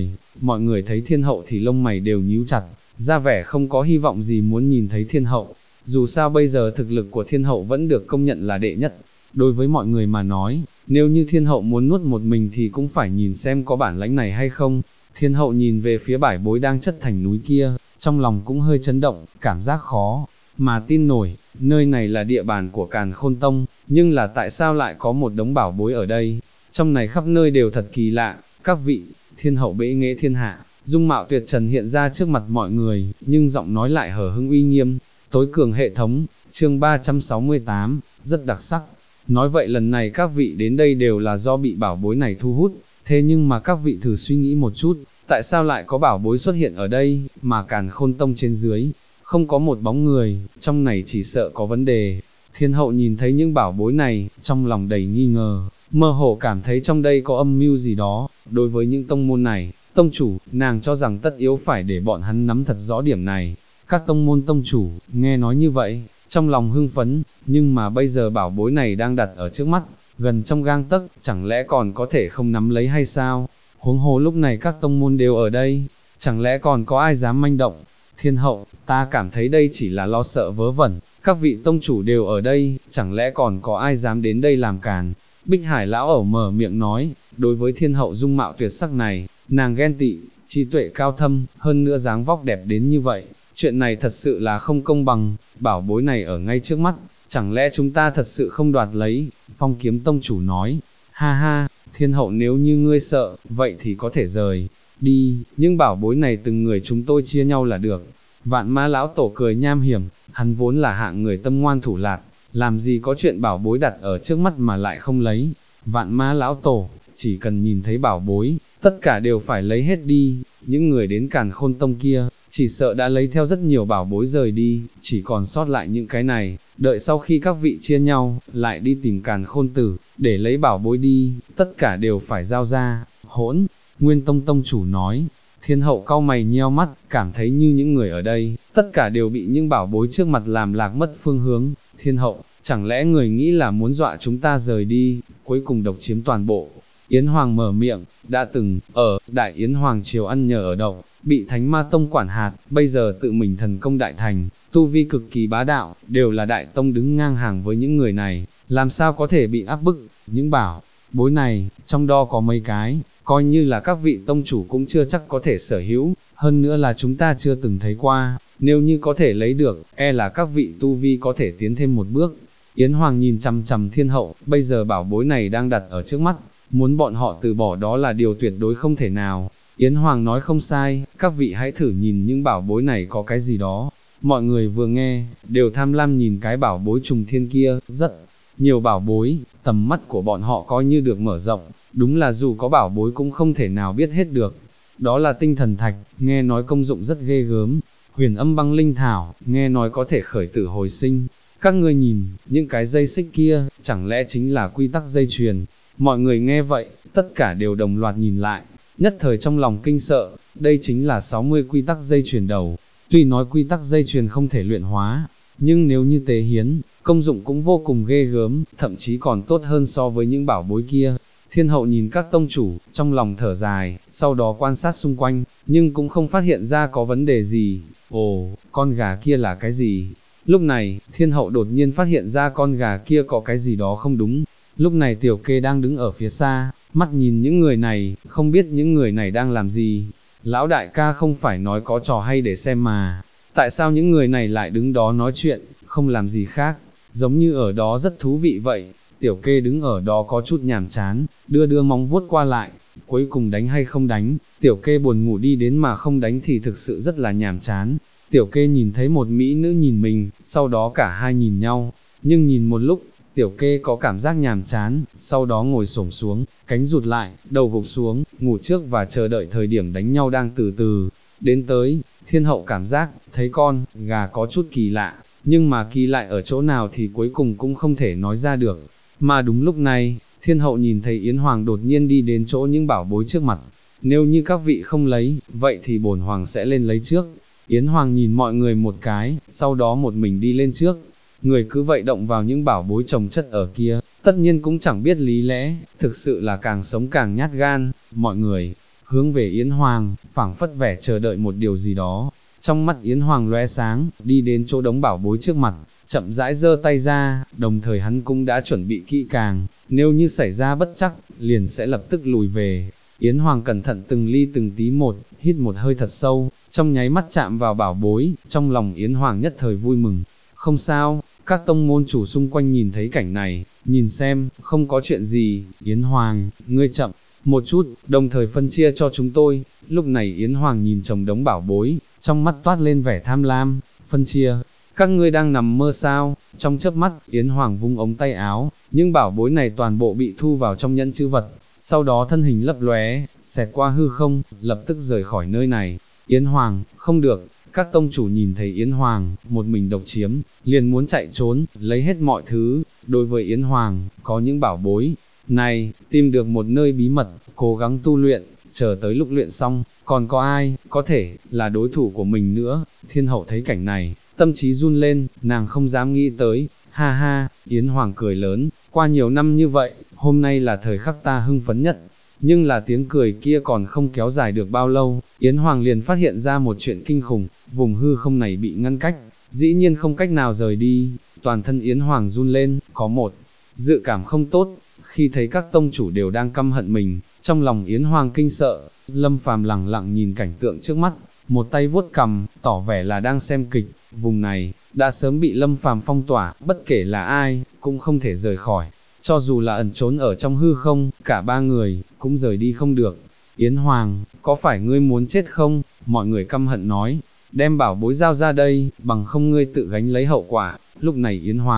mọi người thấy thiên hậu thì lông mày đều nhíu chặt, ra vẻ không có hy vọng gì muốn nhìn thấy thiên hậu. Dù sao bây giờ thực lực của thiên hậu vẫn được công nhận là đệ nhất. Đối với mọi người mà nói, nếu như thiên hậu muốn nuốt một mình thì cũng phải nhìn xem có bản lãnh này hay không. Thiên hậu nhìn về phía bãi bối đang chất thành núi kia, trong lòng cũng hơi chấn động, cảm giác khó mà tin nổi. Nơi này là địa bàn của Càn Khôn Tông, nhưng là tại sao lại có một đống bảo bối ở đây? Trong này khắp nơi đều thật kỳ lạ. Các vị, thiên hậu bệ nghệ thiên hạ, dung mạo tuyệt trần hiện ra trước mặt mọi người, nhưng giọng nói lại hở hững uy nghiêm. Tối cường hệ thống, chương 368, rất đặc sắc. Nói vậy lần này các vị đến đây đều là do bị bảo bối này thu hút, thế nhưng mà các vị thử suy nghĩ một chút, tại sao lại có bảo bối xuất hiện ở đây, mà Càn Khôn Tông trên dưới, không có một bóng người, trong này chỉ sợ có vấn đề. Thiên hậu nhìn thấy những bảo bối này, trong lòng đầy nghi ngờ, mơ hồ cảm thấy trong đây có âm mưu gì đó. Đối với những tông môn này, tông chủ, nàng cho rằng tất yếu phải để bọn hắn nắm thật rõ điểm này. Các tông môn tông chủ, nghe nói như vậy, trong lòng hưng phấn, nhưng mà bây giờ bảo bối này đang đặt ở trước mắt, gần trong gang tấc, chẳng lẽ còn có thể không nắm lấy hay sao? Huống hồ lúc này các tông môn đều ở đây, chẳng lẽ còn có ai dám manh động? Thiên hậu, ta cảm thấy đây chỉ là lo sợ vớ vẩn, các vị tông chủ đều ở đây, chẳng lẽ còn có ai dám đến đây làm càn? Bích Hải lão ẩu mở miệng nói, đối với thiên hậu dung mạo tuyệt sắc này, nàng ghen tị, trí tuệ cao thâm, hơn nữa dáng vóc đẹp đến như vậy. Chuyện này thật sự là không công bằng, bảo bối này ở ngay trước mắt, chẳng lẽ chúng ta thật sự không đoạt lấy? Phong Kiếm tông chủ nói, ha ha, thiên hậu nếu như ngươi sợ, vậy thì có thể rời đi, nhưng bảo bối này từng người chúng tôi chia nhau là được. Vạn Ma lão tổ cười nham hiểm, hắn vốn là hạng người tâm ngoan thủ lạt, làm gì có chuyện bảo bối đặt ở trước mắt mà lại không lấy, vạn ma lão tổ, chỉ cần nhìn thấy bảo bối, tất cả đều phải lấy hết đi, những người đến Càn Khôn Tông kia, chỉ sợ đã lấy theo rất nhiều bảo bối rời đi, chỉ còn sót lại những cái này, đợi sau khi các vị chia nhau, lại đi tìm Càn Khôn Tử, để lấy bảo bối đi, tất cả đều phải giao ra, hỗn, Nguyên Tông Tông chủ nói. Thiên hậu cau mày nheo mắt, cảm thấy như những người ở đây, tất cả đều bị những bảo bối trước mặt làm lạc mất phương hướng. Thiên hậu, chẳng lẽ người nghĩ là muốn dọa chúng ta rời đi, cuối cùng độc chiếm toàn bộ. Yến Hoàng mở miệng, đã từng, ở Đại Yến Hoàng Triều ăn nhờ ở đậu, bị Thánh Ma Tông quản hạt, bây giờ tự mình thần công đại thành, tu vi cực kỳ bá đạo, đều là Đại Tông đứng ngang hàng với những người này, làm sao có thể bị áp bức, những bảo bối này, trong đó có mấy cái, coi như là các vị tông chủ cũng chưa chắc có thể sở hữu, hơn nữa là chúng ta chưa từng thấy qua, nếu như có thể lấy được, e là các vị tu vi có thể tiến thêm một bước. Yến Hoàng nhìn chằm chằm Thiên hậu, bây giờ bảo bối này đang đặt ở trước mắt, muốn bọn họ từ bỏ đó là điều tuyệt đối không thể nào. Yến Hoàng nói không sai, các vị hãy thử nhìn những bảo bối này có cái gì đó. Mọi người vừa nghe, đều tham lam nhìn cái bảo bối trùng thiên kia, rất nhiều bảo bối, tầm mắt của bọn họ coi như được mở rộng, đúng là dù có bảo bối cũng không thể nào biết hết được. Đó là tinh thần thạch, nghe nói công dụng rất ghê gớm. Huyền âm băng linh thảo, nghe nói có thể khởi tử hồi sinh. Các ngươi nhìn, những cái dây xích kia, chẳng lẽ chính là quy tắc dây chuyền. Mọi người nghe vậy, tất cả đều đồng loạt nhìn lại, nhất thời trong lòng kinh sợ, đây chính là 60 quy tắc dây chuyền đầu. Tuy nói quy tắc dây chuyền không thể luyện hóa, nhưng nếu như tế hiến, công dụng cũng vô cùng ghê gớm, thậm chí còn tốt hơn so với những bảo bối kia. Thiên hậu nhìn các tông chủ, trong lòng thở dài, sau đó quan sát xung quanh, nhưng cũng không phát hiện ra có vấn đề gì. Ồ, con gà kia là cái gì? Lúc này, thiên hậu đột nhiên phát hiện ra con gà kia có cái gì đó không đúng. Lúc này tiểu kê đang đứng ở phía xa, mắt nhìn những người này, không biết những người này đang làm gì. Lão đại ca không phải nói có trò hay để xem mà. Tại sao những người này lại đứng đó nói chuyện, không làm gì khác, giống như ở đó rất thú vị vậy. Tiểu kê đứng ở đó có chút nhàm chán, đưa móng vuốt qua lại, cuối cùng đánh hay không đánh, tiểu kê buồn ngủ đi đến mà không đánh thì thực sự rất là nhàm chán. Tiểu kê nhìn thấy một mỹ nữ nhìn mình, sau đó cả hai nhìn nhau, nhưng nhìn một lúc, tiểu kê có cảm giác nhàm chán, sau đó ngồi xổm xuống, cánh rụt lại, đầu gục xuống, ngủ trước và chờ đợi thời điểm đánh nhau đang từ từ đến tới. Thiên hậu cảm giác, thấy con gà có chút kỳ lạ, nhưng mà kỳ lại ở chỗ nào thì cuối cùng cũng không thể nói ra được. Mà đúng lúc này, thiên hậu nhìn thấy Yến Hoàng đột nhiên đi đến chỗ những bảo bối trước mặt. Nếu như các vị không lấy, vậy thì bổn hoàng sẽ lên lấy trước. Yến Hoàng nhìn mọi người một cái, sau đó một mình đi lên trước. Người cứ vậy động vào những bảo bối chồng chất ở kia, tất nhiên cũng chẳng biết lý lẽ, thực sự là càng sống càng nhát gan. Mọi người hướng về Yến Hoàng, phảng phất vẻ chờ đợi một điều gì đó. Trong mắt Yến Hoàng lóe sáng, đi đến chỗ đống bảo bối trước mặt, chậm rãi giơ tay ra, đồng thời hắn cũng đã chuẩn bị kỹ càng, nếu như xảy ra bất trắc, liền sẽ lập tức lùi về. Yến Hoàng cẩn thận từng ly từng tí một, hít một hơi thật sâu, trong nháy mắt chạm vào bảo bối, trong lòng Yến Hoàng nhất thời vui mừng. Không sao, các tông môn chủ xung quanh nhìn thấy cảnh này, nhìn xem, không có chuyện gì. Yến Hoàng, ngươi chậm một chút, đồng thời phân chia cho chúng tôi. Lúc này Yến Hoàng nhìn chồng đống bảo bối, trong mắt toát lên vẻ tham lam. Phân chia, các ngươi đang nằm mơ sao? Trong chớp mắt, Yến Hoàng vung ống tay áo, những bảo bối này toàn bộ bị thu vào trong nhẫn chữ vật, sau đó thân hình lấp lóe, xẹt qua hư không, lập tức rời khỏi nơi này. Yến Hoàng, không được. Các tông chủ nhìn thấy Yến Hoàng, một mình độc chiếm, liền muốn chạy trốn, lấy hết mọi thứ. Đối với Yến Hoàng, có những bảo bối này, tìm được một nơi bí mật, cố gắng tu luyện, chờ tới lúc luyện xong, còn có ai, có thể, là đối thủ của mình nữa. Thiên hậu thấy cảnh này, tâm trí run lên, nàng không dám nghĩ tới. Ha ha, Yến Hoàng cười lớn, qua nhiều năm như vậy, hôm nay là thời khắc ta hưng phấn nhất. Nhưng là tiếng cười kia còn không kéo dài được bao lâu, Yến Hoàng liền phát hiện ra một chuyện kinh khủng, vùng hư không này bị ngăn cách, dĩ nhiên không cách nào rời đi. Toàn thân Yến Hoàng run lên, có một dự cảm không tốt, khi thấy các tông chủ đều đang căm hận mình, trong lòng Yến Hoàng kinh sợ. Lâm Phàm lặng lặng nhìn cảnh tượng trước mắt, một tay vuốt cằm, tỏ vẻ là đang xem kịch. Vùng này đã sớm bị Lâm Phàm phong tỏa, bất kể là ai, cũng không thể rời khỏi. Cho dù là ẩn trốn ở trong hư không, cả ba người, cũng rời đi không được. Yến Hoàng, có phải ngươi muốn chết không? Mọi người căm hận nói, đem bảo bối giao ra đây, bằng không ngươi tự gánh lấy hậu quả. Lúc này Yến Hoàng,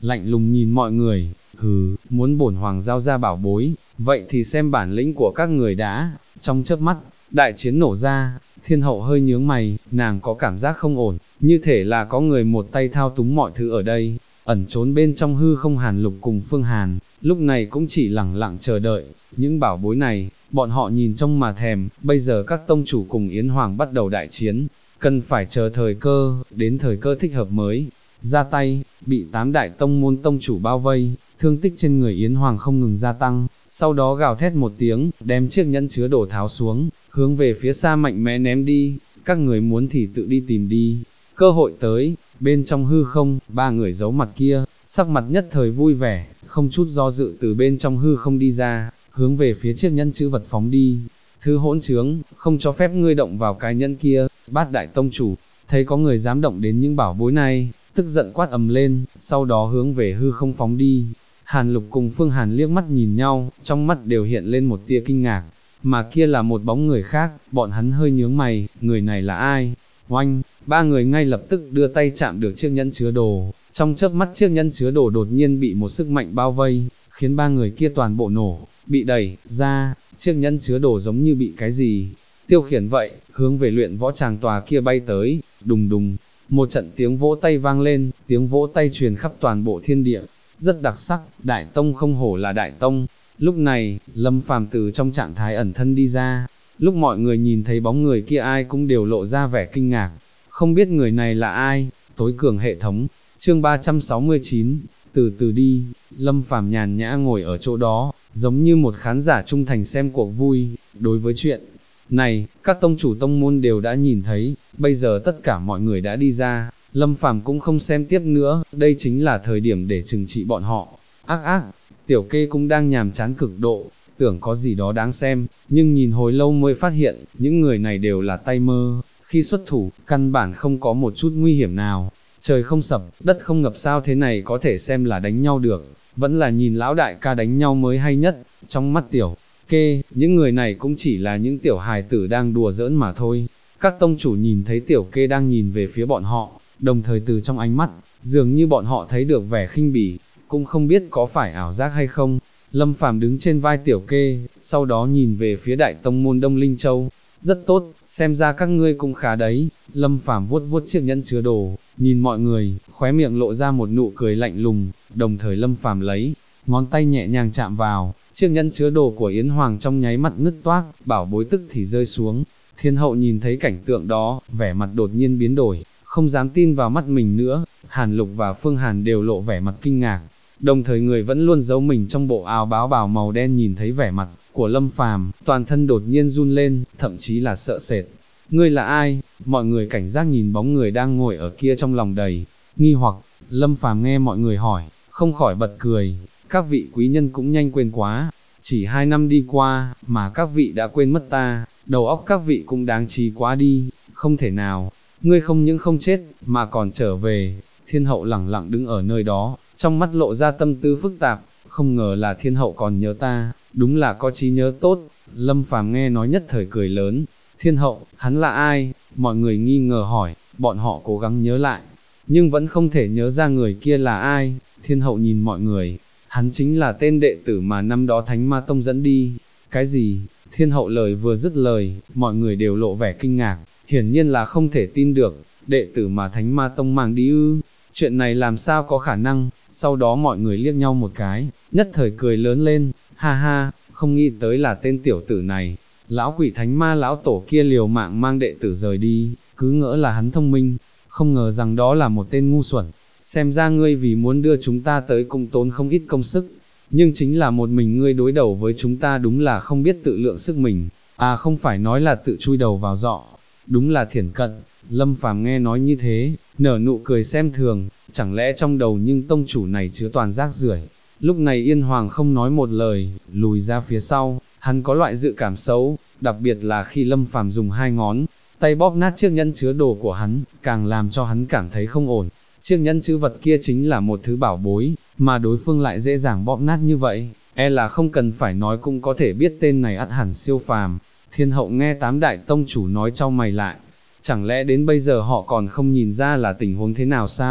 lạnh lùng nhìn mọi người, hừ, muốn bổn hoàng giao ra bảo bối, vậy thì xem bản lĩnh của các người đã. Trong chớp mắt, đại chiến nổ ra, thiên hậu hơi nhướng mày, nàng có cảm giác không ổn, như thể là có người một tay thao túng mọi thứ ở đây. Ẩn trốn bên trong hư không Hàn Lục cùng Phương Hàn, lúc này cũng chỉ lẳng lặng chờ đợi, những bảo bối này, bọn họ nhìn trông mà thèm, bây giờ các tông chủ cùng Yến Hoàng bắt đầu đại chiến, cần phải chờ thời cơ, đến thời cơ thích hợp mới, ra tay, bị 8 đại tông môn tông chủ bao vây, thương tích trên người Yến Hoàng không ngừng gia tăng, sau đó gào thét một tiếng, đem chiếc nhẫn chứa đồ tháo xuống, hướng về phía xa mạnh mẽ ném đi, các người muốn thì tự đi tìm đi, cơ hội tới, bên trong hư không, 3 người giấu mặt kia, sắc mặt nhất thời vui vẻ, không chút do dự từ bên trong hư không đi ra, hướng về phía chiếc nhẫn chữ vật phóng đi. Thứ hỗn trướng, không cho phép ngươi động vào cái nhẫn kia. Bát đại tông chủ, thấy có người dám động đến những bảo bối này, tức giận quát ầm lên, sau đó hướng về hư không phóng đi. Hàn Lục cùng Phương Hàn liếc mắt nhìn nhau, trong mắt đều hiện lên một tia kinh ngạc, mà kia là một bóng người khác, bọn hắn hơi nhướng mày, người này là ai? Oanh, 3 người ngay lập tức đưa tay chạm được chiếc nhẫn chứa đồ, trong chớp mắt chiếc nhẫn chứa đồ đột nhiên bị một sức mạnh bao vây, khiến 3 người kia toàn bộ nổ, bị đẩy ra, chiếc nhẫn chứa đồ giống như bị cái gì tiêu khiển vậy, hướng về luyện võ tràng tòa kia bay tới, đùng đùng, một trận tiếng vỗ tay vang lên, tiếng vỗ tay truyền khắp toàn bộ thiên địa, rất đặc sắc, đại tông không hổ là đại tông. Lúc này, Lâm Phàm từ trong trạng thái ẩn thân đi ra, lúc mọi người nhìn thấy bóng người kia ai cũng đều lộ ra vẻ kinh ngạc, không biết người này là ai. Tối cường hệ thống, chương 369, từ từ đi. Lâm Phàm nhàn nhã ngồi ở chỗ đó, giống như một khán giả trung thành xem cuộc vui. Đối với chuyện này, các tông chủ tông môn đều đã nhìn thấy, bây giờ tất cả mọi người đã đi ra, Lâm Phàm cũng không xem tiếp nữa, đây chính là thời điểm để trừng trị bọn họ. Ác ác, Tiểu Kê cũng đang nhàm chán cực độ, tưởng có gì đó đáng xem, nhưng nhìn hồi lâu mới phát hiện, những người này đều là tay mơ, khi xuất thủ, căn bản không có một chút nguy hiểm nào. Trời không sập, đất không ngập, sao thế này có thể xem là đánh nhau được, vẫn là nhìn lão đại ca đánh nhau mới hay nhất. Trong mắt Tiểu Kê, những người này cũng chỉ là những tiểu hài tử đang đùa giỡn mà thôi. Các tông chủ nhìn thấy Tiểu Kê đang nhìn về phía bọn họ, đồng thời từ trong ánh mắt, dường như bọn họ thấy được vẻ khinh bỉ, cũng không biết có phải ảo giác hay không. Lâm Phàm đứng trên vai Tiểu Kê, sau đó nhìn về phía đại tông môn Đông Linh Châu. Rất tốt, xem ra các ngươi cũng khá đấy. Lâm Phàm vuốt vuốt chiếc nhẫn chứa đồ, nhìn mọi người, khóe miệng lộ ra một nụ cười lạnh lùng, đồng thời Lâm Phàm lấy ngón tay nhẹ nhàng chạm vào, chiếc nhẫn chứa đồ của Yến Hoàng trong nháy mắt nứt toác, bảo bối tức thì rơi xuống. Thiên hậu nhìn thấy cảnh tượng đó, vẻ mặt đột nhiên biến đổi, không dám tin vào mắt mình nữa. Hàn Lục và Phương Hàn đều lộ vẻ mặt kinh ngạc, đồng thời người vẫn luôn giấu mình trong bộ áo báo bào màu đen nhìn thấy vẻ mặt của Lâm Phàm, toàn thân đột nhiên run lên, thậm chí là sợ sệt. Ngươi là ai? Mọi người cảnh giác nhìn bóng người đang ngồi ở kia trong lòng đầy nghi hoặc. Lâm Phàm nghe mọi người hỏi, không khỏi bật cười, các vị quý nhân cũng nhanh quên quá, chỉ 2 năm đi qua, mà các vị đã quên mất ta, đầu óc các vị cũng đáng trí quá đi, không thể nào, ngươi không những không chết, mà còn trở về. Thiên hậu lẳng lặng đứng ở nơi đó, trong mắt lộ ra tâm tư phức tạp, không ngờ là thiên hậu còn nhớ ta, đúng là có trí nhớ tốt. Lâm Phàm nghe nói nhất thời cười lớn, thiên hậu, hắn là ai? Mọi người nghi ngờ hỏi, bọn họ cố gắng nhớ lại, nhưng vẫn không thể nhớ ra người kia là ai. Thiên hậu nhìn mọi người, hắn chính là tên đệ tử mà năm đó Thánh Ma Tông dẫn đi. Cái gì? Thiên hậu lời vừa dứt lời, mọi người đều lộ vẻ kinh ngạc, hiển nhiên là không thể tin được, đệ tử mà Thánh Ma Tông mang đi ư? Chuyện này làm sao có khả năng? Sau đó mọi người liếc nhau một cái, nhất thời cười lớn lên, ha ha, không nghĩ tới là tên tiểu tử này, lão quỷ Thánh Ma lão tổ kia liều mạng mang đệ tử rời đi, cứ ngỡ là hắn thông minh, không ngờ rằng đó là một tên ngu xuẩn. Xem ra ngươi vì muốn đưa chúng ta tới cũng tốn không ít công sức, nhưng chính là một mình ngươi đối đầu với chúng ta, đúng là không biết tự lượng sức mình, à không phải nói là tự chui đầu vào giọ, đúng là thiển cận. Lâm Phàm nghe nói như thế, nở nụ cười xem thường, chẳng lẽ trong đầu nhưng tông chủ này chứa toàn rác rưởi. Lúc này Yên Hoàng không nói một lời, lùi ra phía sau, hắn có loại dự cảm xấu, đặc biệt là khi Lâm Phàm dùng 2 ngón tay bóp nát chiếc nhẫn chứa đồ của hắn, càng làm cho hắn cảm thấy không ổn. Chiếc nhẫn chữ vật kia chính là một thứ bảo bối, mà đối phương lại dễ dàng bóp nát như vậy, e là không cần phải nói cũng có thể biết tên này ắt hẳn siêu phàm. Thiên hậu nghe 8 đại tông chủ nói chau mày lại, chẳng lẽ đến bây giờ họ còn không nhìn ra là tình huống thế nào sao?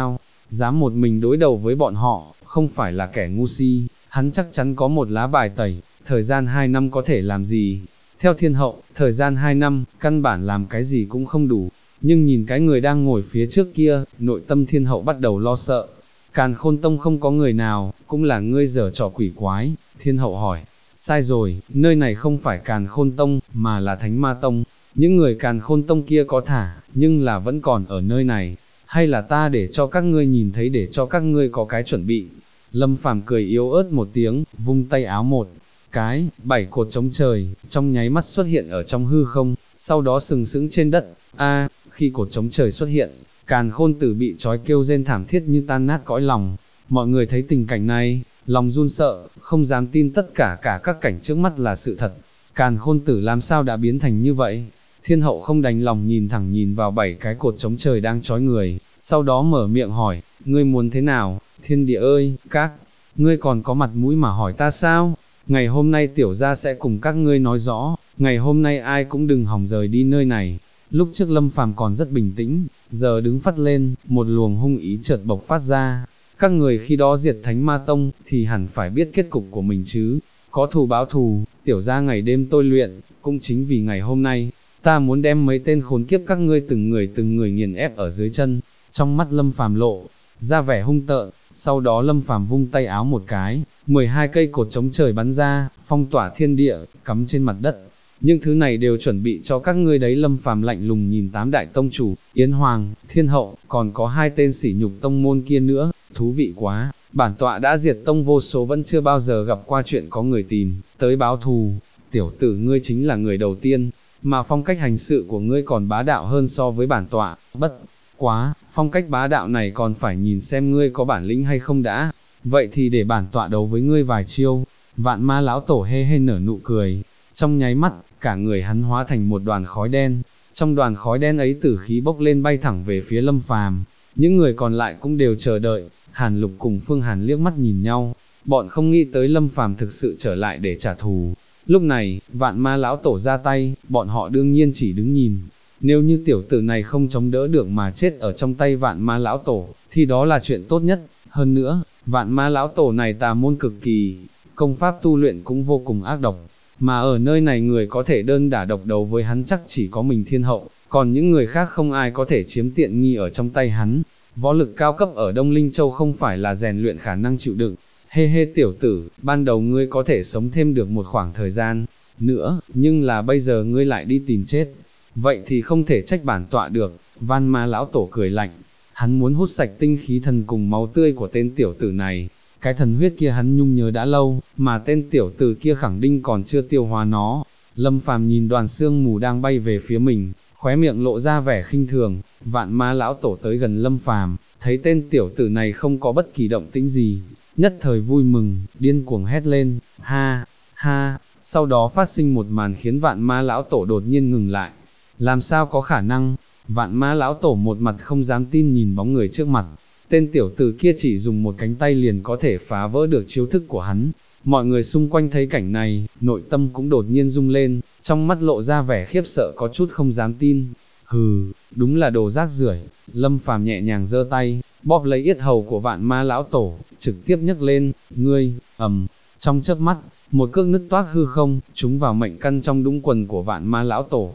dám một mình đối đầu với bọn họ, không phải là kẻ ngu si, hắn chắc chắn có một lá bài tẩy, thời gian 2 năm có thể làm gì. Theo thiên hậu, thời gian 2 năm, căn bản làm cái gì cũng không đủ, nhưng nhìn cái người đang ngồi phía trước kia, nội tâm thiên hậu bắt đầu lo sợ. Càn Khôn Tông không có người nào, cũng là ngươi giở trò quỷ quái, thiên hậu hỏi. Sai rồi, nơi này không phải Càn Khôn Tông, mà là Thánh Ma Tông. Những người Càn Khôn Tông kia có thả, nhưng là vẫn còn ở nơi này. Hay là ta để cho các ngươi nhìn thấy để cho các ngươi có cái chuẩn bị. Lâm Phàm cười yếu ớt một tiếng, vung tay áo một cái, 7 cột chống trời, trong nháy mắt xuất hiện ở trong hư không, sau đó sừng sững trên đất. Khi cột chống trời xuất hiện, Càn Khôn Tử bị trói kêu rên thảm thiết như tan nát cõi lòng. Mọi người thấy tình cảnh này, lòng run sợ, không dám tin tất cả các cảnh trước mắt là sự thật. Càn Khôn Tử làm sao đã biến thành như vậy? Thiên hậu không đành lòng nhìn thẳng nhìn vào 7 cái cột chống trời đang trói người, sau đó mở miệng hỏi, ngươi muốn thế nào? Thiên địa ơi, ngươi còn có mặt mũi mà hỏi ta sao? Ngày hôm nay tiểu gia sẽ cùng các ngươi nói rõ, ngày hôm nay ai cũng đừng hòng rời đi nơi này. Lúc trước Lâm Phàm còn rất bình tĩnh, giờ đứng phắt lên, một luồng hung ý chợt bộc phát ra. Các người khi đó diệt Thánh Ma Tông, thì hẳn phải biết kết cục của mình chứ. Có thù báo thù, tiểu gia ngày đêm tôi luyện, cũng chính vì ngày hôm nay, ta muốn đem mấy tên khốn kiếp các ngươi từng người nghiền ép ở dưới chân. Trong mắt Lâm Phàm lộ ra vẻ hung tợn, sau đó Lâm Phàm vung tay áo một cái, 12 cây cột chống trời bắn ra, phong tỏa thiên địa, cắm trên mặt đất. Những thứ này đều chuẩn bị cho các ngươi đấy. Lâm Phàm lạnh lùng nhìn 8 đại tông chủ, Yến Hoàng, Thiên Hậu, còn có 2 tên sỉ nhục tông môn kia nữa, thú vị quá, bản tọa đã diệt tông vô số vẫn chưa bao giờ gặp qua chuyện có người tìm tới báo thù, tiểu tử ngươi chính là người đầu tiên, mà phong cách hành sự của ngươi còn bá đạo hơn so với bản tọa, bất quá, phong cách bá đạo này còn phải nhìn xem ngươi có bản lĩnh hay không đã, vậy thì để bản tọa đấu với ngươi vài chiêu. Vạn Ma lão tổ hê hê nở nụ cười, trong nháy mắt, cả người hắn hóa thành một đoàn khói đen, trong đoàn khói đen ấy tử khí bốc lên bay thẳng về phía Lâm Phàm. Những người còn lại cũng đều chờ đợi. Hàn Lục cùng Phương Hàn liếc mắt nhìn nhau, bọn không nghĩ tới Lâm Phàm thực sự trở lại để trả thù. Lúc này, Vạn Ma lão tổ ra tay, bọn họ đương nhiên chỉ đứng nhìn. Nếu như tiểu tử này không chống đỡ được mà chết ở trong tay Vạn Ma lão tổ, thì đó là chuyện tốt nhất. Hơn nữa, Vạn Ma lão tổ này tà môn cực kỳ, công pháp tu luyện cũng vô cùng ác độc, mà ở nơi này người có thể đơn đả độc đấu với hắn chắc chỉ có mình Thiên Hậu, còn những người khác không ai có thể chiếm tiện nghi ở trong tay hắn. Võ lực cao cấp ở Đông Linh Châu không phải là rèn luyện khả năng chịu đựng. Hê hê tiểu tử, ban đầu ngươi có thể sống thêm được một khoảng thời gian nữa, nhưng là bây giờ ngươi lại đi tìm chết. Vậy thì không thể trách bản tọa được. Van Ma lão tổ cười lạnh, hắn muốn hút sạch tinh khí thần cùng máu tươi của tên tiểu tử này. Cái thần huyết kia hắn nhung nhớ đã lâu, mà tên tiểu tử kia khẳng định còn chưa tiêu hóa nó. Lâm Phàm nhìn đoàn sương mù đang bay về phía mình, khóe miệng lộ ra vẻ khinh thường. Vạn Ma lão tổ tới gần Lâm Phàm, thấy tên tiểu tử này không có bất kỳ động tĩnh gì, nhất thời vui mừng, điên cuồng hét lên, ha, ha, sau đó phát sinh một màn khiến Vạn Ma lão tổ đột nhiên ngừng lại. Làm sao có khả năng? Vạn Ma lão tổ một mặt không dám tin nhìn bóng người trước mặt. Tên tiểu tử kia chỉ dùng một cánh tay liền có thể phá vỡ được chiêu thức của hắn. Mọi người xung quanh thấy cảnh này, nội tâm cũng đột nhiên rung lên, trong mắt lộ ra vẻ khiếp sợ có chút không dám tin. Hừ, đúng là đồ rác rưởi. Lâm Phàm nhẹ nhàng giơ tay, bóp lấy yết hầu của Vạn Ma lão tổ, trực tiếp nhấc lên, ngươi, trong chớp mắt, một cước nứt toác hư không, trúng vào mệnh căn trong đũng quần của Vạn Ma lão tổ.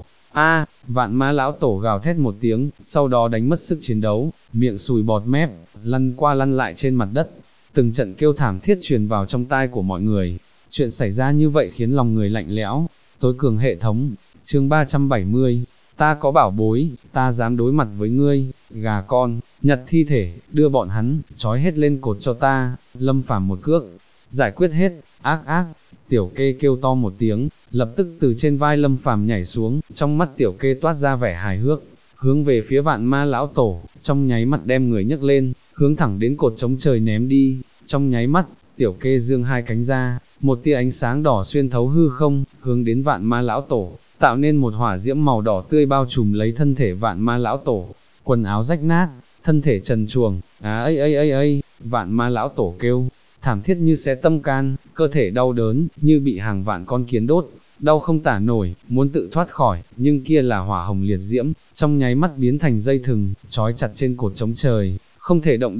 Vạn Ma lão tổ gào thét một tiếng, sau đó đánh mất sức chiến đấu, miệng sùi bọt mép, lăn qua lăn lại trên mặt đất. Từng trận kêu thảm thiết truyền vào trong tai của mọi người. Chuyện xảy ra như vậy khiến lòng người lạnh lẽo. Tối cường hệ thống, chương 370, ta có bảo bối, ta dám đối mặt với ngươi, gà con, nhặt thi thể, đưa bọn hắn, trói hết lên cột cho ta. Lâm Phàm một cước, giải quyết hết. Ác, tiểu kê kêu to một tiếng, lập tức từ trên vai Lâm Phàm nhảy xuống, trong mắt tiểu kê toát ra vẻ hài hước, hướng về phía Vạn Ma lão tổ, trong nháy mắt đem người nhấc lên, hướng thẳng đến cột chống trời ném đi. Trong nháy mắt, tiểu kê giương hai cánh ra, một tia ánh sáng đỏ xuyên thấu hư không, hướng đến Vạn Ma lão tổ, tạo nên một hỏa diễm màu đỏ tươi bao trùm lấy thân thể Vạn Ma lão tổ. Quần áo rách nát, thân thể trần truồng, Vạn Ma lão tổ kêu thảm thiết như xé tâm can, cơ thể đau đớn, như bị hàng vạn con kiến đốt, đau không tả nổi, muốn tự thoát khỏi, nhưng kia là hỏa hồng liệt diễm, trong nháy mắt biến thành dây thừng, trói chặt trên cột chống trời, không thể động đậy.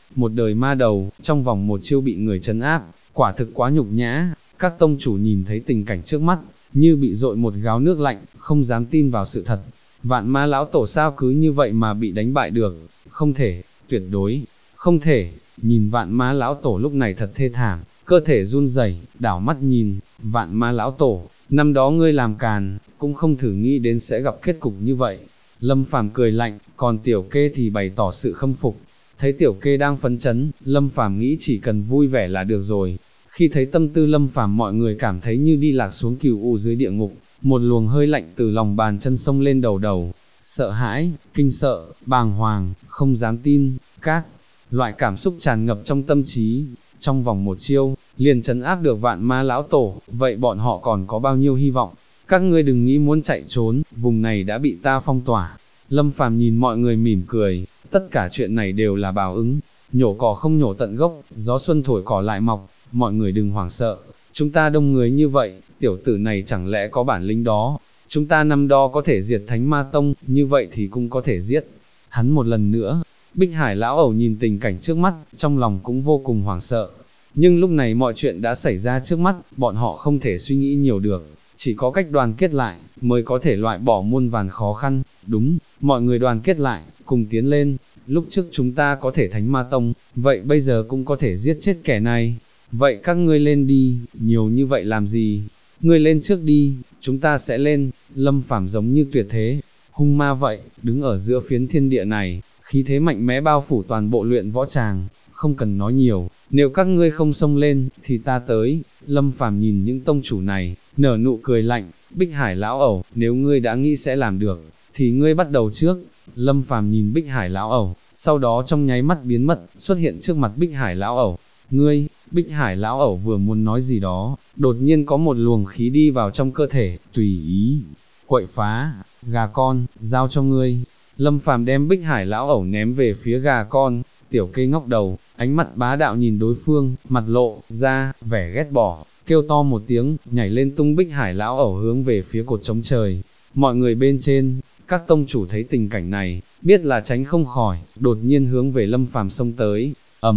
một đời ma đầu, trong vòng một chiêu bị người trấn áp, quả thực quá nhục nhã. Các tông chủ nhìn thấy tình cảnh trước mắt, như bị dội một gáo nước lạnh, không dám tin vào sự thật. Vạn ma lão tổ sao cứ như vậy mà bị đánh bại được, không thể, tuyệt đối, không thể. Nhìn vạn ma lão tổ lúc này thật thê thảm, cơ thể run rẩy, đảo mắt nhìn, vạn ma lão tổ, năm đó ngươi làm càn, cũng không thử nghĩ đến sẽ gặp kết cục như vậy. Lâm Phàm cười lạnh, còn tiểu kê thì bày tỏ sự khâm phục. Thấy tiểu kê đang phấn chấn, Lâm Phàm nghĩ chỉ cần vui vẻ là được rồi. Khi thấy tâm tư Lâm Phàm mọi người cảm thấy như đi lạc xuống cừu u dưới địa ngục, một luồng hơi lạnh từ lòng bàn chân sông lên đầu, sợ hãi, kinh sợ, bàng hoàng, không dám tin, các loại cảm xúc tràn ngập trong tâm trí. Trong vòng một chiêu, liền trấn áp được vạn ma lão tổ, vậy bọn họ còn có bao nhiêu hy vọng? Các ngươi đừng nghĩ muốn chạy trốn, vùng này đã bị ta phong tỏa. Lâm Phàm nhìn mọi người mỉm cười, tất cả chuyện này đều là báo ứng, nhổ cỏ không nhổ tận gốc, gió xuân thổi cỏ lại mọc, mọi người đừng hoảng sợ, chúng ta đông người như vậy, tiểu tử này chẳng lẽ có bản lĩnh đó, chúng ta năm đó có thể diệt Thánh Ma Tông, như vậy thì cũng có thể giết hắn một lần nữa. Bích Hải lão ẩu nhìn tình cảnh trước mắt, trong lòng cũng vô cùng hoảng sợ, nhưng lúc này mọi chuyện đã xảy ra trước mắt, bọn họ không thể suy nghĩ nhiều được, chỉ có cách đoàn kết lại, mới có thể loại bỏ muôn vàn khó khăn. Đúng, mọi người đoàn kết lại, cùng tiến lên, lúc trước chúng ta có thể Thánh Ma Tông, vậy bây giờ cũng có thể giết chết kẻ này. Vậy các ngươi lên đi, nhiều như vậy làm gì? Ngươi lên trước đi, chúng ta sẽ lên. Lâm Phàm giống như tuyệt thế, hung ma vậy, đứng ở giữa phiến thiên địa này, khí thế mạnh mẽ bao phủ toàn bộ luyện võ tràng, không cần nói nhiều, nếu các ngươi không xông lên, thì ta tới. Lâm Phàm nhìn những tông chủ này, nở nụ cười lạnh, Bích Hải lão ẩu, nếu ngươi đã nghĩ sẽ làm được, thì ngươi bắt đầu trước. Lâm Phàm nhìn Bích Hải lão ẩu, sau đó trong nháy mắt biến mất, xuất hiện trước mặt Bích Hải lão ẩu. Ngươi, Bích Hải lão ẩu vừa muốn nói gì đó, đột nhiên có một luồng khí đi vào trong cơ thể, tùy ý, quậy phá, gà con, giao cho ngươi. Lâm Phàm đem Bích Hải lão ẩu ném về phía gà con, tiểu kê ngóc đầu, ánh mặt bá đạo nhìn đối phương, mặt lộ ra vẻ ghét bỏ, kêu to một tiếng, nhảy lên tung Bích Hải lão ẩu hướng về phía cột trống trời. Mọi người bên trên, các tông chủ thấy tình cảnh này, biết là tránh không khỏi, đột nhiên hướng về Lâm Phàm xông tới,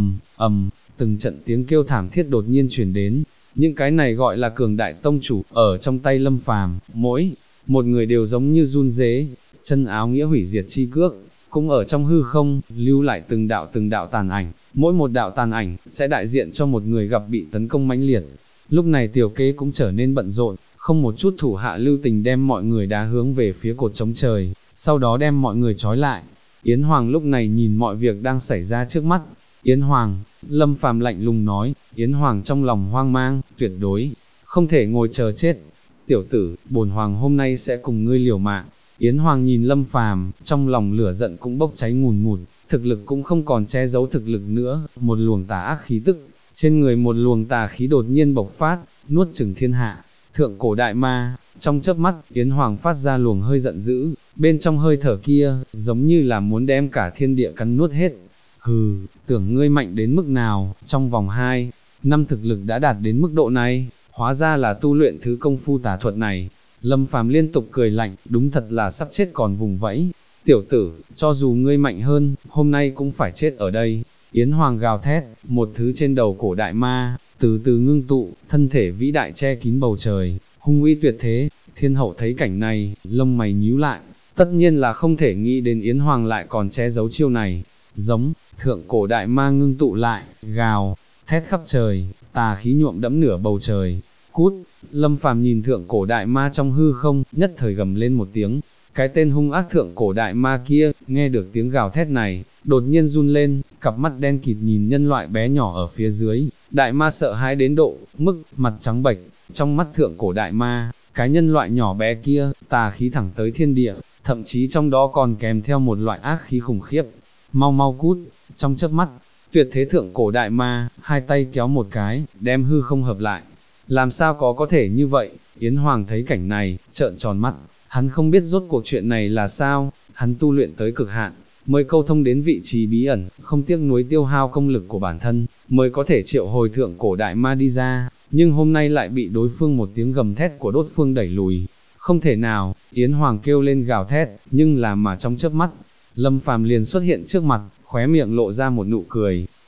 ầm, từng trận tiếng kêu thảm thiết đột nhiên truyền đến. Những cái này gọi là cường đại tông chủ, ở trong tay Lâm Phàm, mỗi một người đều giống như run rế, chân áo nghĩa hủy diệt chi cước, cũng ở trong hư không, lưu lại từng đạo tàn ảnh, mỗi một đạo tàn ảnh, sẽ đại diện cho một người gặp bị tấn công mãnh liệt. Lúc này tiểu kế cũng trở nên bận rộn, không một chút thủ hạ lưu tình đem mọi người đá hướng về phía cột trống trời, sau đó đem mọi người trói lại. Yến Hoàng lúc này nhìn mọi việc đang xảy ra trước mắt. Yến Hoàng, Lâm Phàm lạnh lùng nói, Yến Hoàng trong lòng hoang mang, tuyệt đối, không thể ngồi chờ chết. Tiểu tử, bổn Hoàng hôm nay sẽ cùng ngươi liều mạng. Yến Hoàng nhìn Lâm Phàm, trong lòng lửa giận cũng bốc cháy ngùn ngụt, thực lực cũng không còn che giấu thực lực nữa, một luồng tà ác khí tức, trên người một luồng tà khí đột nhiên bộc phát, nuốt chửng thiên hạ. Thượng cổ đại ma, trong chớp mắt, Yến Hoàng phát ra luồng hơi giận dữ, bên trong hơi thở kia, giống như là muốn đem cả thiên địa cắn nuốt hết. Hừ, tưởng ngươi mạnh đến mức nào, trong vòng 2 năm thực lực đã đạt đến mức độ này, hóa ra là tu luyện thứ công phu tà thuật này. Lâm Phàm liên tục cười lạnh, đúng thật là sắp chết còn vùng vẫy. Tiểu tử, cho dù ngươi mạnh hơn, hôm nay cũng phải chết ở đây. Yến Hoàng gào thét, một thứ trên đầu cổ đại ma, từ từ ngưng tụ, thân thể vĩ đại che kín bầu trời, hung uy tuyệt thế. Thiên hậu thấy cảnh này, lông mày nhíu lại, tất nhiên là không thể nghĩ đến Yến Hoàng lại còn che giấu chiêu này. Giống, thượng cổ đại ma ngưng tụ lại, gào, thét khắp trời, tà khí nhuộm đẫm nửa bầu trời. Cút, Lâm Phàm nhìn thượng cổ đại ma trong hư không, nhất thời gầm lên một tiếng. Cái tên hung ác thượng cổ đại ma kia, nghe được tiếng gào thét này, đột nhiên run lên, cặp mắt đen kịt nhìn nhân loại bé nhỏ ở phía dưới. Đại ma sợ hãi đến độ, mức, mặt trắng bệch, trong mắt thượng cổ đại ma, cái nhân loại nhỏ bé kia, tà khí thẳng tới thiên địa, thậm chí trong đó còn kèm theo một loại ác khí khủng khiếp. Mau mau cút, trong chớp mắt, tuyệt thế thượng cổ đại ma, hai tay kéo một cái, đem hư không hợp lại. Làm sao có thể như vậy? Yến Hoàng thấy cảnh này, trợn tròn mắt, hắn không biết rốt cuộc chuyện này là sao, hắn tu luyện tới cực hạn, mới câu thông đến vị trí bí ẩn, không tiếc nuối tiêu hao công lực của bản thân, mới có thể triệu hồi thượng cổ đại ma đi ra, nhưng hôm nay lại bị đối phương một tiếng gầm thét của đối phương đẩy lùi. Không thể nào, Yến Hoàng kêu lên gào thét, nhưng là mà trong chớp mắt, Lâm Phàm liền xuất hiện trước mặt, khóe miệng lộ ra một nụ cười.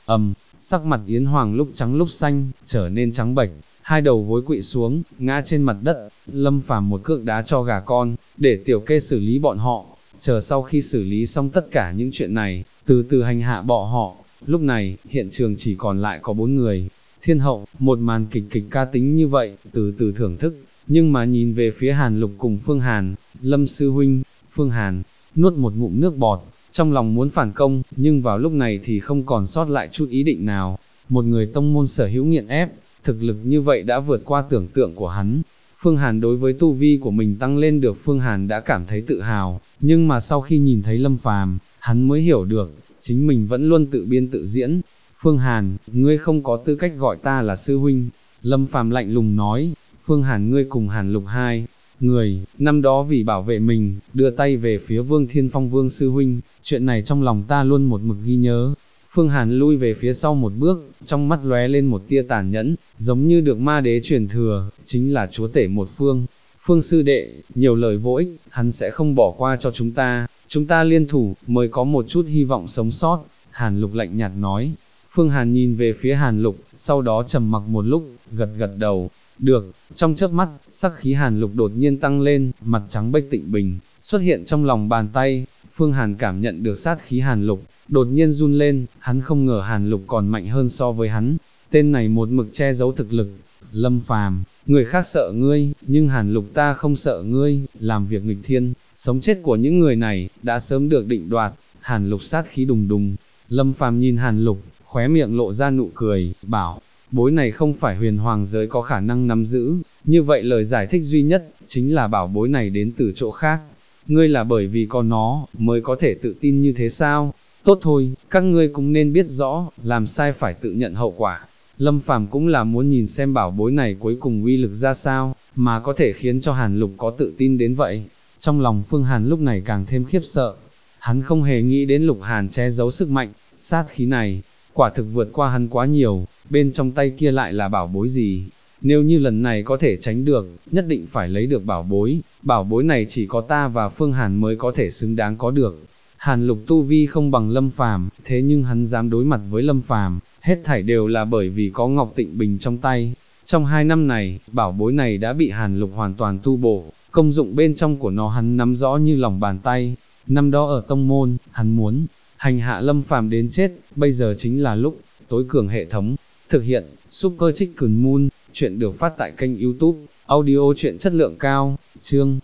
sắc mặt Yến Hoàng lúc trắng lúc xanh, trở nên trắng bệch, hai đầu gối quỵ xuống, ngã trên mặt đất, Lâm Phàm một cước đá cho gà con, để Tiểu Kê xử lý bọn họ, chờ sau khi xử lý xong tất cả những chuyện này, từ từ hành hạ bọn họ. Lúc này, hiện trường chỉ còn lại có 4 người. Thiên hậu, một màn kịch kịch ca tính như vậy, từ từ thưởng thức, nhưng mà nhìn về phía Hàn Lục cùng Phương Hàn, Lâm sư huynh, Phương Hàn, nuốt một ngụm nước bọt, trong lòng muốn phản công, nhưng vào lúc này thì không còn sót lại chút ý định nào. Một người tông môn sở hữu nghiện ép, thực lực như vậy đã vượt qua tưởng tượng của hắn. Phương Hàn đối với tu vi của mình tăng lên được, Phương Hàn đã cảm thấy tự hào, nhưng mà sau khi nhìn thấy Lâm Phàm, hắn mới hiểu được, chính mình vẫn luôn tự biên tự diễn. Phương Hàn, ngươi không có tư cách gọi ta là sư huynh. Lâm Phàm lạnh lùng nói, Phương Hàn, ngươi cùng Hàn Lục hai người, năm đó vì bảo vệ mình, đưa tay về phía Vương Thiên Phong Vương sư huynh, chuyện này trong lòng ta luôn một mực ghi nhớ. Phương Hàn lui về phía sau một bước, trong mắt lóe lên một tia tàn nhẫn, giống như được ma đế truyền thừa, chính là chúa tể một phương. Phương sư đệ, nhiều lời vô ích, hắn sẽ không bỏ qua cho chúng ta liên thủ, mới có một chút hy vọng sống sót. Hàn Lục lạnh nhạt nói. Phương Hàn nhìn về phía Hàn Lục, sau đó trầm mặc một lúc, gật gật đầu. Được, trong chớp mắt, sắc khí Hàn Lục đột nhiên tăng lên, mặt trắng bệch Tịnh Bình, xuất hiện trong lòng bàn tay. Phương Hàn cảm nhận được sát khí Hàn Lục, đột nhiên run lên, hắn không ngờ Hàn Lục còn mạnh hơn so với hắn. Tên này một mực che giấu thực lực. Lâm Phàm, người khác sợ ngươi, nhưng Hàn Lục ta không sợ ngươi, làm việc nghịch thiên, sống chết của những người này, đã sớm được định đoạt. Hàn Lục sát khí đùng đùng. Lâm Phàm nhìn Hàn Lục, khóe miệng lộ ra nụ cười, bảo, bối này không phải huyền hoàng giới có khả năng nắm giữ, như vậy lời giải thích duy nhất, chính là bảo bối này đến từ chỗ khác. Ngươi là bởi vì có nó, mới có thể tự tin như thế sao? Tốt thôi, các ngươi cũng nên biết rõ, làm sai phải tự nhận hậu quả. Lâm Phàm cũng là muốn nhìn xem bảo bối này cuối cùng uy lực ra sao, mà có thể khiến cho Hàn Lục có tự tin đến vậy. Trong lòng Phương Hàn lúc này càng thêm khiếp sợ. Hắn không hề nghĩ đến Lục Hàn che giấu sức mạnh, sát khí này, quả thực vượt qua hắn quá nhiều, bên trong tay kia lại là bảo bối gì. Nếu như lần này có thể tránh được, nhất định phải lấy được bảo bối này chỉ có ta và Phương Hàn mới có thể xứng đáng có được. Hàn Lục tu vi không bằng Lâm Phàm, thế nhưng hắn dám đối mặt với Lâm Phàm, hết thảy đều là bởi vì có Ngọc Tịnh Bình trong tay. Trong 2 năm này, bảo bối này đã bị Hàn Lục hoàn toàn tu bổ, công dụng bên trong của nó hắn nắm rõ như lòng bàn tay. Năm đó ở tông môn, hắn muốn hành hạ Lâm Phàm đến chết, bây giờ chính là lúc. Tối cường hệ thống thực hiện, Super Chicken Moon, chuyện được phát tại kênh YouTube, audio truyện chất lượng cao, chương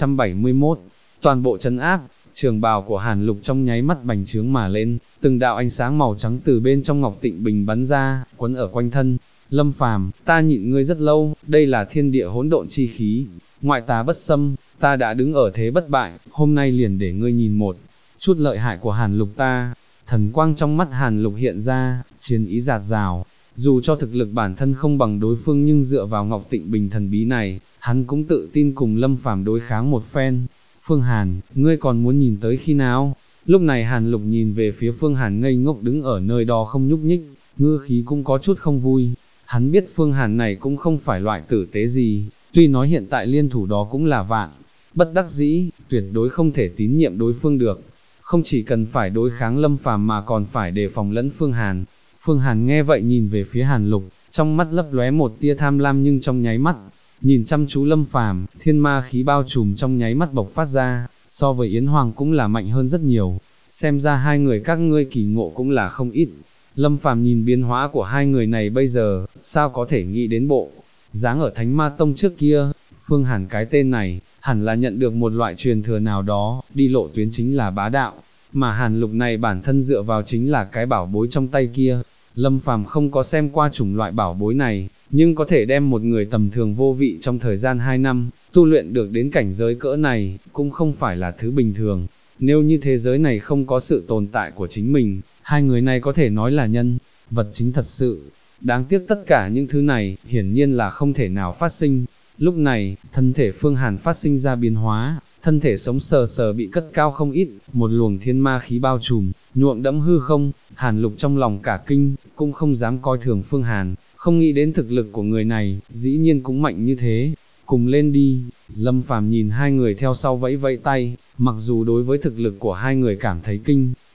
371, toàn bộ trấn áp. Trường bào của Hàn Lục trong nháy mắt bành trướng mà lên, từng đạo ánh sáng màu trắng từ bên trong Ngọc Tịnh Bình bắn ra, quấn ở quanh thân. Lâm Phàm, ta nhịn ngươi rất lâu, đây là thiên địa hỗn độn chi khí, ngoại tà bất xâm, ta đã đứng ở thế bất bại, hôm nay liền để ngươi nhìn một chút lợi hại của Hàn Lục ta. Thần quang trong mắt Hàn Lục hiện ra, chiến ý dạt dào. Dù cho thực lực bản thân không bằng đối phương nhưng dựa vào Ngọc Tịnh Bình thần bí này, hắn cũng tự tin cùng Lâm Phàm đối kháng một phen. Phương Hàn, ngươi còn muốn nhìn tới khi nào? Lúc này Hàn Lục nhìn về phía Phương Hàn ngây ngốc đứng ở nơi đó không nhúc nhích, ngữ khí cũng có chút không vui. Hắn biết Phương Hàn này cũng không phải loại tử tế gì, tuy nói hiện tại liên thủ đó cũng là vạn bất đắc dĩ, tuyệt đối không thể tín nhiệm đối phương được. Không chỉ cần phải đối kháng Lâm Phàm mà còn phải đề phòng lẫn Phương Hàn. Phương Hàn nghe vậy nhìn về phía Hàn Lục, trong mắt lấp lóe một tia tham lam nhưng trong nháy mắt, nhìn chăm chú Lâm Phàm, thiên ma khí bao trùm trong nháy mắt bộc phát ra, so với Yến Hoàng cũng là mạnh hơn rất nhiều. Xem ra hai người các ngươi kỳ ngộ cũng là không ít. Lâm Phàm nhìn biến hóa của hai người này bây giờ, sao có thể nghĩ đến bộ dáng ở Thánh Ma Tông trước kia. Phương Hàn cái tên này, hẳn là nhận được một loại truyền thừa nào đó, đi lộ tuyến chính là bá đạo, mà Hàn Lục này bản thân dựa vào chính là cái bảo bối trong tay kia. Lâm Phàm không có xem qua chủng loại bảo bối này, nhưng có thể đem một người tầm thường vô vị trong thời gian 2 năm, tu luyện được đến cảnh giới cỡ này, cũng không phải là thứ bình thường. Nếu như thế giới này không có sự tồn tại của chính mình, hai người này có thể nói là nhân vật chính thật sự. Đáng tiếc tất cả những thứ này, hiển nhiên là không thể nào phát sinh. Lúc này, thân thể Phương Hàn phát sinh ra biến hóa, thân thể sống sờ sờ bị cất cao không ít, một luồng thiên ma khí bao trùm, nhuộm đẫm hư không. Hàn Lục trong lòng cả kinh, cũng không dám coi thường Phương Hàn, không nghĩ đến thực lực của người này, dĩ nhiên cũng mạnh như thế. Cùng lên đi. Lâm Phàm nhìn hai người theo sau vẫy vẫy tay, mặc dù đối với thực lực của hai người cảm thấy kinh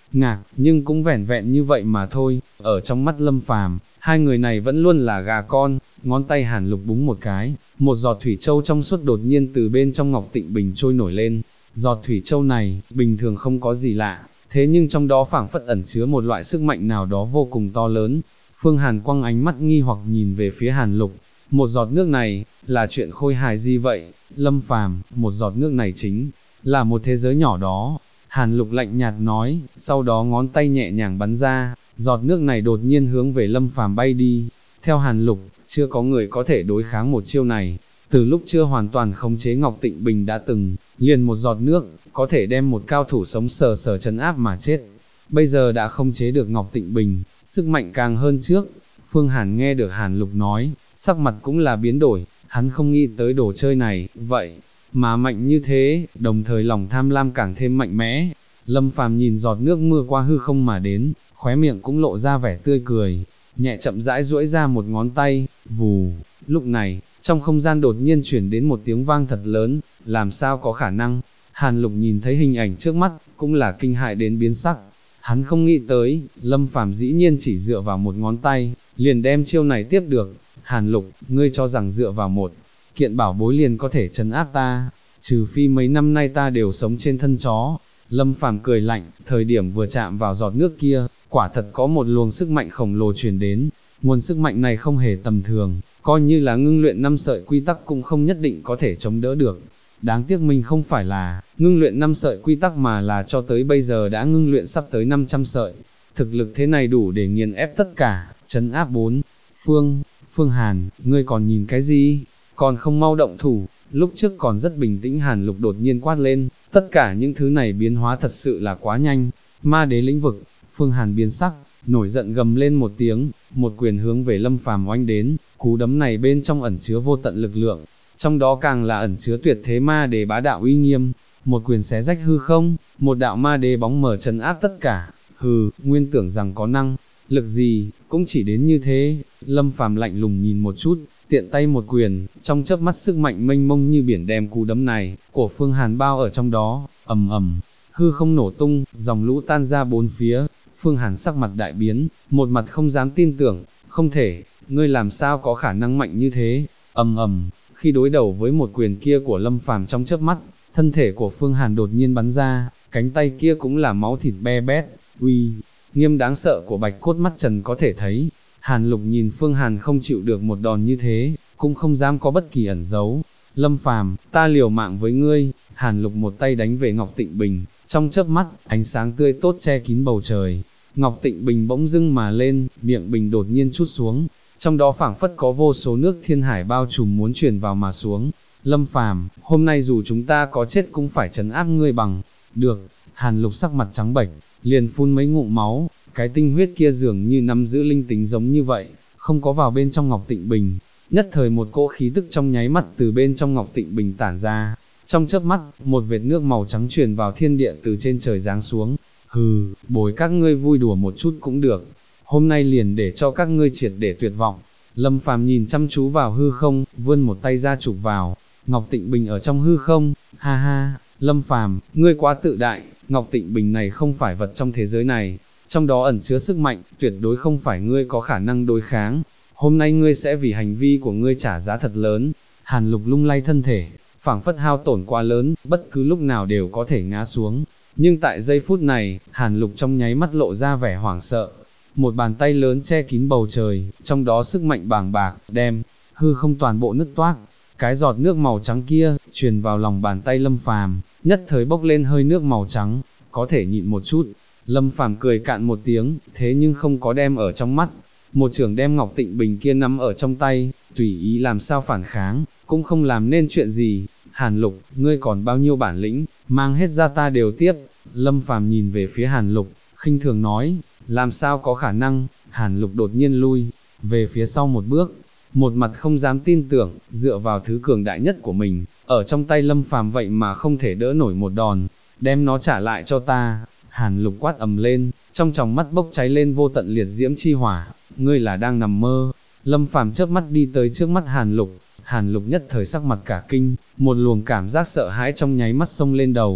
ngạc, nhưng cũng vẻn vẹn như vậy mà thôi, ở trong mắt Lâm Phàm, hai người này vẫn luôn là gà con, ngón tay Hàn Lục búng một cái, một giọt thủy châu trong suốt đột nhiên từ bên trong Ngọc Tịnh Bình trôi nổi lên, giọt thủy châu này, bình thường không có gì lạ, thế nhưng trong đó phảng phất ẩn chứa một loại sức mạnh nào đó vô cùng to lớn. Phương Hàn quăng ánh mắt nghi hoặc nhìn về phía Hàn Lục, một giọt nước này, là chuyện khôi hài gì vậy? Lâm Phàm, một giọt nước này chính là một thế giới nhỏ đó. Hàn Lục lạnh nhạt nói, sau đó ngón tay nhẹ nhàng bắn ra, giọt nước này đột nhiên hướng về Lâm Phàm bay đi. Theo Hàn Lục, chưa có người có thể đối kháng một chiêu này. Từ lúc chưa hoàn toàn khống chế Ngọc Tịnh Bình đã từng, liền một giọt nước, có thể đem một cao thủ sống sờ sờ trấn áp mà chết. Bây giờ đã khống chế được Ngọc Tịnh Bình, sức mạnh càng hơn trước. Phương Hàn nghe được Hàn Lục nói, sắc mặt cũng là biến đổi, hắn không nghĩ tới đồ chơi này, vậy mà mạnh như thế, đồng thời lòng tham lam càng thêm mạnh mẽ. Lâm Phàm nhìn giọt nước mưa qua hư không mà đến, khóe miệng cũng lộ ra vẻ tươi cười, nhẹ chậm rãi duỗi ra một ngón tay, vù. Lúc này, trong không gian đột nhiên chuyển đến một tiếng vang thật lớn, làm sao có khả năng? Hàn Lục nhìn thấy hình ảnh trước mắt, cũng là kinh hại đến biến sắc. Hắn không nghĩ tới, Lâm Phàm dĩ nhiên chỉ dựa vào một ngón tay, liền đem chiêu này tiếp được. Hàn Lục, ngươi cho rằng dựa vào một kiện bảo bối liền có thể trấn áp ta, trừ phi mấy năm nay ta đều sống trên thân chó. Lâm Phàm cười lạnh, thời điểm vừa chạm vào giọt nước kia, quả thật có một luồng sức mạnh khổng lồ truyền đến, nguồn sức mạnh này không hề tầm thường, coi như là ngưng luyện 5 sợi quy tắc cũng không nhất định có thể chống đỡ được. Đáng tiếc mình không phải là ngưng luyện 5 sợi quy tắc mà là cho tới bây giờ đã ngưng luyện sắp tới 500 sợi. Thực lực thế này đủ để nghiền ép tất cả, trấn áp bốn phương. Phương Hàn, ngươi còn nhìn cái gì? Còn không mau động thủ. Lúc trước còn rất bình tĩnh Hàn Lục đột nhiên quát lên, tất cả những thứ này biến hóa thật sự là quá nhanh. Ma đế lĩnh vực, Phương Hàn biến sắc, nổi giận gầm lên một tiếng, một quyền hướng về Lâm Phàm oanh đến, cú đấm này bên trong ẩn chứa vô tận lực lượng, trong đó càng là ẩn chứa tuyệt thế ma đế bá đạo uy nghiêm, một quyền xé rách hư không, một đạo ma đế bóng mờ trấn áp tất cả. Hừ, nguyên tưởng rằng có năng lực gì, cũng chỉ đến như thế. Lâm Phàm lạnh lùng nhìn một chút, tiện tay một quyền, trong chớp mắt sức mạnh mênh mông như biển đem cú đấm này của Phương Hàn bao ở trong đó, ầm ầm, hư không nổ tung, dòng lũ tan ra bốn phía. Phương Hàn sắc mặt đại biến, một mặt không dám tin tưởng, không thể, ngươi làm sao có khả năng mạnh như thế? Ầm ầm, khi đối đầu với một quyền kia của Lâm Phàm trong chớp mắt, thân thể của Phương Hàn đột nhiên bắn ra, cánh tay kia cũng là máu thịt be bét, uy nghiêm đáng sợ của Bạch Cốt mắt trần có thể thấy. Hàn Lục nhìn Phương Hàn không chịu được một đòn như thế, cũng không dám có bất kỳ ẩn giấu. Lâm Phàm, ta liều mạng với ngươi. Hàn Lục một tay đánh về Ngọc Tịnh Bình, trong chớp mắt, ánh sáng tươi tốt che kín bầu trời. Ngọc Tịnh Bình bỗng dưng mà lên, miệng bình đột nhiên trút xuống, trong đó phảng phất có vô số nước thiên hải bao trùm muốn truyền vào mà xuống. Lâm Phàm, hôm nay dù chúng ta có chết cũng phải trấn áp ngươi bằng được. Hàn Lục sắc mặt trắng bệch, liền phun mấy ngụm máu, cái tinh huyết kia dường như nắm giữ linh tính giống như vậy, không có vào bên trong Ngọc Tịnh Bình. Nhất thời một cỗ khí tức trong nháy mắt từ bên trong Ngọc Tịnh Bình tản ra, trong chớp mắt, một vệt nước màu trắng truyền vào thiên địa từ trên trời giáng xuống. Hừ, bồi các ngươi vui đùa một chút cũng được, hôm nay liền để cho các ngươi triệt để tuyệt vọng. Lâm Phàm nhìn chăm chú vào hư không, vươn một tay ra chụp vào Ngọc Tịnh Bình ở trong hư không. Ha ha, Lâm Phàm, ngươi quá tự đại, Ngọc Tịnh Bình này không phải vật trong thế giới này, trong đó ẩn chứa sức mạnh, tuyệt đối không phải ngươi có khả năng đối kháng. Hôm nay ngươi sẽ vì hành vi của ngươi trả giá thật lớn. Hàn Lục lung lay thân thể, phảng phất hao tổn quá lớn, bất cứ lúc nào đều có thể ngã xuống. Nhưng tại giây phút này, Hàn Lục trong nháy mắt lộ ra vẻ hoảng sợ. Một bàn tay lớn che kín bầu trời, trong đó sức mạnh bàng bạc, đem hư không toàn bộ nứt toác. Cái giọt nước màu trắng kia, truyền vào lòng bàn tay Lâm Phàm, nhất thời bốc lên hơi nước màu trắng, có thể nhịn một chút. Lâm Phàm cười cạn một tiếng, thế nhưng không có đem ở trong mắt. Một chưởng đem Ngọc Tịnh Bình kia nắm ở trong tay, tùy ý làm sao phản kháng, cũng không làm nên chuyện gì. Hàn Lục, ngươi còn bao nhiêu bản lĩnh, mang hết ra ta đều tiếp. Lâm Phàm nhìn về phía Hàn Lục, khinh thường nói, làm sao có khả năng. Hàn Lục đột nhiên lui về phía sau một bước, một mặt không dám tin tưởng, dựa vào thứ cường đại nhất của mình, ở trong tay Lâm Phàm vậy mà không thể đỡ nổi một đòn, đem nó trả lại cho ta. Hàn Lục quát ầm lên, trong tròng mắt bốc cháy lên vô tận liệt diễm chi hỏa, ngươi là đang nằm mơ. Lâm Phàm chớp mắt đi tới trước mắt Hàn Lục nhất thời sắc mặt cả kinh, một luồng cảm giác sợ hãi trong nháy mắt xông lên đầu,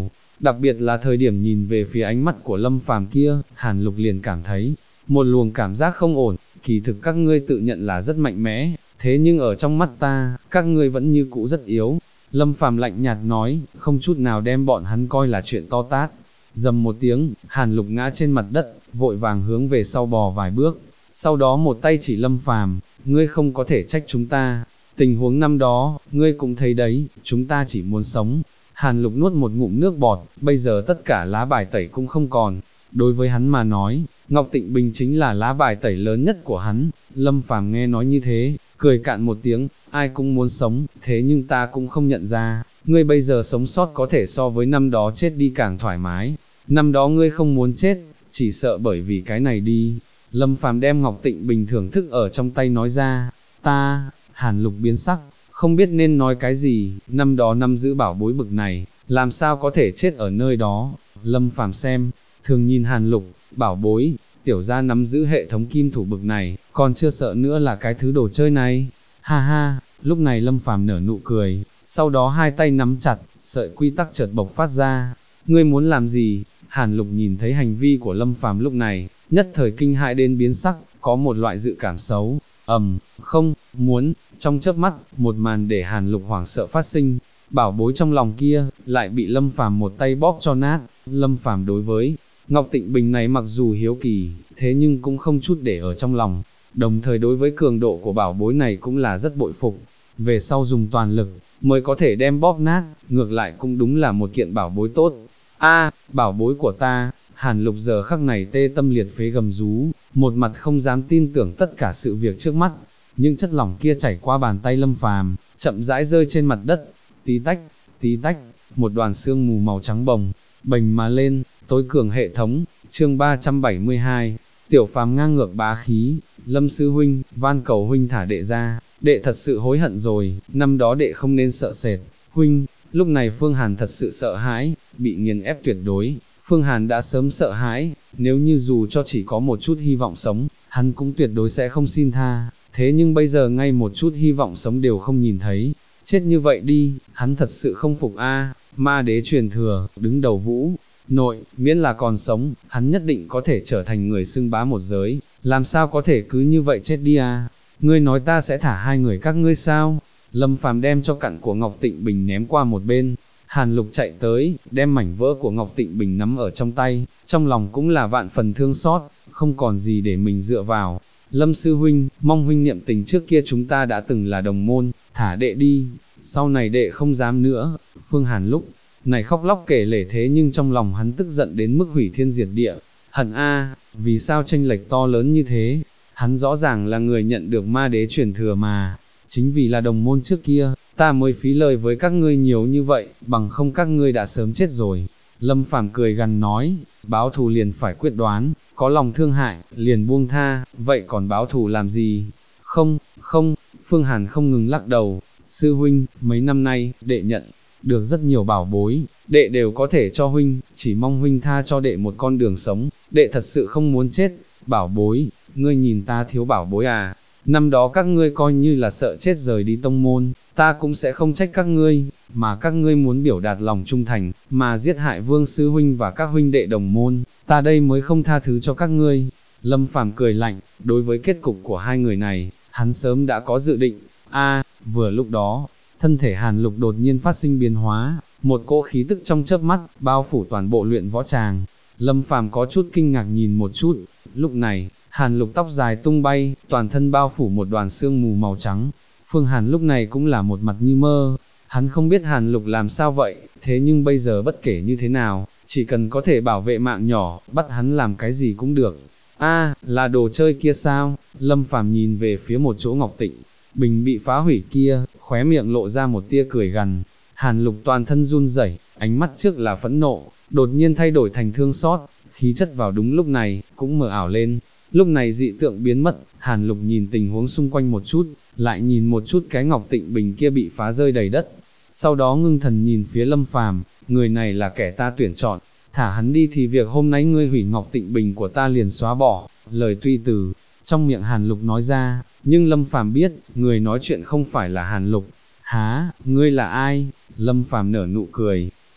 đặc biệt là thời điểm nhìn về phía ánh mắt của Lâm Phàm kia, Hàn Lục liền cảm thấy một luồng cảm giác không ổn, kỳ thực các ngươi tự nhận là rất mạnh mẽ, thế nhưng ở trong mắt ta, các ngươi vẫn như cũ rất yếu. Lâm Phàm lạnh nhạt nói, không chút nào đem bọn hắn coi là chuyện to tát. Dầm một tiếng, Hàn Lục ngã trên mặt đất, vội vàng hướng về sau bò vài bước, sau đó một tay chỉ Lâm Phàm, ngươi không có thể trách chúng ta, tình huống năm đó, ngươi cũng thấy đấy, chúng ta chỉ muốn sống. Hàn Lục nuốt một ngụm nước bọt, bây giờ tất cả lá bài tẩy cũng không còn, đối với hắn mà nói, Ngọc Tịnh Bình chính là lá bài tẩy lớn nhất của hắn. Lâm Phàm nghe nói như thế, cười cạn một tiếng, ai cũng muốn sống, thế nhưng ta cũng không nhận ra, ngươi bây giờ sống sót có thể so với năm đó chết đi càng thoải mái, năm đó ngươi không muốn chết, chỉ sợ bởi vì cái này đi. Lâm Phàm đem Ngọc Tịnh Bình thưởng thức ở trong tay nói ra, ta, Hàn Lục biến sắc, không biết nên nói cái gì, năm đó nắm giữ bảo bối bực này, làm sao có thể chết ở nơi đó. Lâm Phàm xem, thường nhìn Hàn Lục, bảo bối, tiểu gia nắm giữ hệ thống kim thủ bực này, còn chưa sợ nữa là cái thứ đồ chơi này. Ha ha, lúc này Lâm Phàm nở nụ cười, sau đó hai tay nắm chặt, sợi quy tắc chợt bộc phát ra. Ngươi muốn làm gì? Hàn Lục nhìn thấy hành vi của Lâm Phàm lúc này, nhất thời kinh hãi đến biến sắc, có một loại dự cảm xấu. Không, muốn, trong chớp mắt, một màn để Hàn Lục hoảng sợ phát sinh, bảo bối trong lòng kia, lại bị Lâm Phàm một tay bóp cho nát. Lâm Phàm đối với Ngọc Tịnh Bình này mặc dù hiếu kỳ, thế nhưng cũng không chút để ở trong lòng, đồng thời đối với cường độ của bảo bối này cũng là rất bội phục, về sau dùng toàn lực, mới có thể đem bóp nát, ngược lại cũng đúng là một kiện bảo bối tốt. Bảo bối của ta, Hàn Lục giờ khắc này tê tâm liệt phế gầm rú, một mặt không dám tin tưởng tất cả sự việc trước mắt, những chất lỏng kia chảy qua bàn tay Lâm Phàm, chậm rãi rơi trên mặt đất, tí tách, một đoàn sương mù màu trắng bềnh mà lên, tối cường hệ thống, chương 372, Tiểu Phàm ngang ngược bá khí, Lâm sư huynh, van cầu huynh thả đệ ra, đệ thật sự hối hận rồi, năm đó đệ không nên sợ sệt, huynh. Lúc này Phương Hàn thật sự sợ hãi, bị nghiền ép tuyệt đối, Phương Hàn đã sớm sợ hãi, nếu như dù cho chỉ có một chút hy vọng sống, hắn cũng tuyệt đối sẽ không xin tha, thế nhưng bây giờ ngay một chút hy vọng sống đều không nhìn thấy, chết như vậy đi, hắn thật sự không phục ma đế truyền thừa, đứng đầu vũ nội, miễn là còn sống, hắn nhất định có thể trở thành người xưng bá một giới, làm sao có thể cứ như vậy chết đi ngươi nói ta sẽ thả hai người các ngươi sao? Lâm Phàm đem cho cặn của Ngọc Tịnh Bình ném qua một bên, Hàn Lục chạy tới, đem mảnh vỡ của Ngọc Tịnh Bình nắm ở trong tay, trong lòng cũng là vạn phần thương xót, không còn gì để mình dựa vào. Lâm sư huynh, mong huynh niệm tình trước kia chúng ta đã từng là đồng môn, thả đệ đi, sau này đệ không dám nữa. Phương Hàn lúc này khóc lóc kể lể, thế nhưng trong lòng hắn tức giận đến mức hủy thiên diệt địa, hận vì sao chênh lệch to lớn như thế, hắn rõ ràng là người nhận được ma đế truyền thừa mà. Chính vì là đồng môn trước kia, ta mới phí lời với các ngươi nhiều như vậy, bằng không các ngươi đã sớm chết rồi. Lâm Phàm cười gằn nói, báo thù liền phải quyết đoán, có lòng thương hại, liền buông tha, vậy còn báo thù làm gì? Không, Phương Hàn không ngừng lắc đầu, sư huynh, mấy năm nay, đệ nhận được rất nhiều bảo bối, đệ đều có thể cho huynh, chỉ mong huynh tha cho đệ một con đường sống, đệ thật sự không muốn chết. Bảo bối, ngươi nhìn ta thiếu bảo bối năm đó các ngươi coi như là sợ chết rời đi tông môn, ta cũng sẽ không trách các ngươi, mà các ngươi muốn biểu đạt lòng trung thành, mà giết hại Vương sư huynh và các huynh đệ đồng môn, ta đây mới không tha thứ cho các ngươi. Lâm Phàm cười lạnh, đối với kết cục của hai người này, hắn sớm đã có dự định. Vừa lúc đó, thân thể Hàn Lục đột nhiên phát sinh biến hóa, một cỗ khí tức trong chớp mắt, bao phủ toàn bộ luyện võ tràng. Lâm Phàm có chút kinh ngạc nhìn một chút, lúc này, Hàn Lục tóc dài tung bay, toàn thân bao phủ một đoàn sương mù màu trắng. Phương Hàn lúc này cũng là một mặt như mơ, hắn không biết Hàn Lục làm sao vậy, thế nhưng bây giờ bất kể như thế nào, chỉ cần có thể bảo vệ mạng nhỏ, bắt hắn làm cái gì cũng được. Là đồ chơi kia sao? Lâm Phàm nhìn về phía một chỗ Ngọc Tịnh Bình bị phá hủy kia, khóe miệng lộ ra một tia cười gằn. Hàn Lục toàn thân run rẩy, ánh mắt trước là phẫn nộ, đột nhiên thay đổi thành thương xót, khí chất vào đúng lúc này, cũng mờ ảo lên. Lúc này dị tượng biến mất, Hàn Lục nhìn tình huống xung quanh một chút, lại nhìn một chút cái Ngọc Tịnh Bình kia bị phá rơi đầy đất. Sau đó ngưng thần nhìn phía Lâm Phàm, người này là kẻ ta tuyển chọn, thả hắn đi thì việc hôm nay ngươi hủy Ngọc Tịnh Bình của ta liền xóa bỏ. Lời tuy từ trong miệng Hàn Lục nói ra, nhưng Lâm Phàm biết, người nói chuyện không phải là Hàn Lục. Ngươi là ai? Lâm Phàm nở nụ cười,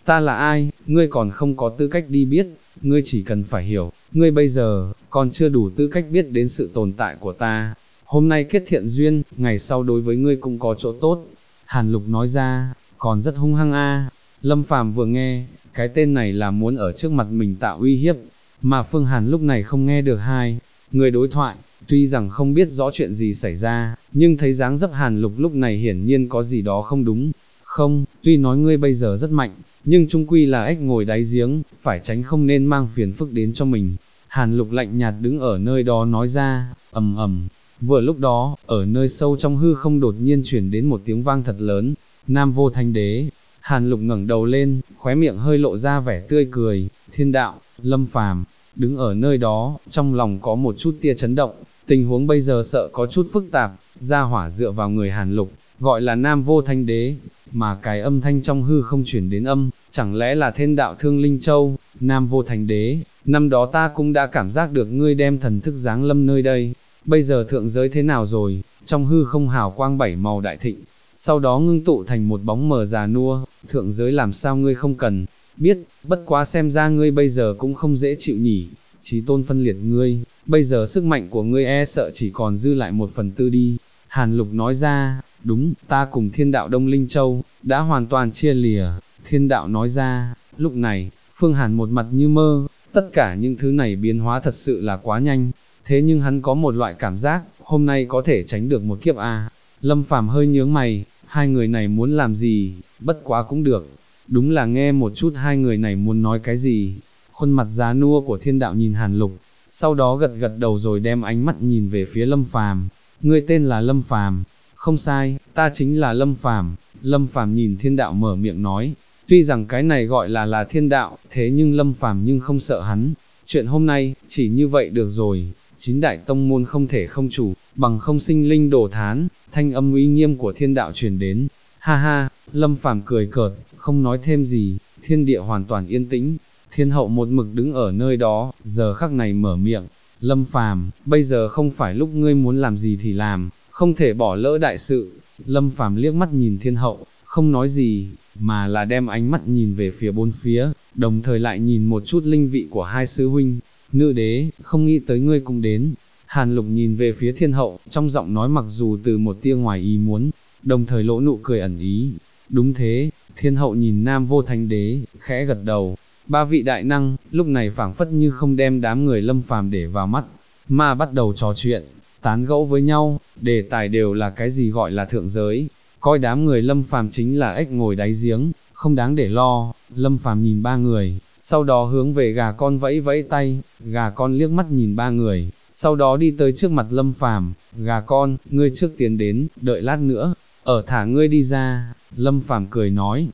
ta là ai, ngươi còn không có tư cách đi biết, ngươi chỉ cần phải hiểu, ngươi bây giờ, còn chưa đủ tư cách biết đến sự tồn tại của ta. Hôm nay kết thiện duyên, ngày sau đối với ngươi cũng có chỗ tốt. Hàn Lục nói ra, còn rất hung hăng a. Lâm Phàm vừa nghe, cái tên này là muốn ở trước mặt mình tạo uy hiếp, mà Phương Hàn lúc này không nghe được hai người đối thoại, tuy rằng không biết rõ chuyện gì xảy ra, nhưng thấy dáng dấp Hàn Lục lúc này hiển nhiên có gì đó không đúng. Không, tuy nói ngươi bây giờ rất mạnh, nhưng chung quy là ếch ngồi đáy giếng, phải tránh không nên mang phiền phức đến cho mình. Hàn Lục lạnh nhạt đứng ở nơi đó nói ra, ầm ầm. Vừa lúc đó, ở nơi sâu trong hư không đột nhiên chuyển đến một tiếng vang thật lớn, Nam Vô Thanh Đế. Hàn Lục ngẩng đầu lên, khóe miệng hơi lộ ra vẻ tươi cười, Thiên Đạo, Lâm Phàm đứng ở nơi đó, trong lòng có một chút tia chấn động, tình huống bây giờ sợ có chút phức tạp, gia hỏa dựa vào người Hàn Lục, gọi là Nam Vô Thanh Đế, mà cái âm thanh trong hư không chuyển đến âm, chẳng lẽ là Thiên Đạo Thương Linh Châu, Nam Vô Thanh Đế, năm đó ta cũng đã cảm giác được ngươi đem thần thức giáng lâm nơi đây, bây giờ thượng giới thế nào rồi, trong hư không hào quang bảy màu đại thịnh, sau đó ngưng tụ thành một bóng mờ già nua, thượng giới làm sao ngươi không cần biết, bất quá xem ra ngươi bây giờ cũng không dễ chịu nhỉ, Chí Tôn phân liệt ngươi, bây giờ sức mạnh của ngươi e sợ chỉ còn dư lại 1/4 đi. Hàn Lục nói ra, đúng, ta cùng Thiên Đạo Đông Linh Châu, đã hoàn toàn chia lìa. Thiên Đạo nói ra, lúc này, Phương Hàn một mặt như mơ, tất cả những thứ này biến hóa thật sự là quá nhanh, thế nhưng hắn có một loại cảm giác, hôm nay có thể tránh được một kiếp a. Lâm Phàm hơi nhướng mày, hai người này muốn làm gì, bất quá cũng được, đúng là nghe một chút hai người này muốn nói cái gì. Khuôn mặt già nua của Thiên Đạo nhìn Hàn Lục, sau đó gật gật đầu rồi đem ánh mắt nhìn về phía Lâm Phàm. Ngươi tên là Lâm Phàm? Không sai, ta chính là Lâm Phàm. Lâm Phàm nhìn Thiên Đạo mở miệng nói, tuy rằng cái này gọi là Thiên Đạo, thế nhưng Lâm Phàm nhưng không sợ hắn. Chuyện hôm nay, chỉ như vậy được rồi, 9 đại tông môn không thể không chủ, bằng không sinh linh đổ thán, thanh âm uy nghiêm của Thiên Đạo truyền đến. Ha ha, Lâm Phàm cười cợt, không nói thêm gì, thiên địa hoàn toàn yên tĩnh. Thiên hậu một mực đứng ở nơi đó, giờ khắc này mở miệng, Lâm Phàm, bây giờ không phải lúc ngươi muốn làm gì thì làm, không thể bỏ lỡ đại sự. Lâm Phàm liếc mắt nhìn thiên hậu, không nói gì, mà là đem ánh mắt nhìn về phía bốn phía, đồng thời lại nhìn một chút linh vị của hai sư huynh. Nữ đế, không nghĩ tới ngươi cũng đến. Hàn Lục nhìn về phía thiên hậu, trong giọng nói mặc dù từ một tia ngoài ý muốn, đồng thời lỗ nụ cười ẩn ý. Đúng thế, thiên hậu nhìn Nam Vô Thanh Đế, khẽ gật đầu. Ba vị đại năng, lúc này phảng phất như không đem đám người Lâm Phàm để vào mắt, mà bắt đầu trò chuyện, tán gẫu với nhau, đề tài đều là cái gì gọi là thượng giới, coi đám người Lâm Phàm chính là ếch ngồi đáy giếng, không đáng để lo. Lâm Phàm nhìn ba người, sau đó hướng về gà con vẫy vẫy tay, gà con liếc mắt nhìn ba người, sau đó đi tới trước mặt Lâm Phàm, gà con, ngươi trước tiến đến, đợi lát nữa, thả ngươi đi ra. Lâm Phàm cười nói,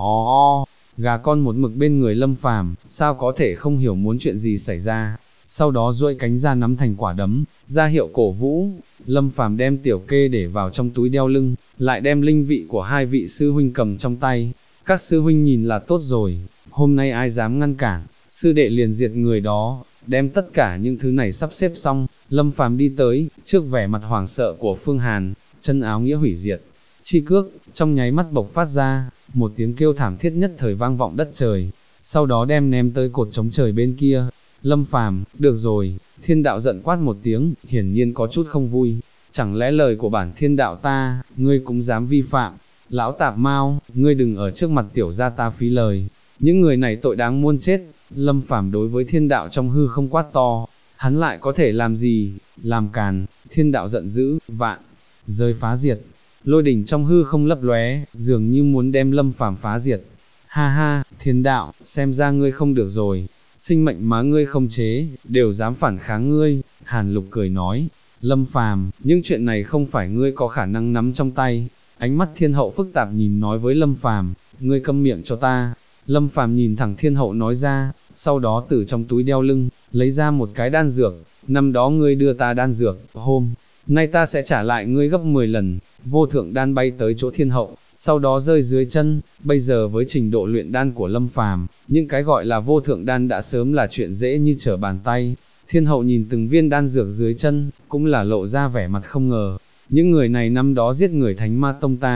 gà con một mực bên người Lâm Phàm, sao có thể không hiểu muốn chuyện gì xảy ra, sau đó duỗi cánh ra nắm thành quả đấm, ra hiệu cổ vũ. Lâm Phàm đem tiểu kê để vào trong túi đeo lưng, lại đem linh vị của hai vị sư huynh cầm trong tay, các sư huynh nhìn là tốt rồi, hôm nay ai dám ngăn cản, sư đệ liền diệt người đó. Đem tất cả những thứ này sắp xếp xong, Lâm Phàm đi tới, trước vẻ mặt hoảng sợ của Phương Hàn, chân áo nghĩa hủy diệt, chi cước, trong nháy mắt bộc phát ra, một tiếng kêu thảm thiết nhất thời vang vọng đất trời, sau đó đem ném tới cột chống trời bên kia. Lâm Phàm, được rồi, Thiên Đạo giận quát một tiếng, hiển nhiên có chút không vui, chẳng lẽ lời của bản Thiên Đạo ta, ngươi cũng dám vi phạm, lão tạp mau, ngươi đừng ở trước mặt tiểu gia ta phí lời, những người này tội đáng muôn chết. Lâm Phàm đối với Thiên Đạo trong hư không quát to, hắn lại có thể làm gì, làm càn. Thiên Đạo giận dữ, vạn giới phá diệt, lôi đỉnh trong hư không lấp lóe, dường như muốn đem Lâm Phàm phá diệt. Ha ha, Thiên Đạo, xem ra ngươi không được rồi, sinh mệnh má ngươi không chế, đều dám phản kháng ngươi. Hàn Lục cười nói, Lâm Phàm, những chuyện này không phải ngươi có khả năng nắm trong tay. Ánh mắt Thiên Hậu phức tạp nhìn nói với Lâm Phàm, ngươi câm miệng cho ta. Lâm Phàm nhìn thẳng Thiên Hậu nói ra, sau đó từ trong túi đeo lưng, lấy ra một cái đan dược, năm đó ngươi đưa ta đan dược, hôm nay ta sẽ trả lại ngươi gấp 10 lần. Vô thượng đan bay tới chỗ Thiên Hậu, sau đó rơi dưới chân. Bây giờ với trình độ luyện đan của Lâm Phàm, những cái gọi là vô thượng đan đã sớm là chuyện dễ như trở bàn tay. Thiên Hậu nhìn từng viên đan dược dưới chân, cũng là lộ ra vẻ mặt không ngờ, những người này năm đó giết người Thánh Ma Tông ta,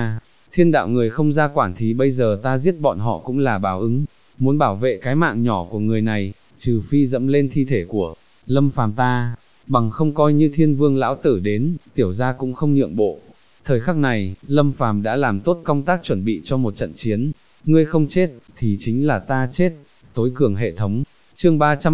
thiên đạo người không ra quản thì bây giờ ta giết bọn họ cũng là báo ứng, muốn bảo vệ cái mạng nhỏ của người này, trừ phi dẫm lên thi thể của Lâm Phàm ta, bằng không coi như thiên vương lão tử đến, tiểu gia cũng không nhượng bộ. Thời khắc này, Lâm Phàm đã làm tốt công tác chuẩn bị cho một trận chiến, ngươi không chết, thì chính là ta chết, tối cường hệ thống. Chương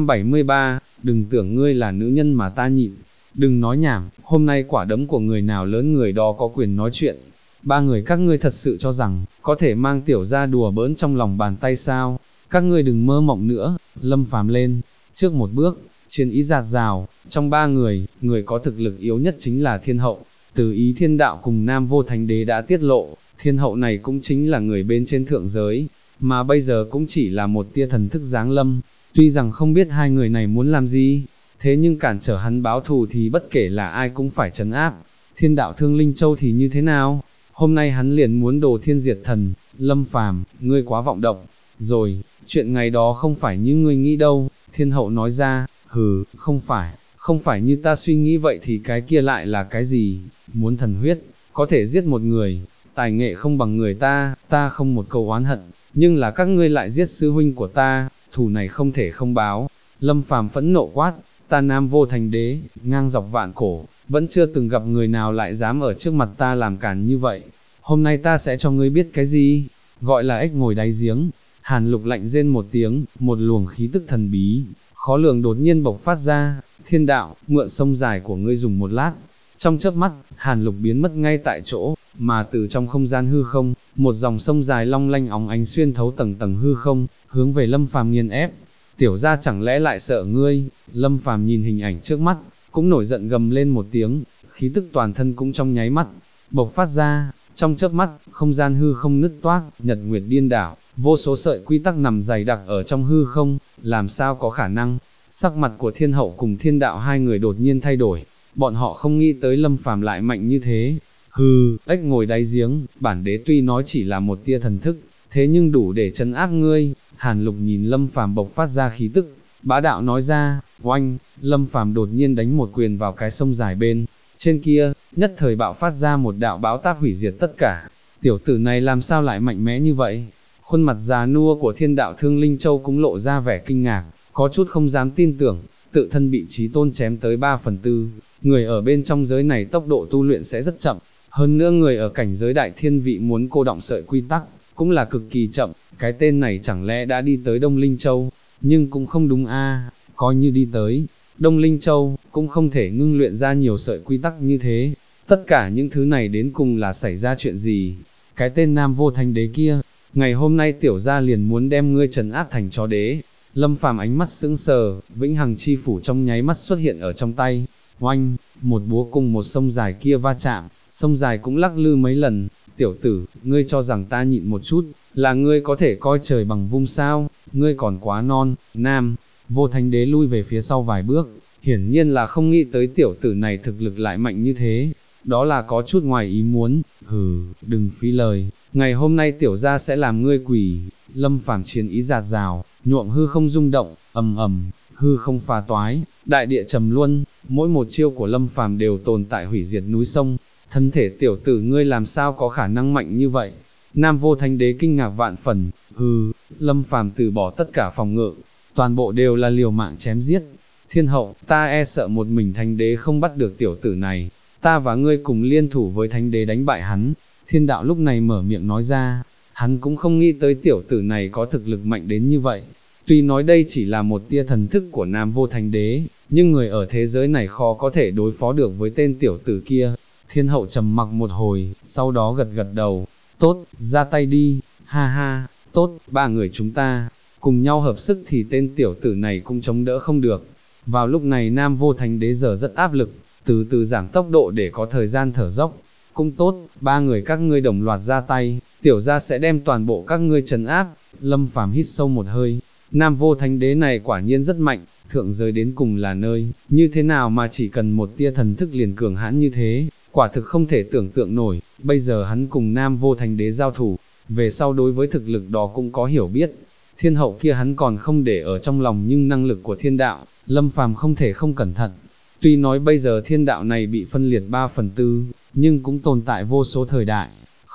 373, đừng tưởng ngươi là nữ nhân mà ta nhịn, đừng nói nhảm, hôm nay quả đấm của người nào lớn người đó có quyền nói chuyện. Ba người các ngươi thật sự cho rằng, có thể mang tiểu gia đùa bỡn trong lòng bàn tay sao, các ngươi đừng mơ mộng nữa. Lâm Phàm lên, trước một bước, chiến ý dạt dào, trong ba người, người có thực lực yếu nhất chính là thiên hậu. Từ ý thiên đạo cùng Nam Vô Thánh Đế đã tiết lộ, thiên hậu này cũng chính là người bên trên thượng giới, mà bây giờ cũng chỉ là một tia thần thức giáng lâm, tuy rằng không biết hai người này muốn làm gì, thế nhưng cản trở hắn báo thù thì bất kể là ai cũng phải trấn áp. Thiên đạo Thương Linh Châu thì như thế nào? Hôm nay hắn liền muốn đồ thiên diệt thần. Lâm Phàm, ngươi quá vọng động, rồi, chuyện ngày đó không phải như ngươi nghĩ đâu. Thiên hậu nói ra, hừ, không phải như ta suy nghĩ vậy thì cái kia lại là cái gì? Muốn thần huyết, có thể giết một người, tài nghệ không bằng người ta không một câu oán hận, nhưng là các ngươi lại giết sư huynh của ta, thù này không thể không báo. Lâm Phàm phẫn nộ quát, ta Nam Vô Thành Đế, ngang dọc vạn cổ, vẫn chưa từng gặp người nào lại dám ở trước mặt ta làm cản như vậy. Hôm nay ta sẽ cho ngươi biết cái gì, gọi là ếch ngồi đáy giếng. Hàn Lục lạnh rên một tiếng, một luồng khí tức thần bí, khó lường đột nhiên bộc phát ra. Thiên đạo, mượn sông dài của ngươi dùng một lát. Trong chớp mắt, Hàn Lục biến mất ngay tại chỗ, mà từ trong không gian hư không, một dòng sông dài long lanh óng ánh xuyên thấu tầng tầng hư không, hướng về Lâm Phàm nghiền ép. Tiểu gia chẳng lẽ lại sợ ngươi? Lâm Phàm nhìn hình ảnh trước mắt, cũng nổi giận gầm lên một tiếng, khí tức toàn thân cũng trong nháy mắt bộc phát ra. Trong chớp mắt, không gian hư không nứt toác, nhật nguyệt điên đảo, vô số sợi quy tắc nằm dày đặc ở trong hư không, làm sao có khả năng? Sắc mặt của thiên hậu cùng thiên đạo hai người đột nhiên thay đổi, bọn họ không nghĩ tới Lâm Phàm lại mạnh như thế. Hừ, ếch ngồi đáy giếng, bản đế tuy nói chỉ là một tia thần thức, thế nhưng đủ để trấn áp ngươi. Hàn Lục nhìn Lâm Phàm bộc phát ra khí tức, bá đạo nói ra. Oanh, Lâm Phàm đột nhiên đánh một quyền vào cái sông dài bên trên kia, nhất thời bạo phát ra một đạo bão táp hủy diệt tất cả. Tiểu tử này làm sao lại mạnh mẽ như vậy? Khuôn mặt già nua của thiên đạo Thương Linh Châu cũng lộ ra vẻ kinh ngạc, có chút không dám tin tưởng, tự thân bị chí tôn chém tới 3/4, người ở bên trong giới này tốc độ tu luyện sẽ rất chậm, hơn nữa người ở cảnh giới đại thiên vị muốn cô động sợi quy tắc, cũng là cực kỳ chậm. Cái tên này chẳng lẽ đã đi tới Đông Linh Châu? Nhưng cũng không đúng a, coi như đi tới Đông Linh Châu, cũng không thể ngưng luyện ra nhiều sợi quy tắc như thế. Tất cả những thứ này đến cùng là xảy ra chuyện gì? Cái tên Nam Vô Thánh Đế kia, ngày hôm nay tiểu gia liền muốn đem ngươi trấn áp thành chó đế. Lâm Phàm ánh mắt sững sờ, vĩnh hằng chi phủ trong nháy mắt xuất hiện ở trong tay. Oanh, một búa cùng một sông dài kia va chạm, sông dài cũng lắc lư mấy lần. Tiểu tử, ngươi cho rằng ta nhịn một chút, là ngươi có thể coi trời bằng vung sao? Ngươi còn quá non. Nam Vô Thánh Đế lui về phía sau vài bước, hiển nhiên là không nghĩ tới tiểu tử này thực lực lại mạnh như thế, đó là có chút ngoài ý muốn. Hừ, đừng phí lời, ngày hôm nay tiểu gia sẽ làm ngươi quỳ. Lâm Phàm chiến ý dạt dào, nhuộm hư không rung động, ầm ầm, hư không phá toái, đại địa trầm luân, mỗi một chiêu của Lâm Phàm đều tồn tại hủy diệt núi sông. Thân thể tiểu tử ngươi làm sao có khả năng mạnh như vậy? Nam Vô Thánh Đế kinh ngạc vạn phần. Hừ, Lâm Phàm từ bỏ tất cả phòng ngự, toàn bộ đều là liều mạng chém giết. Thiên hậu, ta e sợ một mình Thánh Đế không bắt được tiểu tử này, ta và ngươi cùng liên thủ với Thánh Đế đánh bại hắn. Thiên đạo lúc này mở miệng nói ra, hắn cũng không nghĩ tới tiểu tử này có thực lực mạnh đến như vậy. Tuy nói đây chỉ là một tia thần thức của Nam Vô Thánh Đế, nhưng người ở thế giới này khó có thể đối phó được với tên tiểu tử kia. Thiên hậu trầm mặc một hồi, sau đó gật gật đầu, tốt, ra tay đi, ha ha, tốt, ba người chúng ta, cùng nhau hợp sức thì tên tiểu tử này cũng chống đỡ không được. Vào lúc này Nam Vô Thánh Đế giờ rất áp lực, từ từ giảm tốc độ để có thời gian thở dốc. Cũng tốt, ba người các ngươi đồng loạt ra tay, tiểu gia sẽ đem toàn bộ các ngươi trấn áp. Lâm Phàm hít sâu một hơi, Nam Vô Thánh Đế này quả nhiên rất mạnh, thượng giới đến cùng là nơi, như thế nào mà chỉ cần một tia thần thức liền cường hãn như thế, quả thực không thể tưởng tượng nổi. Bây giờ hắn cùng Nam Vô Thánh Đế giao thủ, về sau đối với thực lực đó cũng có hiểu biết. Thiên hậu kia hắn còn không để ở trong lòng, nhưng năng lực của thiên đạo, Lâm Phàm không thể không cẩn thận. Tuy nói bây giờ thiên đạo này bị phân liệt 3/4, nhưng cũng tồn tại vô số thời đại,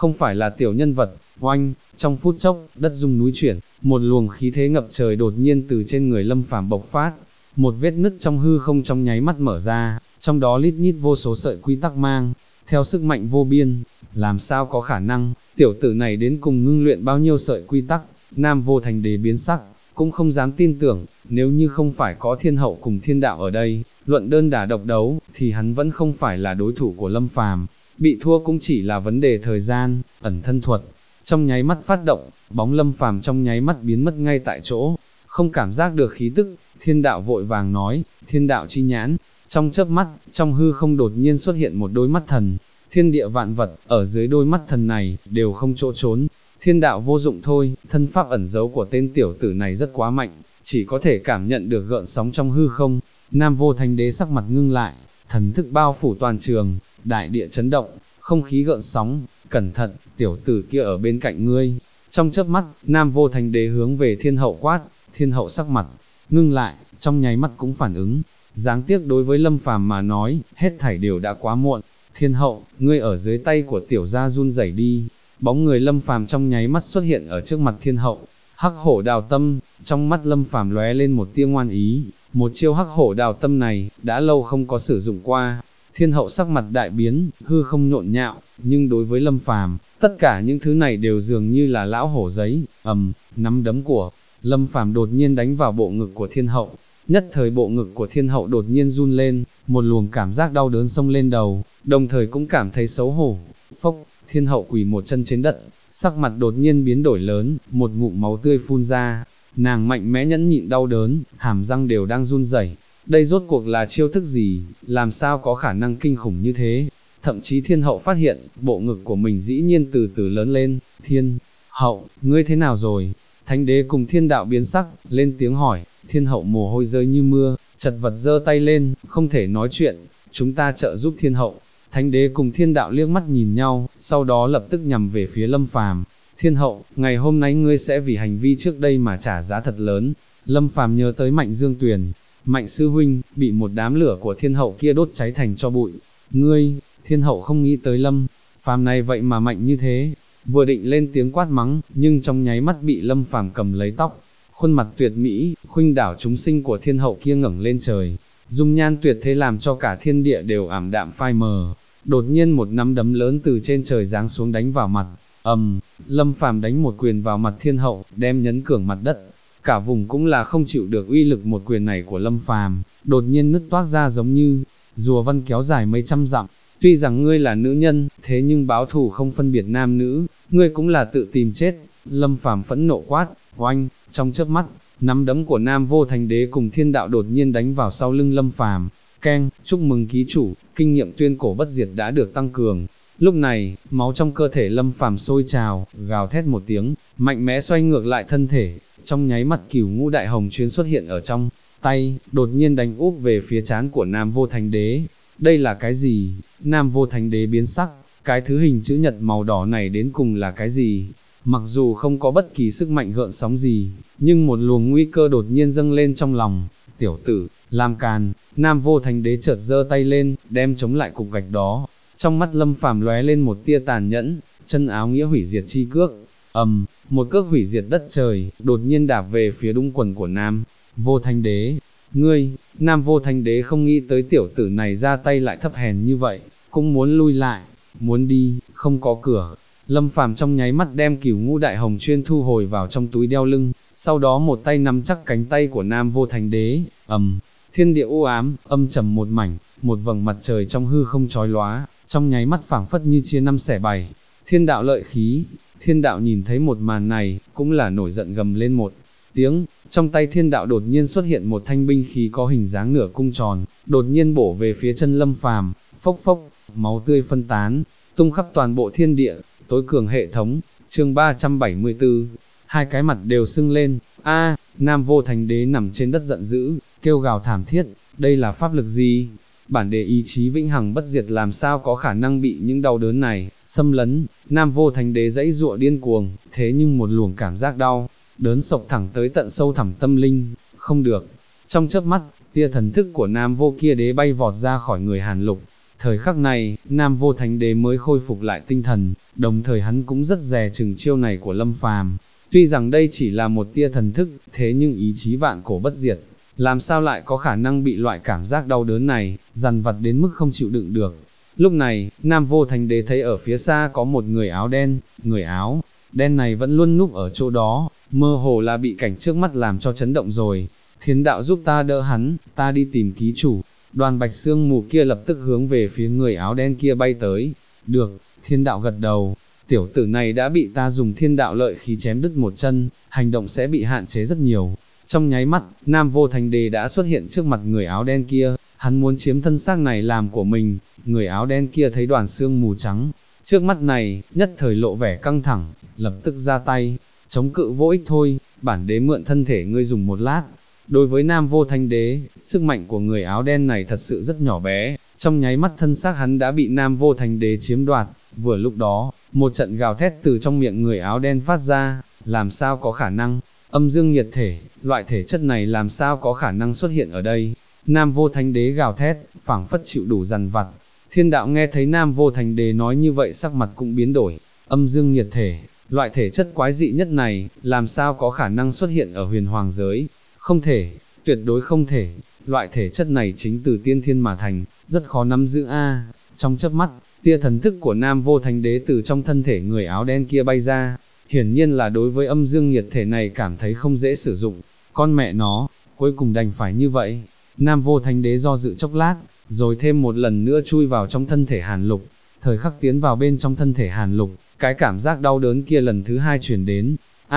không phải là tiểu nhân vật. Oanh, trong phút chốc, đất rung núi chuyển, một luồng khí thế ngập trời đột nhiên từ trên người Lâm Phàm bộc phát, một vết nứt trong hư không trong nháy mắt mở ra, trong đó lít nhít vô số sợi quy tắc mang theo sức mạnh vô biên. Làm sao có khả năng, tiểu tử này đến cùng ngưng luyện bao nhiêu sợi quy tắc? Nam Vô Thành Đế biến sắc, cũng không dám tin tưởng, nếu như không phải có thiên hậu cùng thiên đạo ở đây, luận đơn đả độc đấu, thì hắn vẫn không phải là đối thủ của Lâm Phàm, bị thua cũng chỉ là vấn đề thời gian. Ẩn thân thuật, trong nháy mắt phát động, bóng Lâm Phàm trong nháy mắt biến mất ngay tại chỗ, không cảm giác được khí tức. Thiên đạo vội vàng nói, thiên đạo chi nhãn, trong chớp mắt, trong hư không đột nhiên xuất hiện một đôi mắt thần, thiên địa vạn vật, ở dưới đôi mắt thần này, đều không chỗ trốn. Thiên đạo vô dụng thôi, thân pháp ẩn giấu của tên tiểu tử này rất quá mạnh, chỉ có thể cảm nhận được gợn sóng trong hư không. Nam Vô Thánh Đế sắc mặt ngưng lại, thần thức bao phủ toàn trường, đại địa chấn động, không khí gợn sóng. Cẩn thận, tiểu tử kia ở bên cạnh ngươi. Trong chớp mắt, Nam Vô Thánh Đế hướng về thiên hậu quát, thiên hậu sắc mặt ngưng lại, trong nháy mắt cũng phản ứng. Đáng tiếc đối với Lâm Phàm mà nói, hết thảy đều đã quá muộn. Thiên hậu, ngươi ở dưới tay của tiểu gia run rẩy đi. Bóng người Lâm Phàm trong nháy mắt xuất hiện ở trước mặt thiên hậu. Hắc hổ đào tâm, trong mắt Lâm Phàm lóe lên một tia ngoan ý, một chiêu hắc hổ đào tâm này, đã lâu không có sử dụng qua. Thiên hậu sắc mặt đại biến, hư không nhộn nhạo, nhưng đối với Lâm Phàm, tất cả những thứ này đều dường như là lão hổ giấy. Nắm đấm của Lâm Phàm đột nhiên đánh vào bộ ngực của thiên hậu, nhất thời bộ ngực của thiên hậu đột nhiên run lên, một luồng cảm giác đau đớn xông lên đầu, đồng thời cũng cảm thấy xấu hổ. Phốc, thiên hậu quỳ một chân trên đất, sắc mặt đột nhiên biến đổi lớn, một ngụm máu tươi phun ra, nàng mạnh mẽ nhẫn nhịn đau đớn, hàm răng đều đang run rẩy. Đây rốt cuộc là chiêu thức gì, làm sao có khả năng kinh khủng như thế? Thậm chí thiên hậu phát hiện, bộ ngực của mình dĩ nhiên từ từ lớn lên. Thiên hậu, ngươi thế nào rồi? Thánh đế cùng thiên đạo biến sắc, lên tiếng hỏi. Thiên hậu mồ hôi rơi như mưa, chật vật giơ tay lên, không thể nói chuyện. Chúng ta trợ giúp thiên hậu. Thánh đế cùng thiên đạo liếc mắt nhìn nhau, sau đó lập tức nhằm về phía Lâm Phàm. Thiên hậu, ngày hôm nay ngươi sẽ vì hành vi trước đây mà trả giá thật lớn. Lâm Phàm nhớ tới Mạnh Dương Tuyền, Mạnh sư huynh, bị một đám lửa của thiên hậu kia đốt cháy thành cho bụi. Ngươi, thiên hậu không nghĩ tới Lâm Phàm này vậy mà mạnh như thế. Vừa định lên tiếng quát mắng, nhưng trong nháy mắt bị Lâm Phàm cầm lấy tóc. Khuôn mặt tuyệt mỹ, khuynh đảo chúng sinh của thiên hậu kia ngẩng lên trời, dung nhan tuyệt thế làm cho cả thiên địa đều ảm đạm phai mờ. Đột nhiên một nắm đấm lớn từ trên trời giáng xuống đánh vào mặt. Lâm Phàm đánh một quyền vào mặt thiên hậu, đem nhấn cường mặt đất. Cả vùng cũng là không chịu được uy lực một quyền này của Lâm Phàm, đột nhiên nứt toác ra giống như rùa vân kéo dài mấy trăm dặm. Tuy rằng ngươi là nữ nhân, thế nhưng báo thù không phân biệt nam nữ, ngươi cũng là tự tìm chết. Lâm Phàm phẫn nộ quát. Oanh, trong chớp mắt, nắm đấm của Nam Vô Thành Đế cùng thiên đạo đột nhiên đánh vào sau lưng Lâm Phàm. Keng, chúc mừng ký chủ, kinh nghiệm tuyên cổ bất diệt đã được tăng cường. Lúc này, máu trong cơ thể Lâm Phàm sôi trào, gào thét một tiếng, mạnh mẽ xoay ngược lại thân thể, trong nháy mắt Cửu Ngũ Đại Hồng Chuyến xuất hiện ở trong tay, đột nhiên đánh úp về phía trán của Nam Vô Thành Đế. Đây là cái gì? Nam Vô Thành Đế biến sắc, cái thứ hình chữ nhật màu đỏ này đến cùng là cái gì? Mặc dù không có bất kỳ sức mạnh gợn sóng gì, nhưng một luồng nguy cơ đột nhiên dâng lên trong lòng. Tiểu tử, làm càn. Nam Vô Thành Đế chợt giơ tay lên, đem chống lại cục gạch đó. Trong mắt Lâm Phàm lóe lên một tia tàn nhẫn, chân áo nghĩa hủy diệt chi cước. Một cước hủy diệt đất trời, đột nhiên đạp về phía đúng quần của Nam Vô Thành Đế. Ngươi, Nam Vô Thành Đế không nghĩ tới tiểu tử này ra tay lại thấp hèn như vậy, cũng muốn lui lại, muốn đi, không có cửa. Lâm Phàm trong nháy mắt đem Cửu Ngũ Đại Hồng Chuyên thu hồi vào trong túi đeo lưng, sau đó một tay nắm chắc cánh tay của Nam Vô Thành Đế. Thiên địa u ám, âm trầm một mảnh, một vầng mặt trời trong hư không chói lóa, trong nháy mắt phảng phất như chia năm xẻ bảy. Thiên đạo lợi khí. Thiên đạo nhìn thấy một màn này, cũng là nổi giận gầm lên một tiếng. Trong tay thiên đạo đột nhiên xuất hiện một thanh binh khí có hình dáng nửa cung tròn, đột nhiên bổ về phía chân Lâm Phàm. Phốc phốc, máu tươi phân tán, tung khắp toàn bộ thiên địa. Tối cường hệ thống, chương 374, hai cái mặt đều sưng lên. Nam Vô Thành Đế nằm trên đất giận dữ, kêu gào thảm thiết. Đây là pháp lực gì? Bản đề ý chí vĩnh hằng bất diệt làm sao có khả năng bị những đau đớn này xâm lấn? Nam Vô Thành Đế dãy giụa điên cuồng, thế nhưng một luồng cảm giác đau đớn sộc thẳng tới tận sâu thẳm tâm linh. Không được. Trong chớp mắt, tia thần thức của Nam Vô kia Đế bay vọt ra khỏi người Hàn Lục. Thời khắc này, Nam Vô Thánh Đế mới khôi phục lại tinh thần, đồng thời hắn cũng rất dè chừng chiêu này của Lâm Phàm. Tuy rằng đây chỉ là một tia thần thức, thế nhưng ý chí vạn cổ bất diệt, làm sao lại có khả năng bị loại cảm giác đau đớn này, dằn vặt đến mức không chịu đựng được. Lúc này, Nam Vô Thánh Đế thấy ở phía xa có một người áo đen, người áo đen này vẫn luôn núp ở chỗ đó, mơ hồ là bị cảnh trước mắt làm cho chấn động rồi. Thiên đạo giúp ta đỡ hắn, ta đi tìm ký chủ. Đoàn bạch sương mù kia lập tức hướng về phía người áo đen kia bay tới. Được, thiên đạo gật đầu, tiểu tử này đã bị ta dùng thiên đạo lợi khí chém đứt một chân, hành động sẽ bị hạn chế rất nhiều. Trong nháy mắt, Nam Vô Thánh Đế đã xuất hiện trước mặt người áo đen kia, hắn muốn chiếm thân xác này làm của mình. Người áo đen kia thấy đoàn sương mù trắng trước mắt này, nhất thời lộ vẻ căng thẳng, lập tức ra tay, chống cự vô ích thôi, bản đế mượn thân thể ngươi dùng một lát. Đối với Nam Vô Thánh Đế, sức mạnh của người áo đen này thật sự rất nhỏ bé, trong nháy mắt thân xác hắn đã bị Nam Vô Thánh Đế chiếm đoạt. Vừa lúc đó, một trận gào thét từ trong miệng người áo đen phát ra, làm sao có khả năng, âm dương nhiệt thể, loại thể chất này làm sao có khả năng xuất hiện ở đây. Nam Vô Thánh Đế gào thét, phảng phất chịu đủ dằn vặt. Thiên đạo nghe thấy Nam Vô Thánh Đế nói như vậy sắc mặt cũng biến đổi, âm dương nhiệt thể, loại thể chất quái dị nhất này, làm sao có khả năng xuất hiện ở huyền hoàng giới. Không thể, tuyệt đối không thể, loại thể chất này chính từ tiên thiên mà thành, rất khó nắm giữ a. Trong chớp mắt, tia thần thức của Nam Vô Thánh Đế từ trong thân thể người áo đen kia bay ra, hiển nhiên là đối với âm dương nhiệt thể này cảm thấy không dễ sử dụng, con mẹ nó, cuối cùng đành phải như vậy. Nam Vô Thánh Đế do dự chốc lát, rồi thêm một lần nữa chui vào trong thân thể Hàn Lục. Thời khắc tiến vào bên trong thân thể Hàn Lục, cái cảm giác đau đớn kia lần thứ hai truyền đến.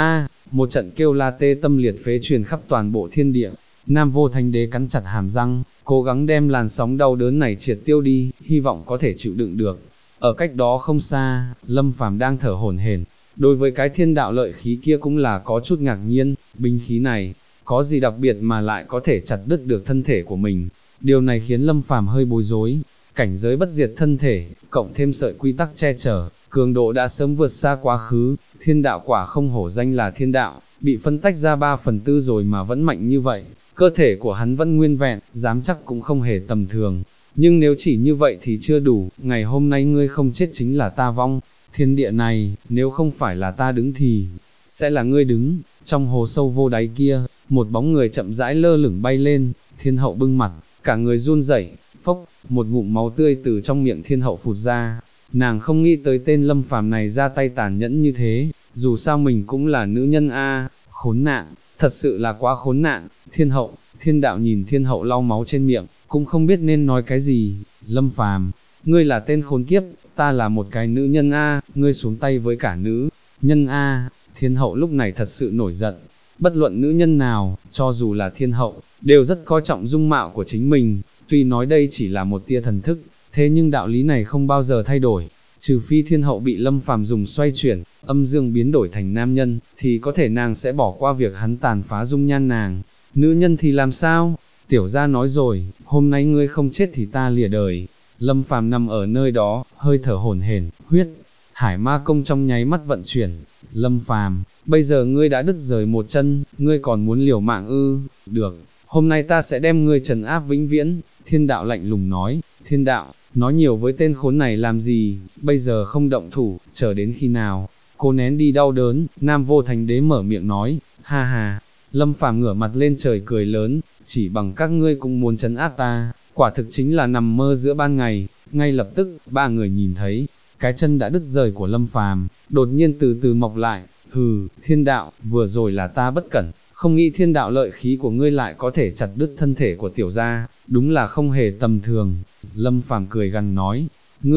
Một trận kêu la tê tâm liệt phế truyền khắp toàn bộ thiên địa. Nam Vô Thánh Đế cắn chặt hàm răng, cố gắng đem làn sóng đau đớn này triệt tiêu đi, hy vọng có thể chịu đựng được. Ở cách đó không xa, Lâm Phàm đang thở hổn hển. Đối với cái thiên đạo lợi khí kia cũng là có chút ngạc nhiên, binh khí này, có gì đặc biệt mà lại có thể chặt đứt được thân thể của mình. Điều này khiến Lâm Phàm hơi bối rối. Cảnh giới bất diệt thân thể, cộng thêm sợi quy tắc che chở, cường độ đã sớm vượt xa quá khứ. Thiên đạo quả không hổ danh là thiên đạo, bị phân tách ra 3/4 rồi mà vẫn mạnh như vậy. Cơ thể của hắn vẫn nguyên vẹn, dám chắc cũng không hề tầm thường. Nhưng nếu chỉ như vậy thì chưa đủ, ngày hôm nay ngươi không chết chính là ta vong. Thiên địa này, nếu không phải là ta đứng thì sẽ là ngươi đứng. Trong hồ sâu vô đáy kia, một bóng người chậm rãi lơ lửng bay lên. Thiên hậu bưng mặt, cả người run rẩy, phốc, một ngụm máu tươi từ trong miệng thiên hậu phụt ra. Nàng không nghĩ tới tên Lâm Phàm này ra tay tàn nhẫn như thế, dù sao mình cũng là nữ nhân a, khốn nạn, thật sự là quá khốn nạn. Thiên đạo nhìn thiên hậu lau máu trên miệng, cũng không biết nên nói cái gì. Lâm Phàm, ngươi là tên khốn kiếp, ta là một cái nữ nhân a, ngươi xuống tay với cả nữ nhân a. Thiên hậu lúc này thật sự nổi giận. Bất luận nữ nhân nào, cho dù là thiên hậu, đều rất coi trọng dung mạo của chính mình. Tuy nói đây chỉ là một tia thần thức, thế nhưng đạo lý này không bao giờ thay đổi. Trừ phi thiên hậu bị Lâm Phàm dùng xoay chuyển, âm dương biến đổi thành nam nhân, thì có thể nàng sẽ bỏ qua việc hắn tàn phá dung nhan nàng. Nữ nhân thì làm sao? Tiểu gia nói rồi, hôm nay ngươi không chết thì ta lìa đời. Lâm Phàm nằm ở nơi đó, hơi thở hổn hển, huyết hải ma công trong nháy mắt vận chuyển. Lâm Phàm, bây giờ ngươi đã đứt rời một chân, ngươi còn muốn liều mạng ư? Được, hôm nay ta sẽ đem ngươi trấn áp vĩnh viễn. Thiên đạo lạnh lùng nói. Thiên đạo, nói nhiều với tên khốn này làm gì, bây giờ không động thủ, chờ đến khi nào? Cô nén đi đau đớn, Nam Vô Thánh Đế mở miệng nói, ha ha. Lâm Phàm ngửa mặt lên trời cười lớn, chỉ bằng các ngươi cũng muốn trấn áp ta, quả thực chính là nằm mơ giữa ban ngày. Ngay lập tức, ba người nhìn thấy, cái chân đã đứt rời của Lâm Phàm, đột nhiên từ từ mọc lại. Hừ, thiên đạo, vừa rồi là ta bất cẩn, không nghĩ thiên đạo lợi khí của ngươi lại có thể chặt đứt thân thể của tiểu gia, đúng là không hề tầm thường. Lâm Phàm cười gằn nói,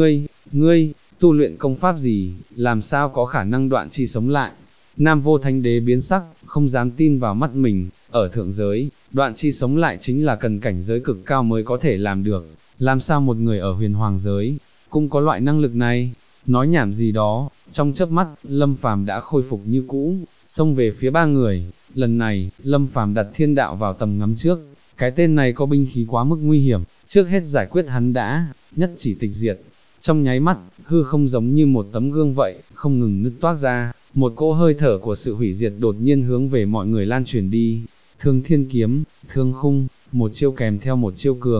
ngươi, tu luyện công pháp gì, làm sao có khả năng đoạn chi sống lại? Nam Vô Thánh Đế biến sắc, không dám tin vào mắt mình, ở thượng giới, đoạn chi sống lại chính là cần cảnh giới cực cao mới có thể làm được, làm sao một người ở huyền hoàng giới, cũng có loại năng lực này? Nói nhảm gì đó, trong chớp mắt, Lâm Phàm đã khôi phục như cũ, xông về phía ba người. Lần này, Lâm Phàm đặt thiên đạo vào tầm ngắm trước, cái tên này có binh khí quá mức nguy hiểm, trước hết giải quyết hắn đã, nhất chỉ tịch diệt. Trong nháy mắt, hư không giống như một tấm gương vậy, không ngừng nứt toác ra, một cỗ hơi thở của sự hủy diệt đột nhiên hướng về mọi người lan truyền đi. Thương thiên kiếm, thương khung, một chiêu kèm theo một chiêu cường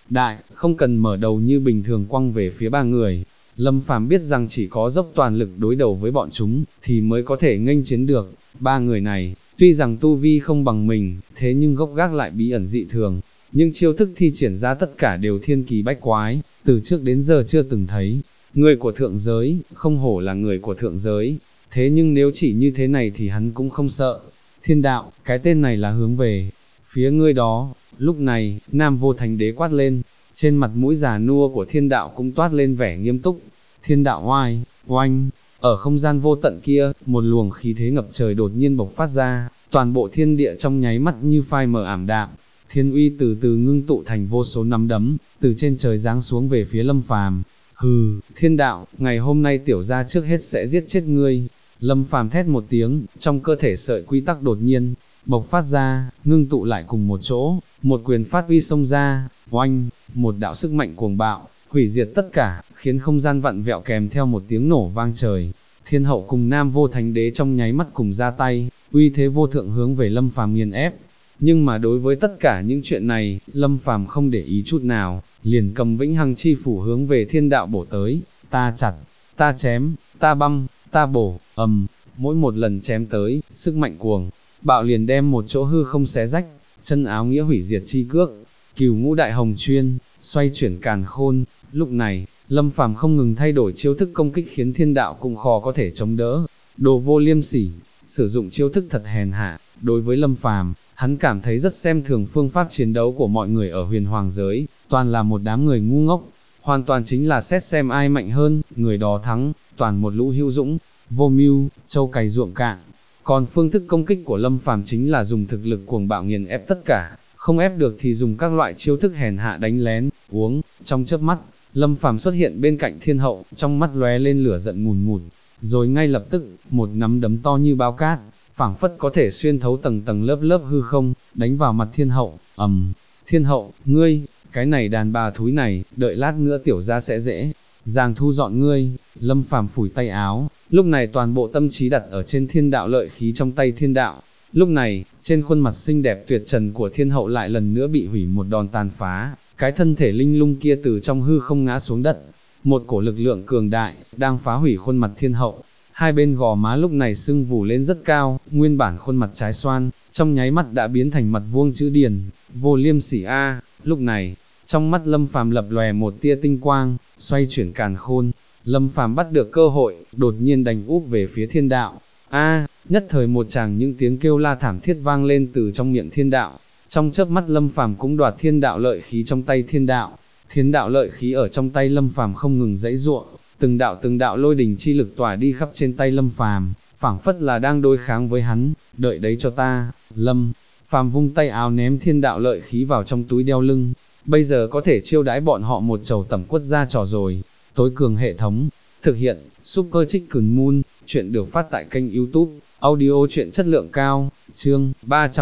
đại, không cần mở đầu như bình thường quăng về phía ba người. Lâm Phàm biết rằng chỉ có dốc toàn lực đối đầu với bọn chúng, thì mới có thể nghênh chiến được. Ba người này, tuy rằng tu vi không bằng mình, thế nhưng gốc gác lại bí ẩn dị thường. Nhưng chiêu thức thi triển ra tất cả đều thiên kỳ bách quái, từ trước đến giờ chưa từng thấy. Người của thượng giới, không hổ là người của thượng giới. Thế nhưng nếu chỉ như thế này thì hắn cũng không sợ. Thiên đạo, cái tên này là hướng về phía ngươi đó. Lúc này, Nam Vô Thánh Đế quát lên, trên mặt mũi già nua của thiên đạo cũng toát lên vẻ nghiêm túc. Thiên đạo oai, oanh, ở không gian vô tận kia, một luồng khí thế ngập trời đột nhiên bộc phát ra, toàn bộ thiên địa trong nháy mắt như phai mờ ảm đạm. Thiên uy từ từ ngưng tụ thành vô số nắm đấm, từ trên trời giáng xuống về phía Lâm Phàm. Hừ, thiên đạo, ngày hôm nay tiểu gia trước hết sẽ giết chết ngươi. Lâm Phàm thét một tiếng, trong cơ thể sợi quy tắc đột nhiên bộc phát ra, ngưng tụ lại cùng một chỗ, một quyền phát uy xông ra, oanh, một đạo sức mạnh cuồng bạo, hủy diệt tất cả, khiến không gian vặn vẹo kèm theo một tiếng nổ vang trời. Thiên hậu cùng Nam Vô Thánh Đế trong nháy mắt cùng ra tay, uy thế vô thượng hướng về Lâm Phàm nghiền ép. Nhưng mà đối với tất cả những chuyện này, Lâm Phàm không để ý chút nào, liền cầm vĩnh hằng chi phủ hướng về thiên đạo bổ tới, ta chặt, ta chém, ta băm, ta bổ, mỗi một lần chém tới, sức mạnh cuồng bạo liền đem một chỗ hư không xé rách, chân áo nghĩa hủy diệt chi cước, Cửu Ngũ Đại Hồng Chuyên, xoay chuyển càn khôn. Lúc này, Lâm Phàm không ngừng thay đổi chiêu thức công kích khiến thiên đạo cũng khó có thể chống đỡ. Đồ vô liêm sỉ, sử dụng chiêu thức thật hèn hạ. Đối với Lâm Phàm, hắn cảm thấy rất xem thường phương pháp chiến đấu của mọi người ở huyền hoàng giới, toàn là một đám người ngu ngốc, hoàn toàn chính là xét xem ai mạnh hơn, người đó thắng, toàn một lũ hữu dũng, vô mưu, trâu cày ruộng cạn. Còn phương thức công kích của Lâm Phàm chính là dùng thực lực cuồng bạo nghiền ép tất cả, không ép được thì dùng các loại chiêu thức hèn hạ đánh lén, uống. Trong chớp mắt, Lâm Phàm xuất hiện bên cạnh thiên hậu, trong mắt lóe lên lửa giận ngùn ngụt, rồi ngay lập tức, một nắm đấm to như bao cát, phảng phất có thể xuyên thấu tầng tầng lớp lớp hư không, đánh vào mặt thiên hậu. Thiên hậu, ngươi, cái này đàn bà thúi này, đợi lát nữa tiểu gia sẽ dễ dàng thu dọn ngươi. Lâm Phàm phủi tay áo, lúc này toàn bộ tâm trí đặt ở trên thiên đạo lợi khí trong tay thiên đạo. Lúc này, trên khuôn mặt xinh đẹp tuyệt trần của thiên hậu lại lần nữa bị hủy một đòn tàn phá, cái thân thể linh lung kia từ trong hư không ngã xuống đất. Một cổ lực lượng cường đại, đang phá hủy khuôn mặt thiên hậu. Hai bên gò má lúc này sưng vù lên rất cao, nguyên bản khuôn mặt trái xoan, trong nháy mắt đã biến thành mặt vuông chữ điền, vô liêm sỉ a. Lúc này, trong mắt Lâm Phàm lập lòe một tia tinh quang, xoay chuyển càn khôn. Lâm Phàm bắt được cơ hội, đột nhiên đánh úp về phía thiên đạo. Nhất thời một tràng những tiếng kêu la thảm thiết vang lên từ trong miệng thiên đạo. Trong chớp mắt Lâm Phàm cũng đoạt thiên đạo lợi khí trong tay thiên đạo. Thiên đạo lợi khí ở trong tay Lâm Phàm không ngừng giãy giụa, từng đạo lôi đình chi lực tỏa đi khắp trên tay Lâm Phàm, phảng phất là đang đối kháng với hắn. Đợi đấy cho ta. Lâm Phàm vung tay áo ném thiên đạo lợi khí vào trong túi đeo lưng. Bây giờ có thể chiêu đãi bọn họ một chầu tẩm quất ra trò rồi. Tối cường hệ thống, thực hiện, Super Chicken Moon, chuyện được phát tại kênh YouTube, audio chuyện chất lượng cao, chương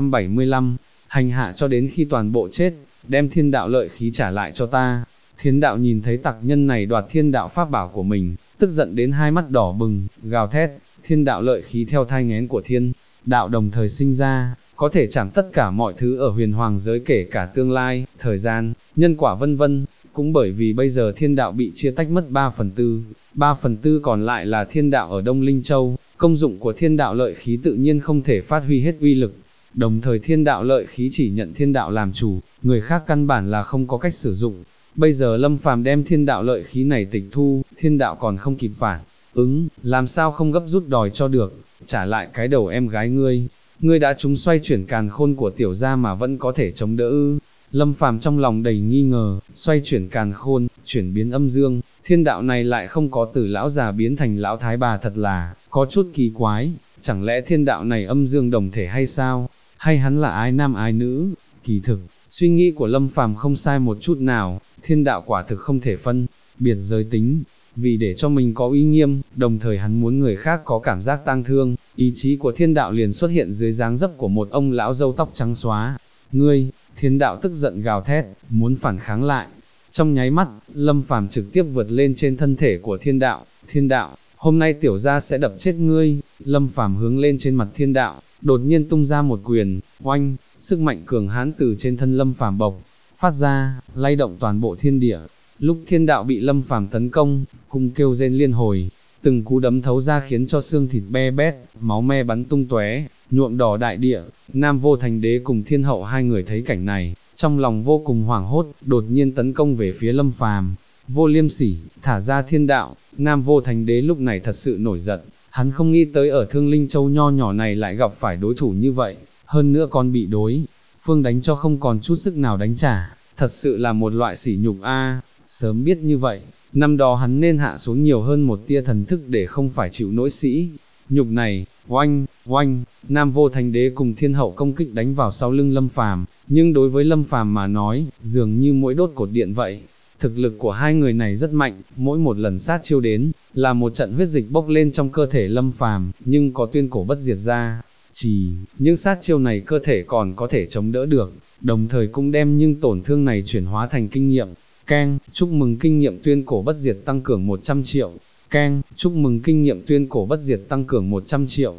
375, hành hạ cho đến khi toàn bộ chết, đem thiên đạo lợi khí trả lại cho ta. Thiên đạo nhìn thấy tặc nhân này đoạt thiên đạo pháp bảo của mình, tức giận đến hai mắt đỏ bừng, gào thét. Thiên đạo lợi khí theo thai nghén của thiên đạo đồng thời sinh ra, có thể chạm tất cả mọi thứ ở huyền hoàng giới, kể cả tương lai, thời gian, nhân quả vân vân. Cũng bởi vì bây giờ thiên đạo bị chia tách mất 3/4 còn lại là thiên đạo ở Đông Linh Châu, công dụng của thiên đạo lợi khí tự nhiên không thể phát huy hết uy lực. Đồng thời thiên đạo lợi khí chỉ nhận thiên đạo làm chủ, người khác căn bản là không có cách sử dụng. Bây giờ Lâm Phàm đem thiên đạo lợi khí này tịch thu, thiên đạo còn không kịp phản làm sao không gấp rút đòi cho được, trả lại cái đầu em gái ngươi đã trúng xoay chuyển càn khôn của tiểu gia mà vẫn có thể chống đỡ ư? Lâm Phàm trong lòng đầy nghi ngờ, xoay chuyển càn khôn, chuyển biến âm dương, thiên đạo này lại không có từ lão già biến thành lão thái bà, thật là có chút kỳ quái. Chẳng lẽ thiên đạo này âm dương đồng thể hay sao? Hay hắn là ái nam ái nữ? Kỳ thực, suy nghĩ của Lâm Phàm không sai một chút nào, thiên đạo quả thực không thể phân biệt giới tính. Vì để cho mình có uy nghiêm, đồng thời hắn muốn người khác có cảm giác tang thương, ý chí của thiên đạo liền xuất hiện dưới dáng dấp của một ông lão râu tóc trắng xóa. Ngươi, thiên đạo tức giận gào thét, muốn phản kháng lại. Trong nháy mắt, Lâm Phàm trực tiếp vượt lên trên thân thể của thiên đạo. Thiên đạo, hôm nay tiểu gia sẽ đập chết ngươi. Lâm Phàm hướng lên trên mặt thiên đạo, đột nhiên tung ra một quyền, oanh, sức mạnh cường hãn từ trên thân Lâm Phàm bộc phát ra, lay động toàn bộ thiên địa. Lúc thiên đạo bị Lâm Phàm tấn công, cùng kêu rên liên hồi, từng cú đấm thấu ra khiến cho xương thịt be bét, máu me bắn tung tóe, nhuộm đỏ đại địa. Nam Vô Thành Đế cùng Thiên Hậu hai người thấy cảnh này, trong lòng vô cùng hoảng hốt, đột nhiên tấn công về phía Lâm Phàm. Vô Liêm Sỉ, thả ra thiên đạo. Nam Vô Thành Đế lúc này thật sự nổi giận, hắn không nghĩ tới ở Thương Linh Châu nho nhỏ này lại gặp phải đối thủ như vậy, hơn nữa còn bị đối phương đánh cho không còn chút sức nào đánh trả, thật sự là một loại sỉ nhục a. Sớm biết như vậy, năm đó hắn nên hạ xuống nhiều hơn một tia thần thức để không phải chịu nỗi sỉ nhục này. Oanh, oanh, Nam Vô Thành Đế cùng Thiên Hậu công kích đánh vào sau lưng Lâm Phàm, nhưng đối với Lâm Phàm mà nói, dường như mỗi đốt cột điện vậy. Thực lực của hai người này rất mạnh, mỗi một lần sát chiêu đến, là một trận huyết dịch bốc lên trong cơ thể Lâm Phàm, nhưng có tuyên cổ bất diệt ra. Những sát chiêu này cơ thể còn có thể chống đỡ được, đồng thời cũng đem những tổn thương này chuyển hóa thành kinh nghiệm. Keng, chúc mừng kinh nghiệm tuyên cổ bất diệt tăng cường 100 triệu. Keng, chúc mừng kinh nghiệm tuyên cổ bất diệt tăng cường 100 triệu.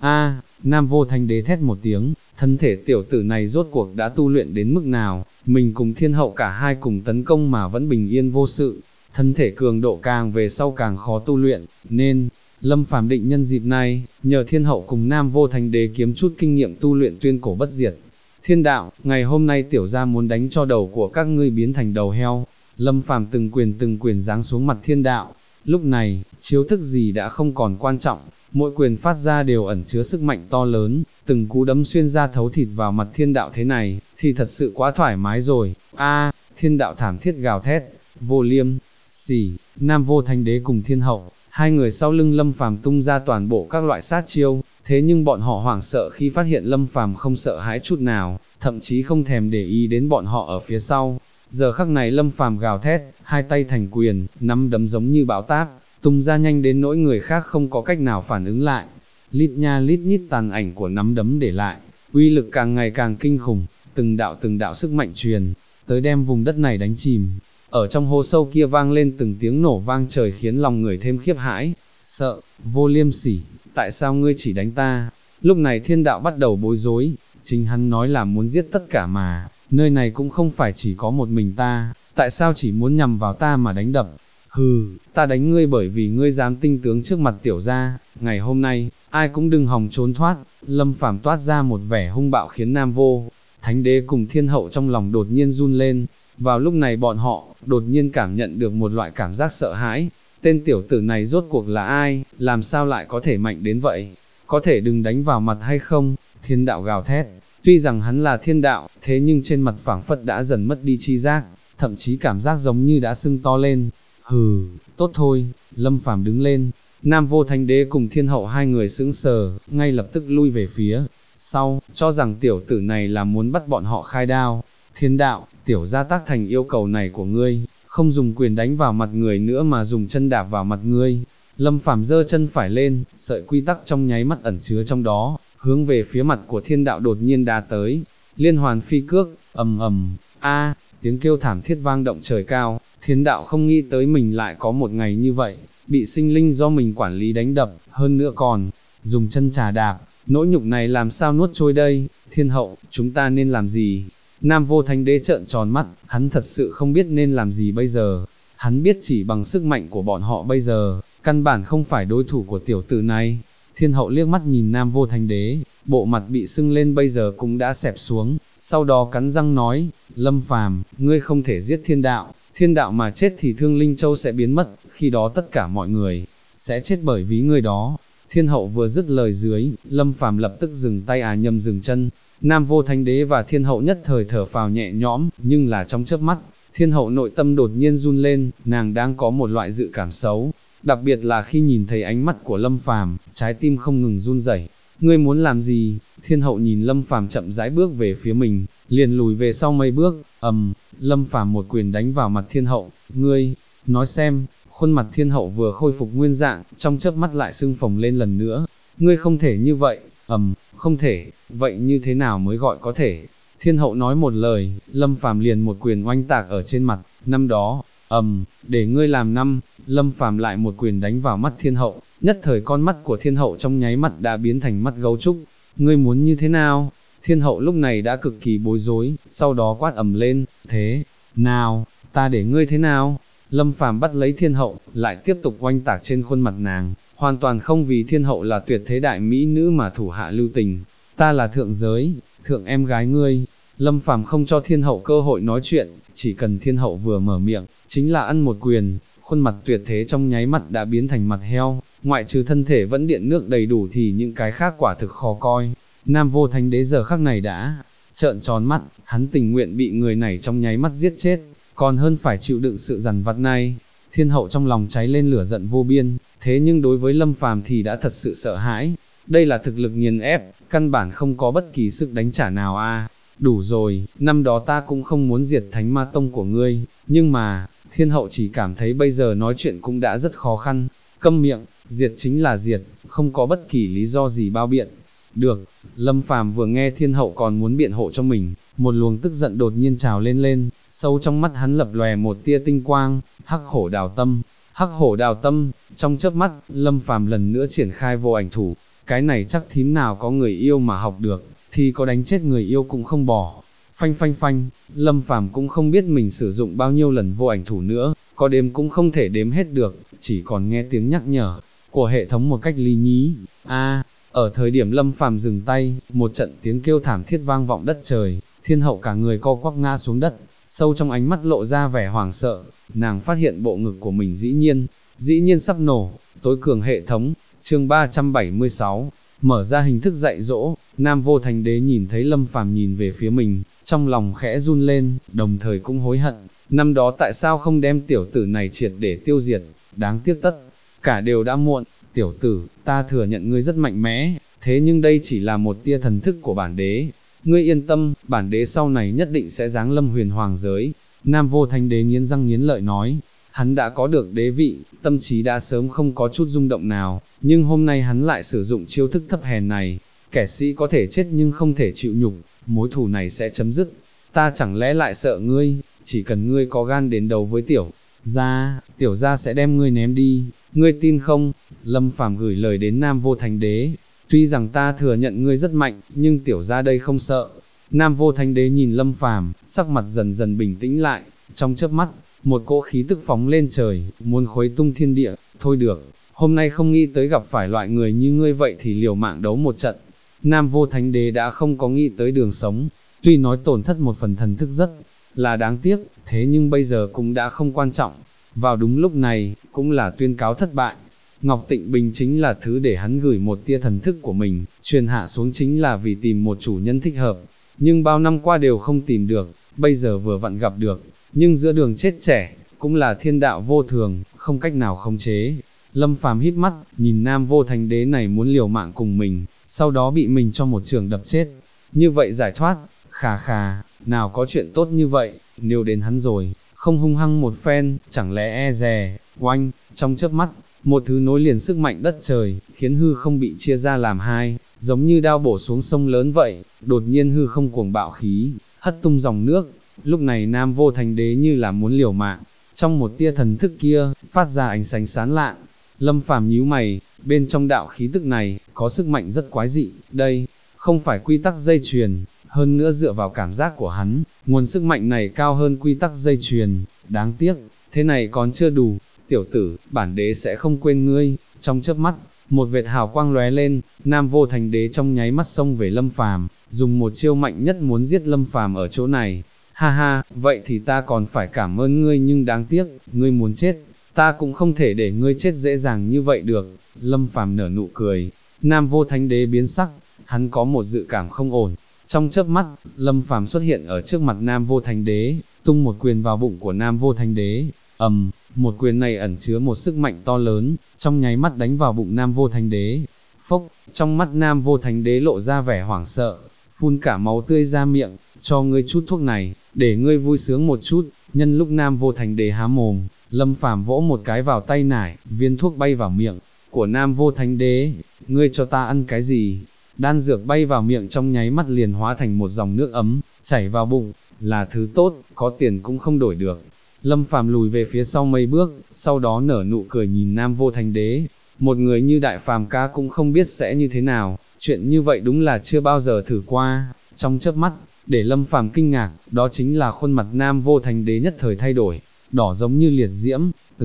Nam Vô Thành Đế thét một tiếng, thân thể tiểu tử này rốt cuộc đã tu luyện đến mức nào, mình cùng Thiên Hậu cả hai cùng tấn công mà vẫn bình yên vô sự, thân thể cường độ càng về sau càng khó tu luyện, nên, Lâm Phàm định nhân dịp này, nhờ Thiên Hậu cùng Nam Vô Thành Đế kiếm chút kinh nghiệm tu luyện tuyên cổ bất diệt. Thiên đạo, ngày hôm nay tiểu gia muốn đánh cho đầu của các ngươi biến thành đầu heo. Lâm Phàm từng quyền giáng xuống mặt thiên đạo. Lúc này, chiếu thức gì đã không còn quan trọng, mỗi quyền phát ra đều ẩn chứa sức mạnh to lớn, từng cú đấm xuyên ra thấu thịt vào mặt thiên đạo thế này, thì thật sự quá thoải mái rồi. Thiên đạo thảm thiết gào thét, Vô Liêm Sỉ, Nam Vô Thành Đế cùng Thiên Hậu, hai người sau lưng Lâm Phàm tung ra toàn bộ các loại sát chiêu, thế nhưng bọn họ hoảng sợ khi phát hiện Lâm Phàm không sợ hãi chút nào, thậm chí không thèm để ý đến bọn họ ở phía sau. Giờ khắc này Lâm Phàm gào thét, hai tay thành quyền, nắm đấm giống như bão táp, tung ra nhanh đến nỗi người khác không có cách nào phản ứng lại. Lít nha lít nhít tàn ảnh của nắm đấm để lại, uy lực càng ngày càng kinh khủng, từng đạo sức mạnh truyền tới đem vùng đất này đánh chìm. Ở trong hố sâu kia vang lên từng tiếng nổ vang trời khiến lòng người thêm khiếp hãi, sợ. Vô Liêm Sỉ, tại sao ngươi chỉ đánh ta? Lúc này thiên đạo bắt đầu bối rối, chính hắn nói là muốn giết tất cả mà, nơi này cũng không phải chỉ có một mình ta, tại sao chỉ muốn nhằm vào ta mà đánh đập? Hừ, ta đánh ngươi bởi vì ngươi dám tinh tướng trước mặt tiểu gia, ngày hôm nay, ai cũng đừng hòng trốn thoát. Lâm Phàm toát ra một vẻ hung bạo khiến Nam Vô Thánh Đế cùng Thiên Hậu trong lòng đột nhiên run lên. Vào lúc này bọn họ, đột nhiên cảm nhận được một loại cảm giác sợ hãi. Tên tiểu tử này rốt cuộc là ai, làm sao lại có thể mạnh đến vậy? Có thể đừng đánh vào mặt hay không? Thiên đạo gào thét, tuy rằng hắn là thiên đạo, thế nhưng trên mặt phảng phất đã dần mất đi chi giác, thậm chí cảm giác giống như đã sưng to lên. Hừ, tốt thôi, Lâm Phàm đứng lên, Nam Vô Thánh Đế cùng Thiên Hậu hai người sững sờ, ngay lập tức lui về phía sau, cho rằng tiểu tử này là muốn bắt bọn họ khai đao. Thiên đạo, tiểu gia tác thành yêu cầu này của ngươi, không dùng quyền đánh vào mặt người nữa mà dùng chân đạp vào mặt ngươi. Lâm Phàm giơ chân phải lên, sợi quy tắc trong nháy mắt ẩn chứa trong đó, hướng về phía mặt của thiên đạo đột nhiên đá tới. Liên hoàn phi cước, ầm ầm, tiếng kêu thảm thiết vang động trời cao. Thiên đạo không nghĩ tới mình lại có một ngày như vậy, bị sinh linh do mình quản lý đánh đập, hơn nữa còn dùng chân trà đạp, nỗi nhục này làm sao nuốt trôi đây? Thiên Hậu, chúng ta nên làm gì? Nam Vô Thánh Đế trợn tròn mắt, hắn thật sự không biết nên làm gì bây giờ. Hắn biết chỉ bằng sức mạnh của bọn họ bây giờ, căn bản không phải đối thủ của tiểu tử này. Thiên Hậu liếc mắt nhìn Nam Vô Thánh Đế, bộ mặt bị sưng lên bây giờ cũng đã xẹp xuống, sau đó cắn răng nói, Lâm Phàm, ngươi không thể giết thiên đạo mà chết thì Thương Linh Châu sẽ biến mất, khi đó tất cả mọi người sẽ chết bởi vì ngươi đó. Thiên Hậu vừa dứt lời dưới, Lâm Phàm lập tức dừng tay nhầm dừng chân. Nam Vô Thánh Đế và Thiên Hậu nhất thời thở phào nhẹ nhõm, nhưng là trong chớp mắt, Thiên Hậu nội tâm đột nhiên run lên, nàng đang có một loại dự cảm xấu, đặc biệt là khi nhìn thấy ánh mắt của Lâm Phàm, trái tim không ngừng run rẩy. Ngươi muốn làm gì? Thiên Hậu nhìn Lâm Phàm chậm rãi bước về phía mình, liền lùi về sau mấy bước, Lâm Phàm một quyền đánh vào mặt Thiên Hậu. Ngươi, nói xem. Khuôn mặt Thiên Hậu vừa khôi phục nguyên dạng, trong chớp mắt lại sưng phồng lên lần nữa. Ngươi không thể như vậy. Không thể, vậy như thế nào mới gọi có thể? Thiên Hậu nói một lời, Lâm Phàm liền một quyền oanh tạc ở trên mặt. Năm đó, để ngươi làm năm. Lâm Phàm lại một quyền đánh vào mắt Thiên Hậu, nhất thời con mắt của Thiên Hậu trong nháy mắt đã biến thành mắt gấu trúc. Ngươi muốn như thế nào? Thiên hậu lúc này đã cực kỳ bối rối, sau đó quát ầm lên, thế nào, ta để ngươi thế nào? Lâm Phàm bắt lấy thiên hậu, lại tiếp tục oanh tạc trên khuôn mặt nàng, hoàn toàn không vì thiên hậu là tuyệt thế đại mỹ nữ mà thủ hạ lưu tình. Ta là thượng giới, thượng em gái ngươi. Lâm Phàm không cho thiên hậu cơ hội nói chuyện, chỉ cần thiên hậu vừa mở miệng, chính là ăn một quyền, khuôn mặt tuyệt thế trong nháy mắt đã biến thành mặt heo, ngoại trừ thân thể vẫn điện nước đầy đủ thì những cái khác quả thực khó coi. Nam Vô Thánh Đế giờ khắc này đã trợn tròn mắt, hắn tình nguyện bị người này trong nháy mắt giết chết, còn hơn phải chịu đựng sự dằn vặt này. Thiên hậu trong lòng cháy lên lửa giận vô biên, thế nhưng đối với Lâm Phàm thì đã thật sự sợ hãi. Đây là thực lực nghiền ép, căn bản không có bất kỳ sức đánh trả nào a. Đủ rồi, năm đó ta cũng không muốn diệt Thánh Ma Tông của ngươi, nhưng mà, thiên hậu chỉ cảm thấy bây giờ nói chuyện cũng đã rất khó khăn. Câm miệng, diệt chính là diệt, không có bất kỳ lý do gì bao biện. Được, Lâm Phàm vừa nghe thiên hậu còn muốn biện hộ cho mình, một luồng tức giận đột nhiên trào lên, sâu trong mắt hắn lập lòe một tia tinh quang, hắc hổ đào tâm. Hắc hổ đào tâm, trong chớp mắt, Lâm Phàm lần nữa triển khai vô ảnh thủ, cái này chắc thím nào có người yêu mà học được, thì có đánh chết người yêu cũng không bỏ. Phanh phanh phanh, Lâm Phàm cũng không biết mình sử dụng bao nhiêu lần vô ảnh thủ nữa, có đếm cũng không thể đếm hết được, chỉ còn nghe tiếng nhắc nhở của hệ thống một cách lý nhí. Ở thời điểm Lâm Phàm dừng tay, một trận tiếng kêu thảm thiết vang vọng đất trời, thiên hậu cả người co quắp ngã xuống đất, sâu trong ánh mắt lộ ra vẻ hoảng sợ, nàng phát hiện bộ ngực của mình dĩ nhiên sắp nổ. Tối cường hệ thống, chương 376, mở ra hình thức dạy dỗ. Nam Vô Thánh Đế nhìn thấy Lâm Phàm nhìn về phía mình, trong lòng khẽ run lên, đồng thời cũng hối hận, năm đó tại sao không đem tiểu tử này triệt để tiêu diệt, đáng tiếc tất cả đều đã muộn. Tiểu tử, ta thừa nhận ngươi rất mạnh mẽ, thế nhưng đây chỉ là một tia thần thức của bản đế. Ngươi yên tâm, bản đế sau này nhất định sẽ giáng lâm huyền hoàng giới. Nam Vô Thánh Đế nghiến răng nghiến lợi nói, hắn đã có được đế vị, tâm trí đã sớm không có chút rung động nào, nhưng hôm nay hắn lại sử dụng chiêu thức thấp hèn này. Kẻ sĩ có thể chết nhưng không thể chịu nhục, mối thù này sẽ chấm dứt. Ta chẳng lẽ lại sợ ngươi, chỉ cần ngươi có gan đến đầu với tiểu gia sẽ đem ngươi ném đi, ngươi tin không? Lâm Phàm gửi lời đến Nam Vô Thánh Đế, tuy rằng ta thừa nhận ngươi rất mạnh, nhưng tiểu gia đây không sợ. Nam Vô Thánh Đế nhìn Lâm Phàm, sắc mặt dần dần bình tĩnh lại, trong chớp mắt, một cỗ khí tức phóng lên trời, muốn khuấy tung thiên địa. Thôi được, hôm nay không nghĩ tới gặp phải loại người như ngươi vậy thì liều mạng đấu một trận. Nam Vô Thánh Đế đã không có nghĩ tới đường sống, tuy nói tổn thất một phần thần thức rất là đáng tiếc, thế nhưng bây giờ cũng đã không quan trọng. Vào đúng lúc này, cũng là tuyên cáo thất bại. Ngọc Tịnh Bình chính là thứ để hắn gửi một tia thần thức của mình, truyền hạ xuống chính là vì tìm một chủ nhân thích hợp, nhưng bao năm qua đều không tìm được, bây giờ vừa vặn gặp được, nhưng giữa đường chết trẻ, cũng là thiên đạo vô thường, không cách nào khống chế. Lâm Phàm híp mắt, nhìn Nam Vô Thánh Đế này muốn liều mạng cùng mình, sau đó bị mình cho một trường đập chết. Như vậy giải thoát, khà, nào có chuyện tốt như vậy, nếu đến hắn rồi, không hung hăng một phen, chẳng lẽ e dè. Oanh, trong chớp mắt, một thứ nối liền sức mạnh đất trời, khiến hư không bị chia ra làm hai, giống như đao bổ xuống sông lớn vậy. Đột nhiên hư không cuồng bạo khí, hất tung dòng nước. Lúc này Nam Vô Thánh Đế như là muốn liều mạng, trong một tia thần thức kia, phát ra ánh sáng sáng lạn. Lâm Phàm nhíu mày, bên trong đạo khí tức này, có sức mạnh rất quái dị, đây, không phải quy tắc dây chuyền, hơn nữa dựa vào cảm giác của hắn, nguồn sức mạnh này cao hơn quy tắc dây chuyền, đáng tiếc, thế này còn chưa đủ, tiểu tử, bản đế sẽ không quên ngươi. Trong chớp mắt, một vệt hào quang lóe lên, Nam Vô Thánh Đế trong nháy mắt xông về Lâm Phàm, dùng một chiêu mạnh nhất muốn giết Lâm Phàm ở chỗ này. Ha ha, vậy thì ta còn phải cảm ơn ngươi, nhưng đáng tiếc, ngươi muốn chết, ta cũng không thể để ngươi chết dễ dàng như vậy được. Lâm Phàm nở nụ cười. Nam Vô Thánh Đế biến sắc, hắn có một dự cảm không ổn. Trong chớp mắt, Lâm Phàm xuất hiện ở trước mặt Nam Vô Thánh Đế, tung một quyền vào bụng của Nam Vô Thánh Đế. Một quyền này ẩn chứa một sức mạnh to lớn, trong nháy mắt đánh vào bụng Nam Vô Thánh Đế. Phốc, trong mắt Nam Vô Thánh Đế lộ ra vẻ hoảng sợ, phun cả máu tươi ra miệng. Cho ngươi chút thuốc này, để ngươi vui sướng một chút. Nhân lúc Nam Vô Thánh Đế há mồm, Lâm Phàm vỗ một cái vào tay nải, viên thuốc bay vào miệng của Nam Vô Thánh Đế. Ngươi cho ta ăn cái gì? Đan dược bay vào miệng trong nháy mắt liền hóa thành một dòng nước ấm, chảy vào bụng, là thứ tốt, có tiền cũng không đổi được. Lâm Phàm lùi về phía sau mấy bước, sau đó nở nụ cười nhìn Nam Vô Thánh Đế. Một người như Đại Phàm ca cũng không biết sẽ như thế nào, chuyện như vậy đúng là chưa bao giờ thử qua. Trong chớp mắt, để Lâm Phàm kinh ngạc, đó chính là khuôn mặt Nam Vô Thánh Đế nhất thời thay đổi, đỏ giống như liệt diễm,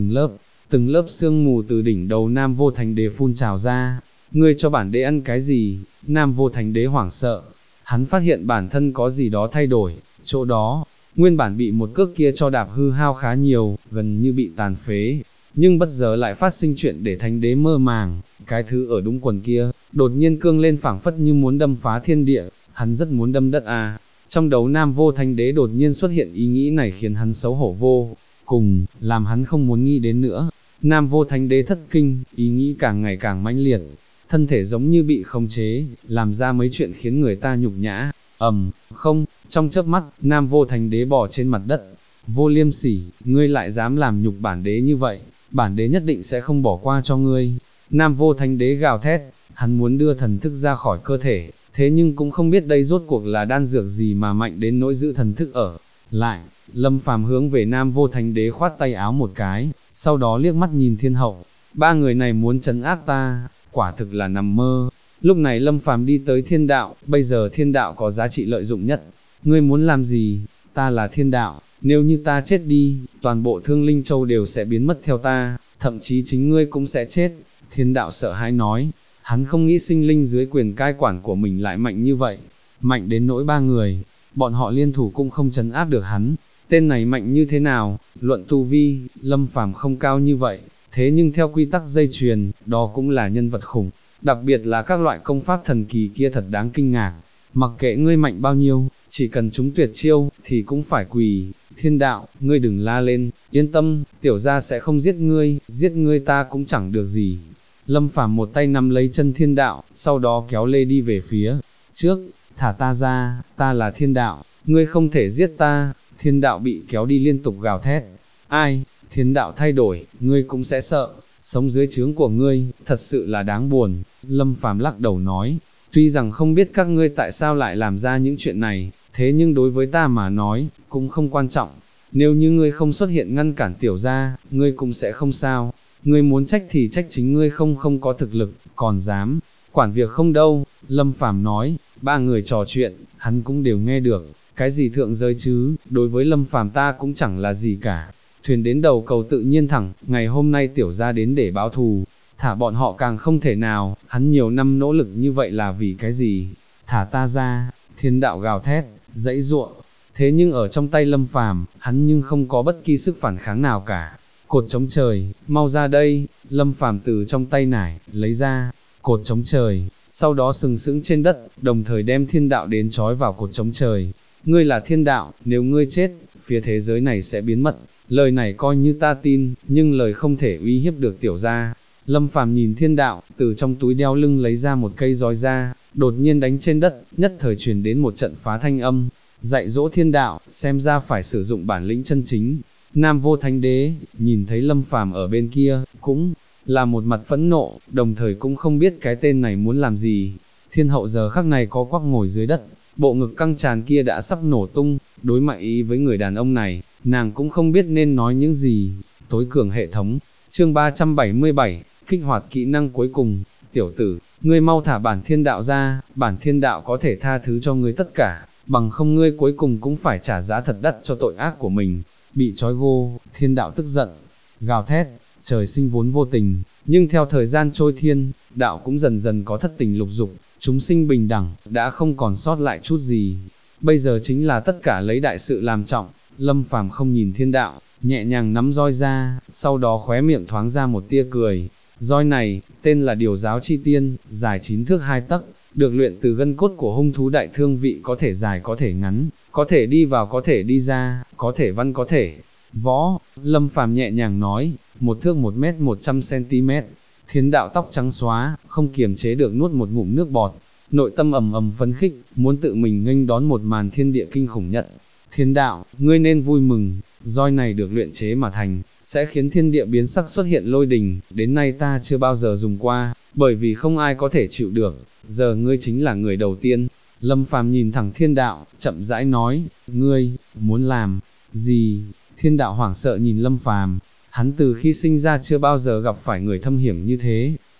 từng lớp sương mù từ đỉnh đầu Nam Vô Thánh Đế phun trào ra. Ngươi cho bản đế ăn cái gì? Nam Vô Thánh Đế hoảng sợ, hắn phát hiện bản thân có gì đó thay đổi, chỗ đó, nguyên bản bị một cước kia cho đạp hư hao khá nhiều, gần như bị tàn phế, nhưng bất giờ lại phát sinh chuyện để Thánh Đế mơ màng, cái thứ ở đúng quần kia, đột nhiên cương lên phảng phất như muốn đâm phá thiên địa, hắn rất muốn đâm đất à. Trong đầu Nam Vô Thánh Đế đột nhiên xuất hiện ý nghĩ này khiến hắn xấu hổ vô cùng, làm hắn không muốn nghĩ đến nữa. Nam Vô Thánh Đế thất kinh, ý nghĩ càng ngày càng mãnh liệt, thân thể giống như bị khống chế, làm ra mấy chuyện khiến người ta nhục nhã. Không, trong chớp mắt, Nam Vô Thánh Đế bò trên mặt đất. Vô Liêm Sỉ, ngươi lại dám làm nhục bản đế như vậy, bản đế nhất định sẽ không bỏ qua cho ngươi. Nam Vô Thánh Đế gào thét, hắn muốn đưa thần thức ra khỏi cơ thể, thế nhưng cũng không biết đây rốt cuộc là đan dược gì mà mạnh đến nỗi giữ thần thức ở lại. Lâm Phàm hướng về Nam Vô Thánh Đế khoát tay áo một cái, sau đó liếc mắt nhìn Thiên Hậu, ba người này muốn trấn áp ta, quả thực là nằm mơ. Lúc này Lâm Phàm đi tới thiên đạo, bây giờ thiên đạo có giá trị lợi dụng nhất. Ngươi muốn làm gì? Ta là thiên đạo, nếu như ta chết đi, toàn bộ Thương Linh Châu đều sẽ biến mất theo ta, thậm chí chính ngươi cũng sẽ chết. Thiên đạo sợ hãi nói, hắn không nghĩ sinh linh dưới quyền cai quản của mình lại mạnh như vậy, mạnh đến nỗi ba người, bọn họ liên thủ cũng không trấn áp được hắn. Tên này mạnh như thế nào? Luận tu vi, Lâm Phàm không cao như vậy, thế nhưng theo quy tắc dây chuyền, đó cũng là nhân vật khủng, đặc biệt là các loại công pháp thần kỳ kia thật đáng kinh ngạc. Mặc kệ ngươi mạnh bao nhiêu, chỉ cần chúng tuyệt chiêu, thì cũng phải quỳ. Thiên đạo, ngươi đừng la lên, yên tâm, tiểu gia sẽ không giết ngươi ta cũng chẳng được gì. Lâm Phàm một tay nắm lấy chân thiên đạo, sau đó kéo lê đi về phía trước, thả ta ra, ta là thiên đạo, ngươi không thể giết ta. Thiên đạo bị kéo đi liên tục gào thét, ai, thiên đạo thay đổi, ngươi cũng sẽ sợ, sống dưới trướng của ngươi, thật sự là đáng buồn. Lâm Phàm lắc đầu nói, tuy rằng không biết các ngươi tại sao lại làm ra những chuyện này, thế nhưng đối với ta mà nói, cũng không quan trọng. Nếu như ngươi không xuất hiện ngăn cản tiểu gia, ngươi cũng sẽ không sao. Ngươi muốn trách thì trách chính ngươi không có thực lực, còn dám quản việc không đâu. Lâm Phàm nói, ba người trò chuyện, hắn cũng đều nghe được, cái gì thượng giới chứ, đối với Lâm Phàm ta cũng chẳng là gì cả. Thuyền đến đầu cầu tự nhiên thẳng, ngày hôm nay tiểu gia đến để báo thù, thả bọn họ càng không thể nào, hắn nhiều năm nỗ lực như vậy là vì cái gì? Thả ta ra. Thiên đạo gào thét, dãy giụa. Thế nhưng ở trong tay Lâm Phàm, hắn nhưng không có bất kỳ sức phản kháng nào cả. Cột chống trời, mau ra đây. Lâm Phàm từ trong tay nải lấy ra cột chống trời, sau đó sừng sững trên đất, đồng thời đem thiên đạo đến trói vào cột chống trời. Ngươi là thiên đạo, nếu ngươi chết, phía thế giới này sẽ biến mất. Lời này coi như ta tin, nhưng lời không thể uy hiếp được tiểu gia. Lâm Phàm nhìn thiên đạo, từ trong túi đeo lưng lấy ra một cây roi ra, đột nhiên đánh trên đất, nhất thời truyền đến một trận phá thanh âm. Dạy dỗ thiên đạo, xem ra phải sử dụng bản lĩnh chân chính. Nam Vô Thánh Đế, nhìn thấy Lâm Phàm ở bên kia, cũng là một mặt phẫn nộ, đồng thời cũng không biết cái tên này muốn làm gì. Thiên hậu giờ khắc này có quắp ngồi dưới đất, bộ ngực căng tràn kia đã sắp nổ tung, đối mặt ý với người đàn ông này, nàng cũng không biết nên nói những gì. Tối cường hệ thống, chương 377, kích hoạt kỹ năng cuối cùng. Tiểu tử, ngươi mau thả bản thiên đạo ra, bản thiên đạo có thể tha thứ cho ngươi tất cả, bằng không ngươi cuối cùng cũng phải trả giá thật đắt cho tội ác của mình. Bị trói gô, thiên đạo tức giận, gào thét, trời sinh vốn vô tình, nhưng theo thời gian trôi thiên, đạo cũng dần dần có thất tình lục dục, chúng sinh bình đẳng, đã không còn sót lại chút gì. Bây giờ chính là tất cả lấy đại sự làm trọng. Lâm Phàm không nhìn thiên đạo, nhẹ nhàng nắm roi ra, sau đó khóe miệng thoáng ra một tia cười. Roi này, tên là Điều Giáo Chi Tiên, dài 9 thước 2 tấc, được luyện từ gân cốt của hung thú đại thương vị, có thể dài có thể ngắn, có thể đi vào có thể đi ra, có thể văn có thể võ. Lâm Phàm nhẹ nhàng nói, 1 thước 1 mét 100 cm. Thiên đạo tóc trắng xóa, không kiềm chế được nuốt một ngụm nước bọt, nội tâm ầm ầm phấn khích, muốn tự mình nghênh đón một màn thiên địa kinh khủng nhất. Thiên đạo, ngươi nên vui mừng, roi này được luyện chế mà thành, sẽ khiến thiên địa biến sắc, xuất hiện lôi đình, đến nay ta chưa bao giờ dùng qua, bởi vì không ai có thể chịu được, giờ ngươi chính là người đầu tiên. Lâm Phàm nhìn thẳng thiên đạo, chậm rãi nói, ngươi, muốn làm gì? Thiên đạo hoảng sợ nhìn Lâm Phàm, hắn từ khi sinh ra chưa bao giờ gặp phải người thâm hiểm như thế,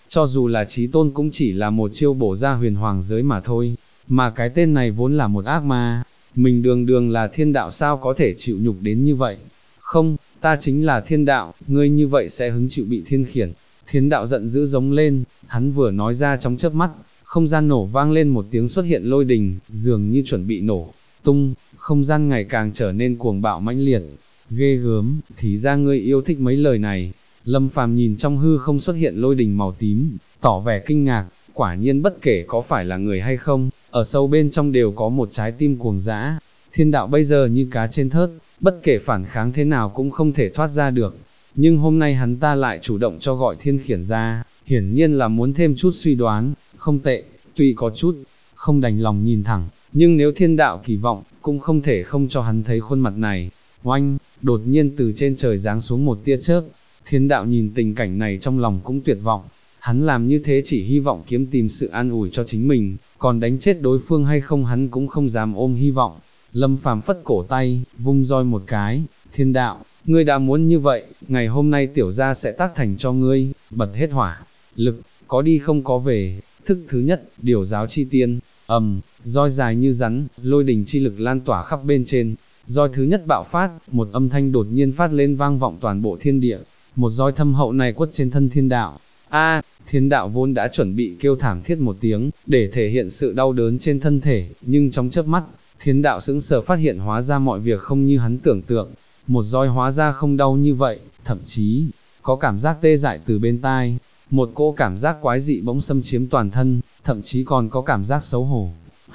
cho dù là chí tôn cũng chỉ là một chiêu bổ ra huyền hoàng giới mà thôi, mà cái tên này vốn là một ác ma, mình đường đường là thiên đạo sao có thể chịu nhục đến như vậy, không, ta chính là thiên đạo, ngươi như vậy sẽ hứng chịu bị thiên khiển. Thiên đạo giận dữ giống lên, hắn vừa nói ra trong chớp mắt, không gian nổ vang lên một tiếng xuất hiện lôi đình, dường như chuẩn bị nổ tung, không gian ngày càng trở nên cuồng bạo mãnh liệt, ghê gớm, thì ra ngươi yêu thích mấy lời này. Lâm Phàm nhìn trong hư không xuất hiện lôi đình màu tím, tỏ vẻ kinh ngạc, quả nhiên bất kể có phải là người hay không, ở sâu bên trong đều có một trái tim cuồng dã. Thiên đạo bây giờ như cá trên thớt, bất kể phản kháng thế nào cũng không thể thoát ra được. Nhưng hôm nay hắn ta lại chủ động cho gọi thiên khiển ra, hiển nhiên là muốn thêm chút suy đoán, không tệ, tuy có chút, không đành lòng nhìn thẳng, nhưng nếu thiên đạo kỳ vọng, cũng không thể không cho hắn thấy khuôn mặt này. Oanh, đột nhiên từ trên trời giáng xuống một tia chớp, thiên đạo nhìn tình cảnh này trong lòng cũng tuyệt vọng, hắn làm như thế chỉ hy vọng kiếm tìm sự an ủi cho chính mình, còn đánh chết đối phương hay không hắn cũng không dám ôm hy vọng. Lâm Phàm phất cổ tay, vung roi một cái, thiên đạo, ngươi đã muốn như vậy, ngày hôm nay tiểu gia sẽ tác thành cho ngươi, bật hết hỏa lực, có đi không có về. Thức thứ nhất, điều giáo chi tiên, roi dài như rắn, lôi đình chi lực lan tỏa khắp bên trên. Roi thứ nhất bạo phát, một âm thanh đột nhiên phát lên vang vọng toàn bộ thiên địa, một roi thâm hậu này quất trên thân thiên đạo. Thiên đạo vốn đã chuẩn bị kêu thảm thiết một tiếng, để thể hiện sự đau đớn trên thân thể, nhưng trong chớp mắt, thiên đạo sững sờ phát hiện hóa ra mọi việc không như hắn tưởng tượng, một roi hóa ra không đau như vậy, thậm chí, có cảm giác tê dại từ bên tai, một cỗ cảm giác quái dị bỗng xâm chiếm toàn thân, thậm chí còn có cảm giác xấu hổ.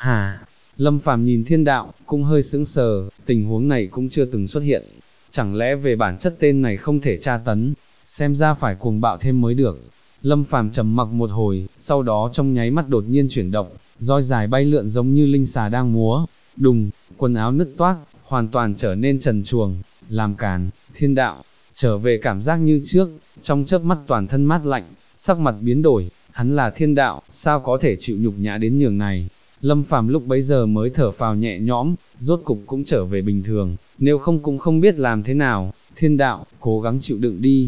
Lâm Phàm nhìn thiên đạo, cũng hơi sững sờ, tình huống này cũng chưa từng xuất hiện, chẳng lẽ về bản chất tên này không thể tra tấn, xem ra phải cuồng bạo thêm mới được. Lâm Phàm trầm mặc một hồi, sau đó trong nháy mắt đột nhiên chuyển động, roi dài bay lượn giống như linh xà đang múa, đùng, quần áo nứt toác, hoàn toàn trở nên trần truồng, làm càn, thiên đạo, trở về cảm giác như trước, trong chớp mắt toàn thân mát lạnh, sắc mặt biến đổi, hắn là thiên đạo, sao có thể chịu nhục nhã đến nhường này. Lâm Phàm lúc bấy giờ mới thở phào nhẹ nhõm, rốt cục cũng trở về bình thường, nếu không cũng không biết làm thế nào. Thiên đạo, cố gắng chịu đựng đi.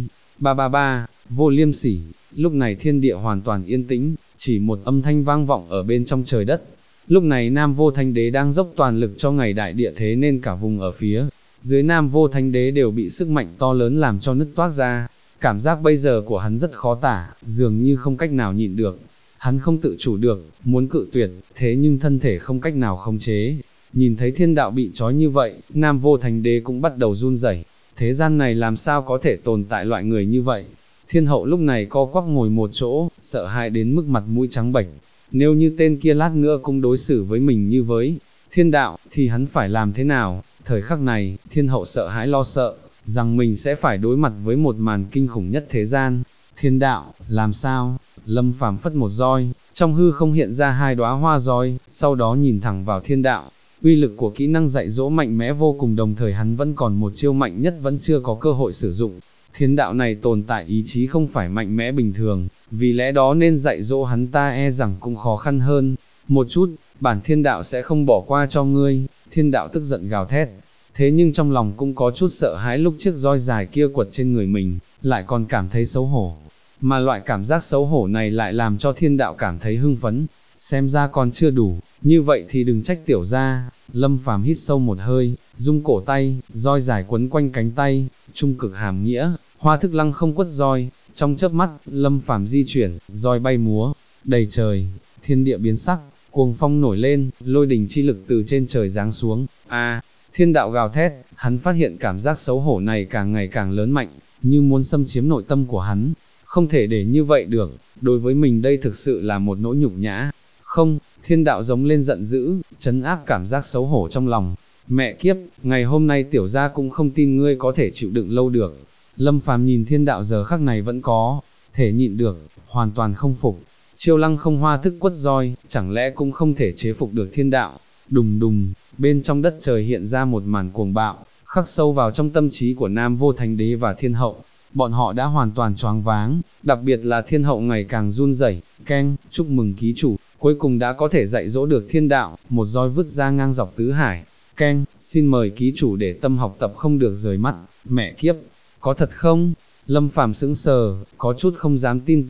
Ba, vô liêm sỉ. Lúc này thiên địa hoàn toàn yên tĩnh, chỉ một âm thanh vang vọng ở bên trong trời đất. Lúc này Nam Vô Thánh Đế đang dốc toàn lực cho ngày đại địa, thế nên cả vùng ở phía dưới Nam Vô Thánh Đế đều bị sức mạnh to lớn làm cho nứt toác ra. Cảm giác bây giờ của hắn rất khó tả, dường như không cách nào nhịn được. Hắn không tự chủ được, muốn cự tuyệt, thế nhưng thân thể không cách nào khống chế. Nhìn thấy thiên đạo bị trói như vậy, Nam Vô Thánh Đế cũng bắt đầu run rẩy. Thế gian này làm sao có thể tồn tại loại người như vậy? Thiên hậu lúc này co quắp ngồi một chỗ, sợ hãi đến mức mặt mũi trắng bệch. Nếu như tên kia lát nữa cũng đối xử với mình như với thiên đạo, thì hắn phải làm thế nào? Thời khắc này, thiên hậu sợ hãi lo sợ, rằng mình sẽ phải đối mặt với một màn kinh khủng nhất thế gian. Thiên đạo, làm sao? Lâm Phàm phất một roi, trong hư không hiện ra hai đóa hoa roi, sau đó nhìn thẳng vào thiên đạo. Uy lực của kỹ năng dạy dỗ mạnh mẽ vô cùng, đồng thời hắn vẫn còn một chiêu mạnh nhất vẫn chưa có cơ hội sử dụng. Thiên đạo này tồn tại ý chí không phải mạnh mẽ bình thường, vì lẽ đó nên dạy dỗ hắn ta e rằng cũng khó khăn hơn. Một chút, bản thiên đạo sẽ không bỏ qua cho ngươi. Thiên đạo tức giận gào thét, thế nhưng trong lòng cũng có chút sợ hãi, lúc chiếc roi dài kia quật trên người mình, lại còn cảm thấy xấu hổ. Mà loại cảm giác xấu hổ này lại làm cho thiên đạo cảm thấy hưng phấn, xem ra còn chưa đủ, như vậy thì đừng trách tiểu gia. Lâm Phàm hít sâu một hơi, rung cổ tay, roi dài quấn quanh cánh tay, trung cực hàm nghĩa, hoa thức lăng không quất roi, trong chớp mắt, Lâm Phàm di chuyển, roi bay múa, đầy trời, thiên địa biến sắc, cuồng phong nổi lên, lôi đình chi lực từ trên trời giáng xuống. Thiên đạo gào thét, hắn phát hiện cảm giác xấu hổ này càng ngày càng lớn mạnh, như muốn xâm chiếm nội tâm của hắn. Không thể để như vậy được, đối với mình đây thực sự là một nỗi nhục nhã. Không, thiên đạo giống lên giận dữ, trấn áp cảm giác xấu hổ trong lòng. Mẹ kiếp, ngày hôm nay tiểu gia cũng không tin ngươi có thể chịu đựng lâu được. Lâm Phàm nhìn thiên đạo giờ khắc này vẫn có thể nhịn được, hoàn toàn không phục. Chiêu lăng không hoa thức quất roi, chẳng lẽ cũng không thể chế phục được thiên đạo. Đùng đùng, bên trong đất trời hiện ra một màn cuồng bạo, khắc sâu vào trong tâm trí của Nam Vô Thánh Đế và thiên hậu. Bọn họ đã hoàn toàn choáng váng, đặc biệt là thiên hậu ngày càng run rẩy. Keng, chúc mừng ký chủ, cuối cùng đã có thể dạy dỗ được thiên đạo, một roi vứt ra ngang dọc tứ hải. Keng, xin mời ký chủ để tâm học tập không được rời mắt. Mẹ kiếp, có thật không? Lâm Phàm sững sờ, có chút không dám tin tưởng,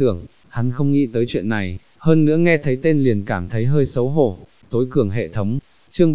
hắn không nghĩ tới chuyện này, hơn nữa nghe thấy tên liền cảm thấy hơi xấu hổ. Tối cường hệ thống, chương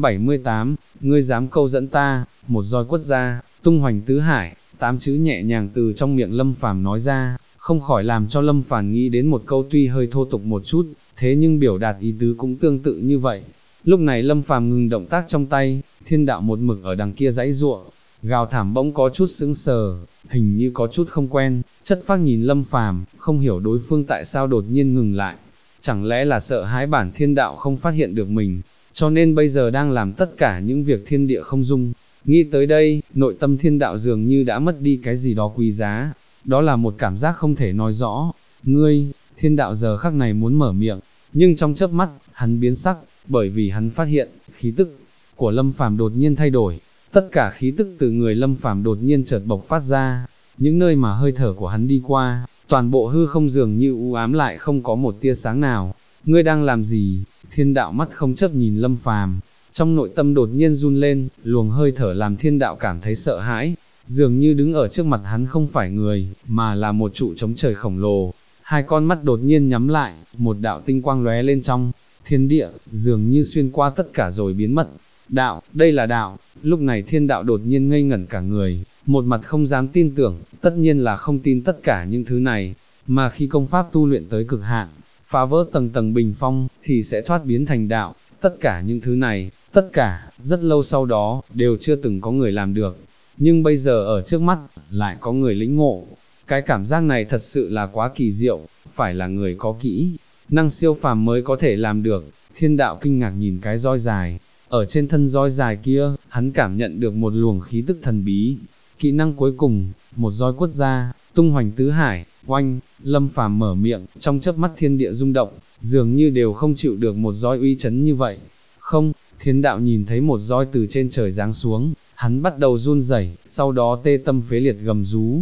378, ngươi dám câu dẫn ta, một roi quất ra, tung hoành tứ hải, 8 chữ nhẹ nhàng từ trong miệng Lâm Phàm nói ra, không khỏi làm cho Lâm Phàm nghĩ đến một câu tuy hơi thô tục một chút, thế nhưng biểu đạt ý tứ cũng tương tự như vậy. Lúc này Lâm Phàm ngừng động tác trong tay, thiên đạo một mực ở đằng kia giãy giụa, gào thảm bỗng có chút sững sờ, hình như có chút không quen, chất phác nhìn Lâm Phàm, không hiểu đối phương tại sao đột nhiên ngừng lại, chẳng lẽ là sợ hãi bản thiên đạo không phát hiện được mình, cho nên bây giờ đang làm tất cả những việc thiên địa không dung. Nghĩ tới đây, nội tâm thiên đạo dường như đã mất đi cái gì đó quý giá, đó là một cảm giác không thể nói rõ. Ngươi, thiên đạo giờ khắc này muốn mở miệng, nhưng trong chớp mắt, hắn biến sắc, bởi vì hắn phát hiện, khí tức của Lâm Phàm đột nhiên thay đổi, tất cả khí tức từ người Lâm Phàm đột nhiên chợt bộc phát ra, những nơi mà hơi thở của hắn đi qua, toàn bộ hư không dường như u ám lại không có một tia sáng nào. Ngươi đang làm gì? Thiên đạo mắt không chớp nhìn Lâm Phàm, trong nội tâm đột nhiên run lên, luồng hơi thở làm thiên đạo cảm thấy sợ hãi, dường như đứng ở trước mặt hắn không phải người, mà là một trụ trống trời khổng lồ. Hai con mắt đột nhiên nhắm lại, một đạo tinh quang lóe lên trong thiên địa, dường như xuyên qua tất cả rồi biến mất. Đạo, đây là đạo. Lúc này thiên đạo đột nhiên ngây ngẩn cả người, một mặt không dám tin tưởng, tất nhiên là không tin tất cả những thứ này, mà khi công pháp tu luyện tới cực hạn, phá vỡ tầng tầng bình phong, thì sẽ thoát biến thành đạo. Tất cả những thứ này, tất cả, rất lâu sau đó, đều chưa từng có người làm được. Nhưng bây giờ ở trước mắt, lại có người lĩnh ngộ. Cái cảm giác này thật sự là quá kỳ diệu, phải là người có kỹ năng siêu phàm mới có thể làm được. Thiên đạo kinh ngạc nhìn cái roi dài, ở trên thân roi dài kia, hắn cảm nhận được một luồng khí tức thần bí. Kỹ năng cuối cùng, một roi quất ra, tung hoành tứ hải, oanh, Lâm Phàm mở miệng, trong chớp mắt thiên địa rung động, dường như đều không chịu được một roi uy chấn như vậy. Không, thiên đạo nhìn thấy một roi từ trên trời giáng xuống, hắn bắt đầu run rẩy, sau đó tê tâm phế liệt gầm rú,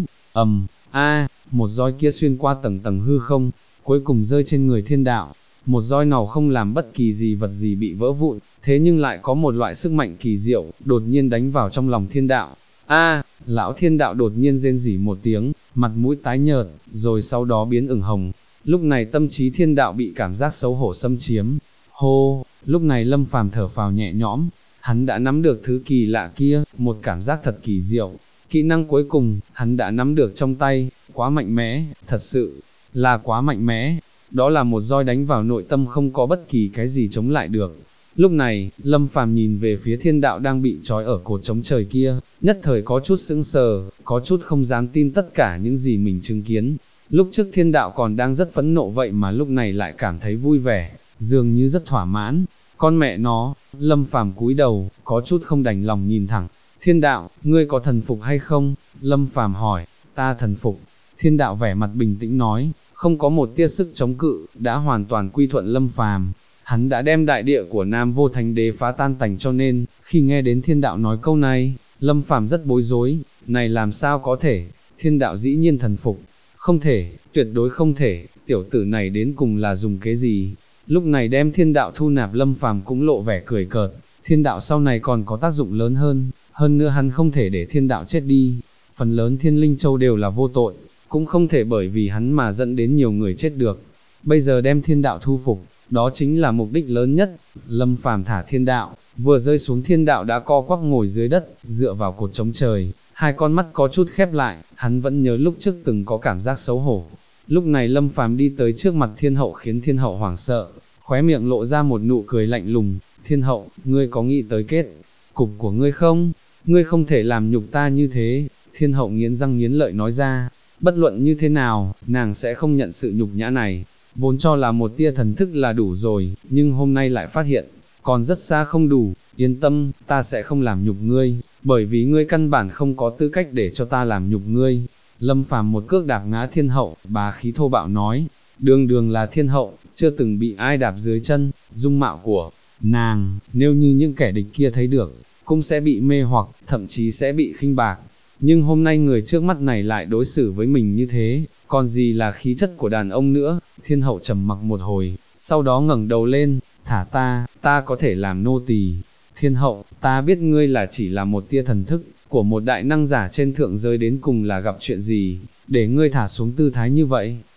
một roi kia xuyên qua tầng tầng hư không, cuối cùng rơi trên người thiên đạo. Một roi nào không làm bất kỳ gì vật gì bị vỡ vụn, thế nhưng lại có một loại sức mạnh kỳ diệu, đột nhiên đánh vào trong lòng thiên đạo. Lão thiên đạo đột nhiên rên rỉ một tiếng, mặt mũi tái nhợt, rồi sau đó biến ửng hồng. Lúc này tâm trí thiên đạo bị cảm giác xấu hổ xâm chiếm. Hô, lúc này Lâm Phàm thở phào nhẹ nhõm, hắn đã nắm được thứ kỳ lạ kia, một cảm giác thật kỳ diệu. Kỹ năng cuối cùng, hắn đã nắm được trong tay, quá mạnh mẽ, thật sự là quá mạnh mẽ. Đó là một roi đánh vào nội tâm không có bất kỳ cái gì chống lại được. Lúc này, Lâm Phàm nhìn về phía thiên đạo đang bị trói ở cột trống trời kia, nhất thời có chút sững sờ, có chút không dám tin tất cả những gì mình chứng kiến. Lúc trước thiên đạo còn đang rất phẫn nộ vậy mà lúc này lại cảm thấy vui vẻ, dường như rất thỏa mãn. Con mẹ nó, Lâm Phàm cúi đầu, có chút không đành lòng nhìn thẳng. Thiên đạo, ngươi có thần phục hay không? Lâm Phàm hỏi, ta thần phục. Thiên đạo vẻ mặt bình tĩnh nói, không có một tia sức chống cự, đã hoàn toàn quy thuận Lâm Phàm. Hắn đã đem đại địa của Nam Vô Thánh Đế phá tan tành, cho nên, khi nghe đến thiên đạo nói câu này, Lâm Phàm rất bối rối, này làm sao có thể, thiên đạo dĩ nhiên thần phục, không thể, tuyệt đối không thể, tiểu tử này đến cùng là dùng cái gì. Lúc này đem thiên đạo thu nạp, Lâm Phàm cũng lộ vẻ cười cợt, thiên đạo sau này còn có tác dụng lớn hơn nữa hắn không thể để thiên đạo chết đi, phần lớn thiên linh châu đều là vô tội, cũng không thể bởi vì hắn mà dẫn đến nhiều người chết được. Bây giờ đem thiên đạo thu phục, đó chính là mục đích lớn nhất. Lâm Phàm thả thiên đạo, vừa rơi xuống thiên đạo đã co quắp ngồi dưới đất, dựa vào cột trống trời, hai con mắt có chút khép lại, hắn vẫn nhớ lúc trước từng có cảm giác xấu hổ. Lúc này Lâm Phàm đi tới trước mặt thiên hậu khiến thiên hậu hoảng sợ, khóe miệng lộ ra một nụ cười lạnh lùng. Thiên hậu, ngươi có nghĩ tới kết cục của ngươi không? Ngươi không thể làm nhục ta như thế. Thiên hậu nghiến răng nghiến lợi nói ra, bất luận như thế nào, nàng sẽ không nhận sự nhục nhã này. Vốn cho là một tia thần thức là đủ rồi, nhưng hôm nay lại phát hiện, còn rất xa không đủ. Yên tâm, ta sẽ không làm nhục ngươi, bởi vì ngươi căn bản không có tư cách để cho ta làm nhục ngươi. Lâm Phàm một cước đạp ngã thiên hậu, bá khí thô bạo nói, đường đường là thiên hậu, chưa từng bị ai đạp dưới chân, dung mạo của nàng, nếu như những kẻ địch kia thấy được, cũng sẽ bị mê hoặc, thậm chí sẽ bị khinh bạc. Nhưng hôm nay người trước mắt này lại đối xử với mình như thế, còn gì là khí chất của đàn ông nữa. Thiên hậu trầm mặc một hồi, sau đó ngẩng đầu lên, thả ta có thể làm nô tỳ. Thiên hậu, ta biết ngươi là chỉ là một tia thần thức của một đại năng giả trên thượng giới, đến cùng là gặp chuyện gì, để ngươi thả xuống tư thái như vậy.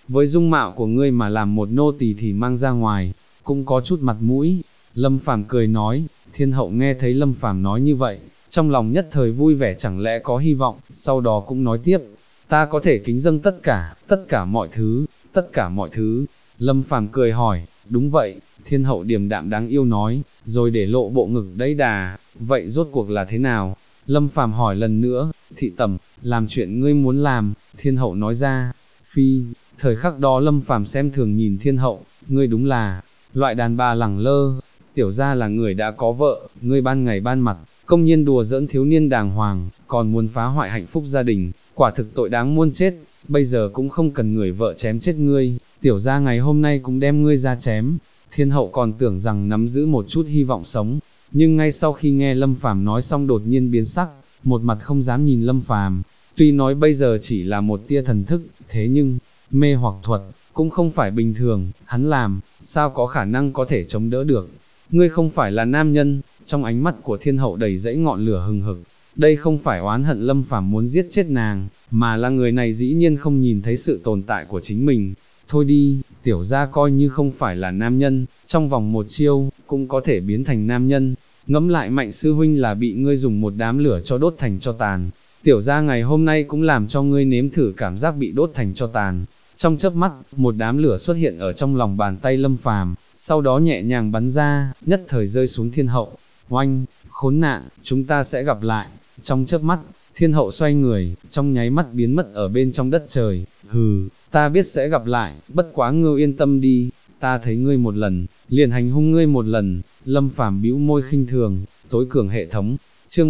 với dung mạo của ngươi mà làm một nô tỳ thì mang ra ngoài, cũng có chút mặt mũi. Lâm Phàm cười nói, thiên hậu nghe thấy Lâm Phàm nói như vậy, trong lòng nhất thời vui vẻ chẳng lẽ có hy vọng, sau đó cũng nói tiếp, ta có thể kính dâng tất cả mọi thứ, tất cả mọi thứ. Lâm Phàm cười hỏi, đúng vậy, thiên hậu điềm đạm đáng yêu nói, rồi để lộ bộ ngực đấy đà, vậy rốt cuộc là thế nào? Lâm Phàm hỏi lần nữa, thị tẩm, làm chuyện ngươi muốn làm, thiên hậu nói ra, phi, thời khắc đó Lâm Phàm xem thường nhìn thiên hậu, ngươi đúng là, loại đàn bà lẳng lơ, tiểu gia là người đã có vợ, ngươi ban ngày ban mặt, công nhiên đùa giỡn thiếu niên đàng hoàng, còn muốn phá hoại hạnh phúc gia đình, quả thực tội đáng muôn chết, bây giờ cũng không cần người vợ chém chết ngươi, tiểu gia ngày hôm nay cũng đem ngươi ra chém. Thiên hậu còn tưởng rằng nắm giữ một chút hy vọng sống, nhưng ngay sau khi nghe Lâm Phàm nói xong đột nhiên biến sắc, một mặt không dám nhìn Lâm Phàm. Tuy nói bây giờ chỉ là một tia thần thức, thế nhưng, mê hoặc thuật, cũng không phải bình thường, hắn làm, sao có khả năng có thể chống đỡ được. Ngươi không phải là nam nhân, trong ánh mắt của thiên hậu đầy dẫy ngọn lửa hừng hực. Đây không phải oán hận Lâm Phàm muốn giết chết nàng, mà là người này dĩ nhiên không nhìn thấy sự tồn tại của chính mình. Thôi đi, tiểu gia coi như không phải là nam nhân, trong vòng một chiêu, cũng có thể biến thành nam nhân. Ngẫm lại Mạnh sư huynh là bị ngươi dùng một đám lửa cho đốt thành cho tàn. Tiểu gia ngày hôm nay cũng làm cho ngươi nếm thử cảm giác bị đốt thành cho tàn. Trong chớp mắt, một đám lửa xuất hiện ở trong lòng bàn tay Lâm Phàm, sau đó nhẹ nhàng bắn ra, nhất thời rơi xuống thiên hậu. Oanh, khốn nạn, chúng ta sẽ gặp lại. Trong chớp mắt, thiên hậu xoay người, trong nháy mắt biến mất ở bên trong đất trời. Hừ, ta biết sẽ gặp lại, bất quá ngươi yên tâm đi, ta thấy ngươi một lần, liền hành hung ngươi một lần. Lâm Phàm bĩu môi khinh thường, tối cường hệ thống. Chương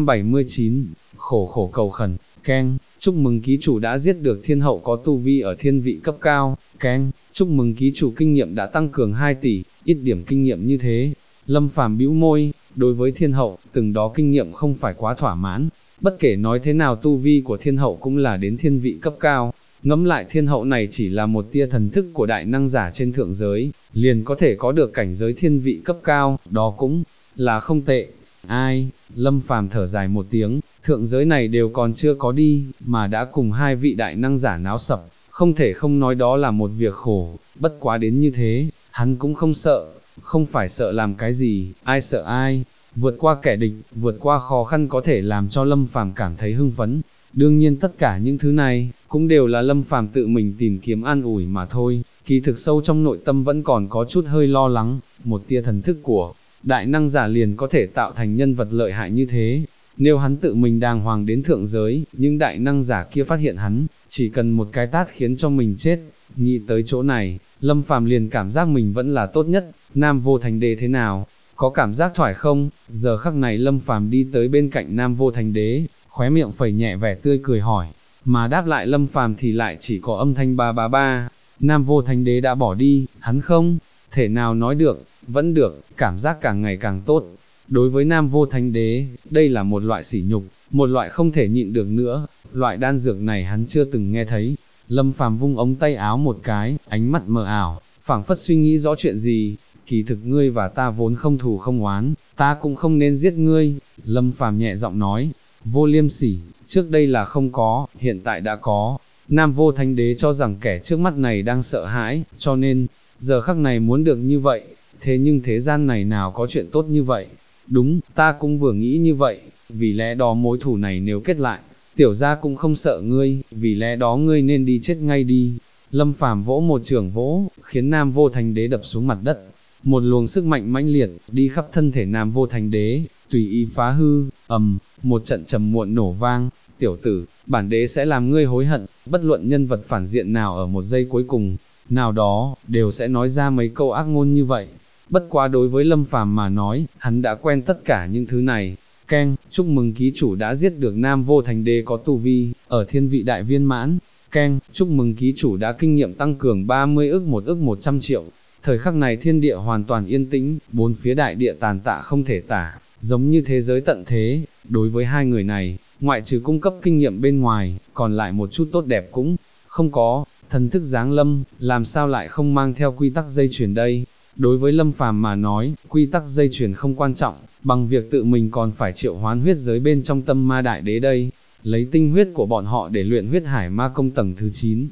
379, khổ khổ cầu khẩn, keng, chúc mừng ký chủ đã giết được thiên hậu có tu vi ở thiên vị cấp cao, keng, chúc mừng ký chủ kinh nghiệm đã tăng cường 2 tỷ, ít điểm kinh nghiệm như thế. Lâm Phàm bĩu môi, đối với thiên hậu, từng đó kinh nghiệm không phải quá thỏa mãn, bất kể nói thế nào tu vi của thiên hậu cũng là đến thiên vị cấp cao. Ngẫm lại thiên hậu này chỉ là một tia thần thức của đại năng giả trên thượng giới, liền có thể có được cảnh giới thiên vị cấp cao, đó cũng là không tệ. Ai, Lâm Phàm thở dài một tiếng, thượng giới này đều còn chưa có đi, mà đã cùng hai vị đại năng giả náo sập, không thể không nói đó là một việc khổ, bất quá đến như thế, hắn cũng không sợ, không phải sợ làm cái gì, ai sợ ai, vượt qua kẻ địch, vượt qua khó khăn có thể làm cho Lâm Phàm cảm thấy hưng phấn. Đương nhiên tất cả những thứ này, cũng đều là Lâm Phàm tự mình tìm kiếm an ủi mà thôi, kỳ thực sâu trong nội tâm vẫn còn có chút hơi lo lắng, một tia thần thức của đại năng giả liền có thể tạo thành nhân vật lợi hại như thế. Nếu hắn tự mình đàng hoàng đến thượng giới, nhưng đại năng giả kia phát hiện hắn, chỉ cần một cái tát khiến cho mình chết. Nghĩ tới chỗ này, Lâm Phàm liền cảm giác mình vẫn là tốt nhất. Nam Vô Thành Đế thế nào? Có cảm giác thoải không? Giờ khắc này Lâm Phàm đi tới bên cạnh Nam Vô Thành Đế, khóe miệng phẩy nhẹ vẻ tươi cười hỏi, mà đáp lại Lâm Phàm thì lại chỉ có âm thanh ba ba ba. Nam Vô Thành Đế đã bỏ đi, hắn không thể nào nói được, vẫn được, cảm giác càng ngày càng tốt. Đối với Nam Vô Thánh Đế, đây là một loại sỉ nhục, một loại không thể nhịn được nữa, loại đan dược này hắn chưa từng nghe thấy. Lâm Phàm vung ống tay áo một cái, ánh mắt mờ ảo, phảng phất suy nghĩ rõ chuyện gì. Kỳ thực ngươi và ta vốn không thù không oán, ta cũng không nên giết ngươi. Lâm Phàm nhẹ giọng nói, vô liêm sỉ, trước đây là không có, hiện tại đã có. Nam Vô Thánh Đế cho rằng kẻ trước mắt này đang sợ hãi, cho nên, giờ khắc này muốn được như vậy. Thế nhưng thế gian này nào có chuyện tốt như vậy? Đúng, ta cũng vừa nghĩ như vậy, vì lẽ đó mối thù này nếu kết lại, tiểu gia cũng không sợ ngươi, vì lẽ đó ngươi nên đi chết ngay đi. Lâm Phàm vỗ một trường vỗ, khiến Nam Vô Thành Đế đập xuống mặt đất. Một luồng sức mạnh mãnh liệt, đi khắp thân thể Nam Vô Thành Đế, tùy ý phá hư, một trận trầm muộn nổ vang. Tiểu tử, bản đế sẽ làm ngươi hối hận, bất luận nhân vật phản diện nào ở một giây cuối cùng, nào đó, đều sẽ nói ra mấy câu ác ngôn như vậy. Bất quá đối với Lâm Phàm mà nói, hắn đã quen tất cả những thứ này. Keng, chúc mừng ký chủ đã giết được Nam Vô Thành Đế có tu vi, ở thiên vị đại viên mãn. Keng, chúc mừng ký chủ đã kinh nghiệm tăng cường 30 ức 100 triệu. Thời khắc này thiên địa hoàn toàn yên tĩnh, bốn phía đại địa tàn tạ không thể tả, giống như thế giới tận thế. Đối với hai người này, ngoại trừ cung cấp kinh nghiệm bên ngoài, còn lại một chút tốt đẹp cũng không có. Thần thức giáng lâm, làm sao lại không mang theo quy tắc dây chuyền đây? Đối với Lâm Phàm mà nói, quy tắc dây chuyền không quan trọng, bằng việc tự mình còn phải triệu hoán huyết giới bên trong tâm ma đại đế đây, lấy tinh huyết của bọn họ để luyện huyết hải ma công tầng thứ 9.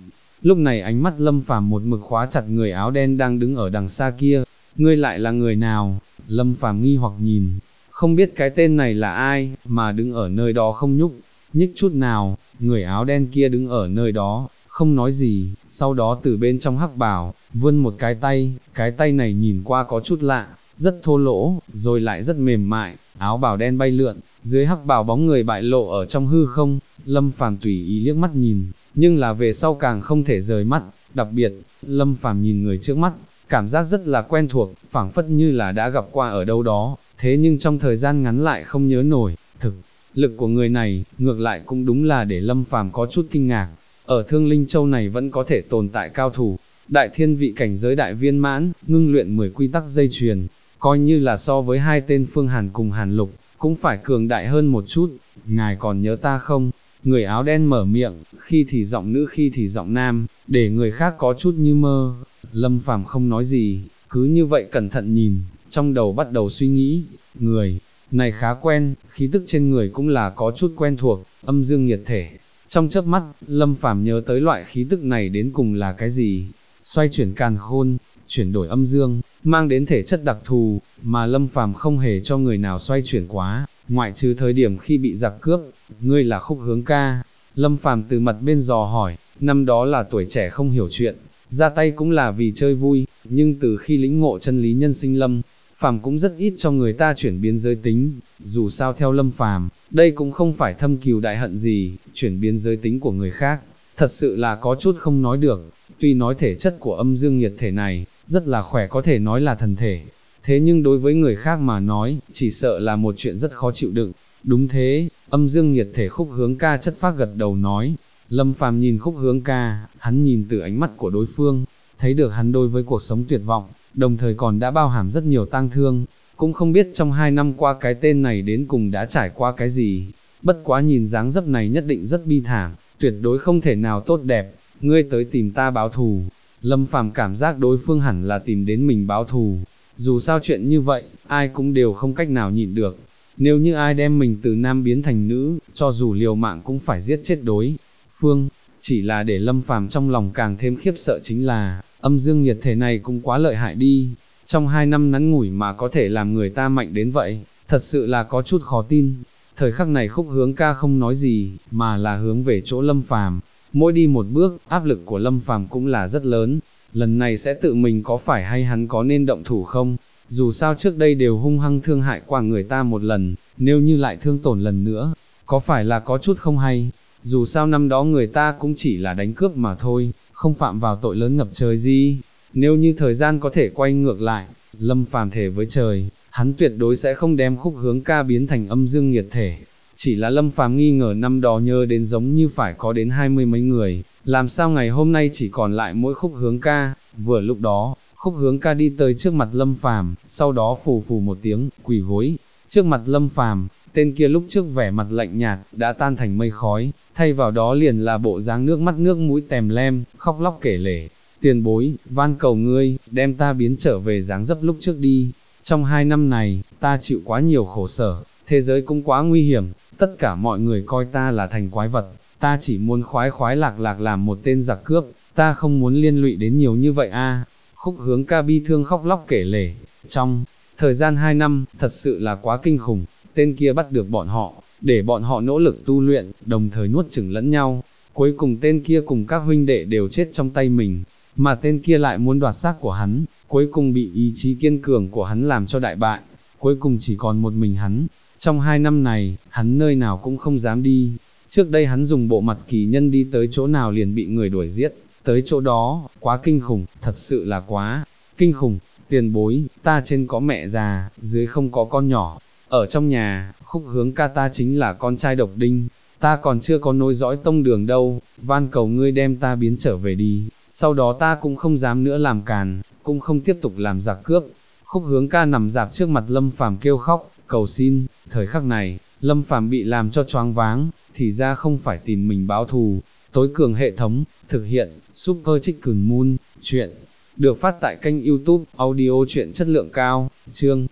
Lúc này ánh mắt Lâm Phàm một mực khóa chặt người áo đen đang đứng ở đằng xa kia. Ngươi lại là người nào? Lâm Phàm nghi hoặc nhìn, không biết cái tên này là ai, mà đứng ở nơi đó không nhúc nhích chút nào. Người áo đen kia đứng ở nơi đó, không nói gì, sau đó từ bên trong hắc bào, vươn một cái tay này nhìn qua có chút lạ, rất thô lỗ, rồi lại rất mềm mại, áo bào đen bay lượn, dưới hắc bào bóng người bại lộ ở trong hư không. Lâm Phàm tùy ý liếc mắt nhìn, nhưng là về sau càng không thể rời mắt, đặc biệt, Lâm Phàm nhìn người trước mắt, cảm giác rất là quen thuộc, phảng phất như là đã gặp qua ở đâu đó, thế nhưng trong thời gian ngắn lại không nhớ nổi. Thực lực của người này, ngược lại cũng đúng là để Lâm Phàm có chút kinh ngạc, ở Thương Linh Châu này vẫn có thể tồn tại cao thủ, đại thiên vị cảnh giới đại viên mãn, ngưng luyện 10 quy tắc dây chuyền, coi như là so với hai tên Phương Hàn cùng Hàn Lục, cũng phải cường đại hơn một chút. Ngài còn nhớ ta không? Người áo đen mở miệng, khi thì giọng nữ khi thì giọng nam, để người khác có chút như mơ. Lâm Phàm không nói gì, cứ như vậy cẩn thận nhìn, trong đầu bắt đầu suy nghĩ, người này khá quen, khí tức trên người cũng là có chút quen thuộc, âm dương nhiệt thể. Trong chớp mắt, Lâm Phàm nhớ tới loại khí tức này đến cùng là cái gì? Xoay chuyển càn khôn, chuyển đổi âm dương, mang đến thể chất đặc thù, mà Lâm Phàm không hề cho người nào xoay chuyển quá, ngoại trừ thời điểm khi bị giặc cướp. Ngươi là Khúc Hướng ca? Lâm Phàm từ mặt bên dò hỏi, năm đó là tuổi trẻ không hiểu chuyện, ra tay cũng là vì chơi vui, nhưng từ khi lĩnh ngộ chân lý nhân sinh Lâm Phàm cũng rất ít cho người ta chuyển biến giới tính. Dù sao theo Lâm Phàm, đây cũng không phải thâm cừu đại hận gì, chuyển biến giới tính của người khác, thật sự là có chút không nói được. Tuy nói thể chất của âm dương nhiệt thể này, rất là khỏe, có thể nói là thần thể, thế nhưng đối với người khác mà nói, chỉ sợ là một chuyện rất khó chịu đựng. Đúng thế, âm dương nhiệt thể. Khúc Hướng ca chất phác gật đầu nói. Lâm Phàm nhìn Khúc Hướng ca, hắn nhìn từ ánh mắt của đối phương, thấy được hắn đối với cuộc sống tuyệt vọng, đồng thời còn đã bao hàm rất nhiều tang thương, cũng không biết trong 2 năm qua cái tên này đến cùng đã trải qua cái gì, bất quá nhìn dáng dấp này nhất định rất bi thảm, tuyệt đối không thể nào tốt đẹp. Ngươi tới tìm ta báo thù? Lâm Phàm cảm giác đối phương hẳn là tìm đến mình báo thù, dù sao chuyện như vậy, ai cũng đều không cách nào nhịn được. Nếu như ai đem mình từ nam biến thành nữ, cho dù liều mạng cũng phải giết chết đối phương. Chỉ là để Lâm Phàm trong lòng càng thêm khiếp sợ chính là, âm dương nhiệt thể này cũng quá lợi hại đi. Trong 2 năm ngắn ngủi mà có thể làm người ta mạnh đến vậy, thật sự là có chút khó tin. Thời khắc này Khúc Hướng ca không nói gì, mà là hướng về chỗ Lâm Phàm. Mỗi đi một bước, áp lực của Lâm Phàm cũng là rất lớn. Lần này sẽ tự mình có phải hay hắn có nên động thủ không? Dù sao trước đây đều hung hăng thương hại qua người ta một lần, nếu như lại thương tổn lần nữa, có phải là có chút không hay? Dù sao năm đó người ta cũng chỉ là đánh cướp mà thôi, không phạm vào tội lớn ngập trời gì. Nếu như thời gian có thể quay ngược lại, Lâm Phàm thề với trời, hắn tuyệt đối sẽ không đem Khúc Hướng ca biến thành âm dương nhiệt thể. Chỉ là Lâm Phàm nghi ngờ năm đó nhớ đến giống như phải có đến 20 mấy người, làm sao ngày hôm nay chỉ còn lại mỗi Khúc Hướng ca. Vừa lúc đó, Khúc Hướng ca đi tới trước mặt Lâm Phàm, sau đó phù phù một tiếng, quỳ gối trước mặt Lâm Phàm. Tên kia lúc trước vẻ mặt lạnh nhạt, đã tan thành mây khói, thay vào đó liền là bộ dáng nước mắt nước mũi tèm lem, khóc lóc kể lể. Tiền bối, van cầu ngươi, đem ta biến trở về dáng dấp lúc trước đi. Trong 2 năm này, ta chịu quá nhiều khổ sở, thế giới cũng quá nguy hiểm, tất cả mọi người coi ta là thành quái vật, ta chỉ muốn khoái khoái lạc lạc làm một tên giặc cướp, ta không muốn liên lụy đến nhiều như vậy a. Khúc Hướng ca bi thương khóc lóc kể lể, trong thời gian 2 năm, thật sự là quá kinh khủng, tên kia bắt được bọn họ, để bọn họ nỗ lực tu luyện, đồng thời nuốt chửng lẫn nhau, cuối cùng tên kia cùng các huynh đệ đều chết trong tay mình, mà tên kia lại muốn đoạt xác của hắn, cuối cùng bị ý chí kiên cường của hắn làm cho đại bại, cuối cùng chỉ còn một mình hắn. Trong 2 năm này, hắn nơi nào cũng không dám đi, trước đây hắn dùng bộ mặt kỳ nhân đi tới chỗ nào liền bị người đuổi giết, tới chỗ đó, quá kinh khủng, thật sự là quá kinh khủng. Tiền bối, ta trên có mẹ già, dưới không có con nhỏ, ở trong nhà, Khúc Hướng ca ta chính là con trai độc đinh, ta còn chưa có nối dõi tông đường đâu, van cầu ngươi đem ta biến trở về đi, sau đó ta cũng không dám nữa làm càn, cũng không tiếp tục làm giặc cướp. Khúc Hướng ca nằm dạp trước mặt Lâm Phàm kêu khóc, cầu xin. Thời khắc này, Lâm Phàm bị làm cho choáng váng, thì ra không phải tìm mình báo thù. Tối cường hệ thống, thực hiện, Super Chicken Moon, chuyện được phát tại kênh YouTube, audio truyện chất lượng cao, chương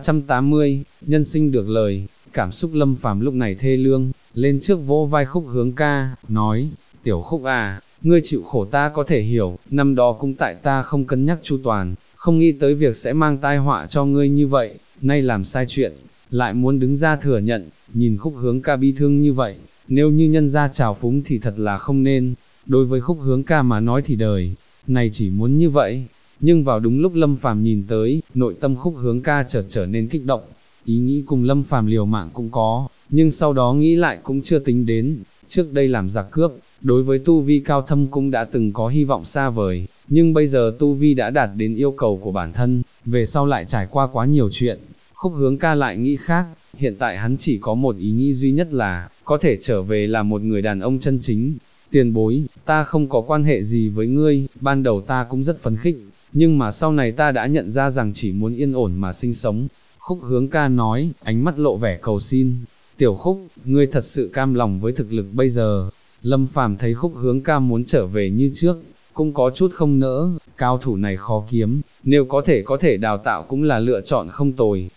380, nhân sinh được lời. Cảm xúc Lâm Phàm lúc này thê lương, lên trước vỗ vai Khúc Hướng ca, nói, tiểu Khúc à, ngươi chịu khổ ta có thể hiểu, năm đó cũng tại ta không cân nhắc chu toàn, không nghĩ tới việc sẽ mang tai họa cho ngươi như vậy, nay làm sai chuyện, lại muốn đứng ra thừa nhận, nhìn Khúc Hướng ca bi thương như vậy, nếu như nhân gia trào phúng thì thật là không nên, đối với Khúc Hướng ca mà nói thì đời này chỉ muốn như vậy. Nhưng vào đúng lúc Lâm Phàm nhìn tới, nội tâm Khúc Hướng ca trở nên kích động, ý nghĩ cùng Lâm Phàm liều mạng cũng có, nhưng sau đó nghĩ lại cũng chưa tính đến, trước đây làm giặc cướp, đối với tu vi cao thâm cũng đã từng có hy vọng xa vời, nhưng bây giờ tu vi đã đạt đến yêu cầu của bản thân, về sau lại trải qua quá nhiều chuyện, Khúc Hướng ca lại nghĩ khác, hiện tại hắn chỉ có một ý nghĩ duy nhất là, có thể trở về là một người đàn ông chân chính. Tiền bối, ta không có quan hệ gì với ngươi, ban đầu ta cũng rất phấn khích, nhưng mà sau này ta đã nhận ra rằng chỉ muốn yên ổn mà sinh sống. Khúc Hướng ca nói, ánh mắt lộ vẻ cầu xin. Tiểu Khúc, ngươi thật sự cam lòng với thực lực bây giờ. Lâm Phàm thấy Khúc Hướng ca muốn trở về như trước, cũng có chút không nỡ, cao thủ này khó kiếm, nếu có thể đào tạo cũng là lựa chọn không tồi.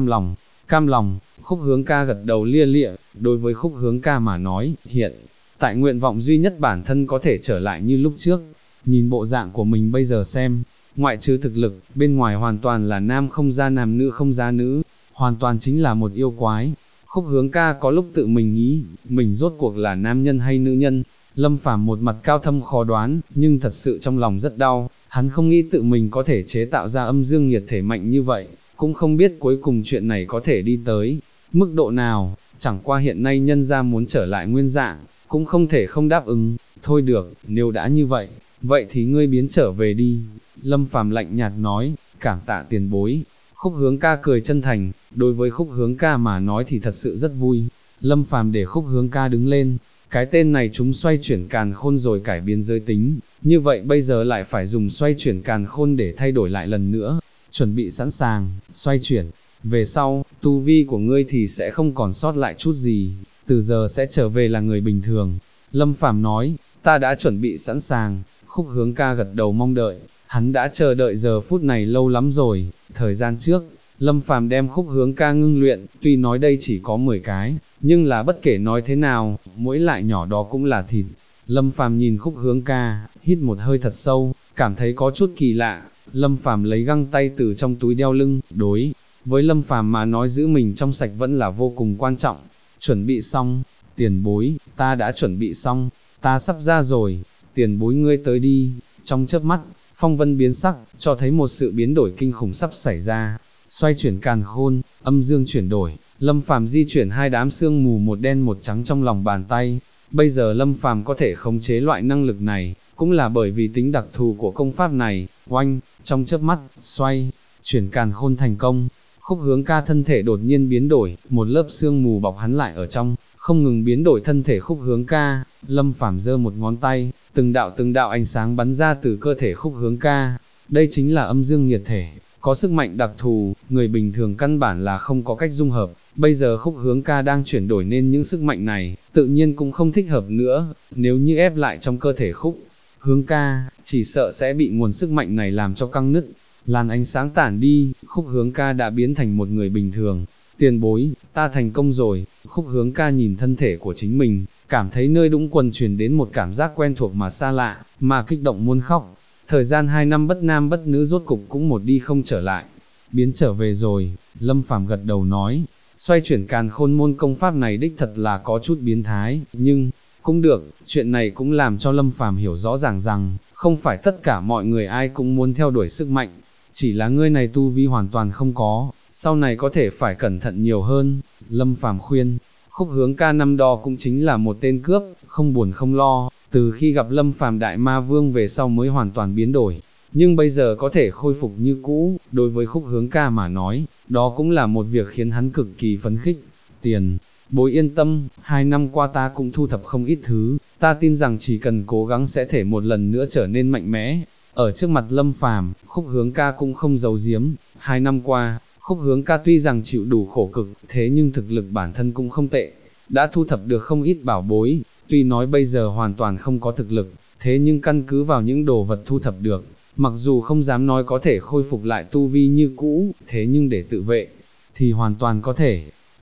Cam lòng, Khúc Hướng ca gật đầu lia lịa, đối với Khúc Hướng ca mà nói, hiện tại nguyện vọng duy nhất bản thân có thể trở lại như lúc trước, nhìn bộ dạng của mình bây giờ xem, ngoại trừ thực lực, bên ngoài hoàn toàn là nam không ra nam nữ không ra nữ, hoàn toàn chính là một yêu quái. Khúc Hướng ca có lúc tự mình nghĩ, mình rốt cuộc là nam nhân hay nữ nhân. Lâm Phàm một mặt cao thâm khó đoán, nhưng thật sự trong lòng rất đau, hắn không nghĩ tự mình có thể chế tạo ra âm dương nhiệt thể mạnh như vậy, cũng không biết cuối cùng chuyện này có thể đi tới mức độ nào, chẳng qua hiện nay nhân gia muốn trở lại nguyên dạng, cũng không thể không đáp ứng. Thôi được, nếu đã như vậy, vậy thì ngươi biến trở về đi. Lâm Phàm lạnh nhạt nói, cảm tạ tiền bối. Khúc Hướng ca cười chân thành, đối với Khúc Hướng ca mà nói thì thật sự rất vui. Lâm Phàm để Khúc Hướng ca đứng lên, cái tên này chúng xoay chuyển càn khôn rồi cải biến giới tính, như vậy bây giờ lại phải dùng xoay chuyển càn khôn để thay đổi lại lần nữa, chuẩn bị sẵn sàng, xoay chuyển, về sau, tu vi của ngươi thì sẽ không còn sót lại chút gì, từ giờ sẽ trở về là người bình thường. Lâm Phàm nói, ta đã chuẩn bị sẵn sàng. Khúc Hướng ca gật đầu mong đợi, hắn đã chờ đợi giờ phút này lâu lắm rồi. Thời gian trước, Lâm Phàm đem Khúc Hướng ca ngưng luyện, tuy nói đây chỉ có 10 cái, nhưng là bất kể nói thế nào, mỗi lại nhỏ đó cũng là thịt. Lâm Phàm nhìn Khúc Hướng ca, hít một hơi thật sâu, cảm thấy có chút kỳ lạ. Lâm Phàm lấy găng tay từ trong túi đeo lưng, đối với Lâm Phàm mà nói giữ mình trong sạch vẫn là vô cùng quan trọng. Chuẩn bị xong, tiền bối, ta đã chuẩn bị xong, ta sắp ra rồi, tiền bối ngươi tới đi. Trong chớp mắt, phong vân biến sắc, cho thấy một sự biến đổi kinh khủng sắp xảy ra. Xoay chuyển càn khôn, âm dương chuyển đổi, Lâm Phàm di chuyển hai đám sương mù một đen một trắng trong lòng bàn tay. Bây giờ Lâm Phàm có thể khống chế loại năng lực này, cũng là bởi vì tính đặc thù của công pháp này. Oanh, trong chớp mắt, xoay chuyển càn khôn thành công. Khúc Hướng ca thân thể đột nhiên biến đổi, một lớp sương mù bọc hắn lại ở trong, không ngừng biến đổi thân thể Khúc Hướng ca. Lâm Phàm giơ một ngón tay, từng đạo ánh sáng bắn ra từ cơ thể Khúc Hướng ca. Đây chính là âm dương nhiệt thể, có sức mạnh đặc thù, người bình thường căn bản là không có cách dung hợp. Bây giờ Khúc Hướng ca đang chuyển đổi nên những sức mạnh này, tự nhiên cũng không thích hợp nữa. Nếu như ép lại trong cơ thể Khúc Hướng ca, chỉ sợ sẽ bị nguồn sức mạnh này làm cho căng nứt. Làn ánh sáng tản đi, Khúc Hướng ca đã biến thành một người bình thường. Tiền bối, ta thành công rồi. Khúc Hướng ca nhìn thân thể của chính mình, cảm thấy nơi đũng quần truyền đến một cảm giác quen thuộc mà xa lạ, mà kích động muốn khóc. Thời gian 2 năm bất nam bất nữ rốt cục cũng một đi không trở lại. Biến trở về rồi, Lâm Phàm gật đầu nói, xoay chuyển càn khôn môn công pháp này đích thật là có chút biến thái, nhưng cũng được, chuyện này cũng làm cho Lâm Phàm hiểu rõ ràng rằng, không phải tất cả mọi người ai cũng muốn theo đuổi sức mạnh, chỉ là ngươi này tu vi hoàn toàn không có, sau này có thể phải cẩn thận nhiều hơn. Lâm Phàm khuyên, Khúc Hướng ca năm đó cũng chính là một tên cướp, không buồn không lo, từ khi gặp Lâm Phàm Đại Ma Vương về sau mới hoàn toàn biến đổi, nhưng bây giờ có thể khôi phục như cũ, đối với Khúc Hướng ca mà nói, đó cũng là một việc khiến hắn cực kỳ phấn khích. Tiền bối yên tâm, 2 năm qua ta cũng thu thập không ít thứ, ta tin rằng chỉ cần cố gắng sẽ thể một lần nữa trở nên mạnh mẽ. Ở trước mặt Lâm Phàm, Khúc Hướng ca cũng không giấu giếm, 2 năm qua, Khúc Hướng ca tuy rằng chịu đủ khổ cực, thế nhưng thực lực bản thân cũng không tệ, đã thu thập được không ít bảo bối, tuy nói bây giờ hoàn toàn không có thực lực, thế nhưng căn cứ vào những đồ vật thu thập được, mặc dù không dám nói có thể khôi phục lại tu vi như cũ, thế nhưng để tự vệ, thì hoàn toàn có thể.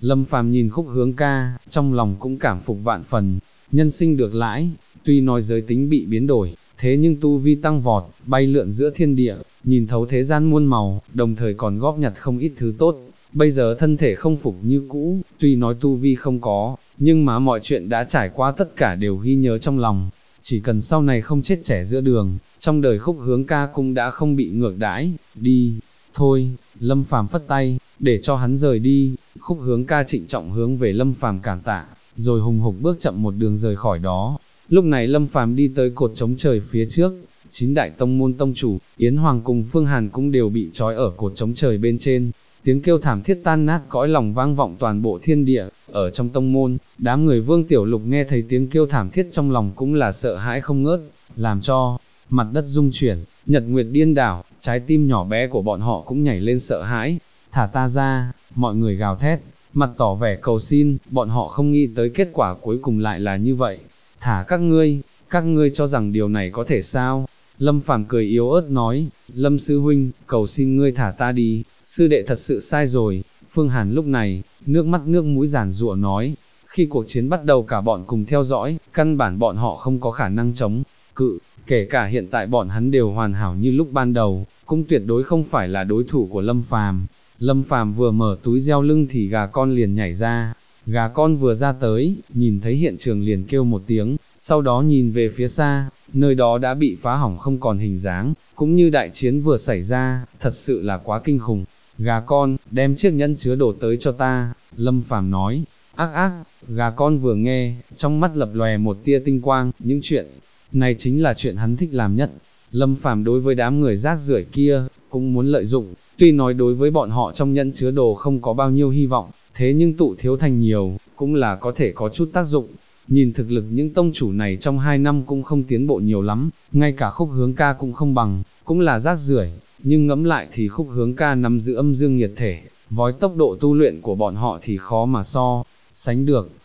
Lâm Phàm nhìn Khúc Hướng ca, trong lòng cũng cảm phục vạn phần, nhân sinh được lãi, tuy nói giới tính bị biến đổi, thế nhưng tu vi tăng vọt, bay lượn giữa thiên địa, nhìn thấu thế gian muôn màu, đồng thời còn góp nhặt không ít thứ tốt. Bây giờ thân thể không phục như cũ, tuy nói tu vi không có, nhưng mà mọi chuyện đã trải qua tất cả đều ghi nhớ trong lòng. Chỉ cần sau này không chết trẻ giữa đường, trong đời Khúc Hướng ca cũng đã không bị ngược đãi. Đi, thôi, Lâm Phàm phất tay, để cho hắn rời đi. Khúc Hướng ca trịnh trọng hướng về Lâm Phàm cảm tạ, rồi hùng hục bước chậm một đường rời khỏi đó. Lúc này Lâm Phàm đi tới cột trống trời phía trước, 9 đại tông môn tông chủ, Yến Hoàng cùng Phương Hàn cũng đều bị trói ở cột trống trời bên trên. Tiếng kêu thảm thiết tan nát cõi lòng vang vọng toàn bộ thiên địa. Ở trong tông môn, đám người Vương Tiểu Lục nghe thấy tiếng kêu thảm thiết trong lòng cũng là sợ hãi không ngớt, làm cho mặt đất rung chuyển, nhật nguyệt điên đảo, trái tim nhỏ bé của bọn họ cũng nhảy lên sợ hãi. Thả ta ra, mọi người gào thét, mặt tỏ vẻ cầu xin, bọn họ không nghĩ tới kết quả cuối cùng lại là như vậy. Thả các ngươi cho rằng điều này có thể sao? Lâm Phàm cười yếu ớt nói, Lâm sư huynh, cầu xin ngươi thả ta đi, sư đệ thật sự sai rồi. Phương Hàn lúc này, nước mắt nước mũi giàn giụa nói, khi cuộc chiến bắt đầu cả bọn cùng theo dõi, căn bản bọn họ không có khả năng chống cự, kể cả hiện tại bọn hắn đều hoàn hảo như lúc ban đầu, cũng tuyệt đối không phải là đối thủ của Lâm Phàm. Lâm Phàm vừa mở túi gieo lưng thì gà con liền nhảy ra. Gà con vừa ra tới, nhìn thấy hiện trường liền kêu một tiếng, sau đó nhìn về phía xa, nơi đó đã bị phá hỏng không còn hình dáng, cũng như đại chiến vừa xảy ra, thật sự là quá kinh khủng. Gà con, đem chiếc nhẫn chứa đồ tới cho ta, Lâm Phàm nói. Ác ác, gà con vừa nghe, trong mắt lập lòe một tia tinh quang, những chuyện này chính là chuyện hắn thích làm nhất. Lâm Phàm đối với đám người rác rưởi kia, cũng muốn lợi dụng, tuy nói đối với bọn họ trong nhẫn chứa đồ không có bao nhiêu hy vọng, thế nhưng tụ thiếu thành nhiều, cũng là có thể có chút tác dụng. Nhìn thực lực những tông chủ này trong 2 năm cũng không tiến bộ nhiều lắm, ngay cả Khúc Hướng ca cũng không bằng, cũng là rác rưởi, nhưng ngẫm lại thì Khúc Hướng ca nắm giữ âm dương nhiệt thể, với tốc độ tu luyện của bọn họ thì khó mà so sánh được.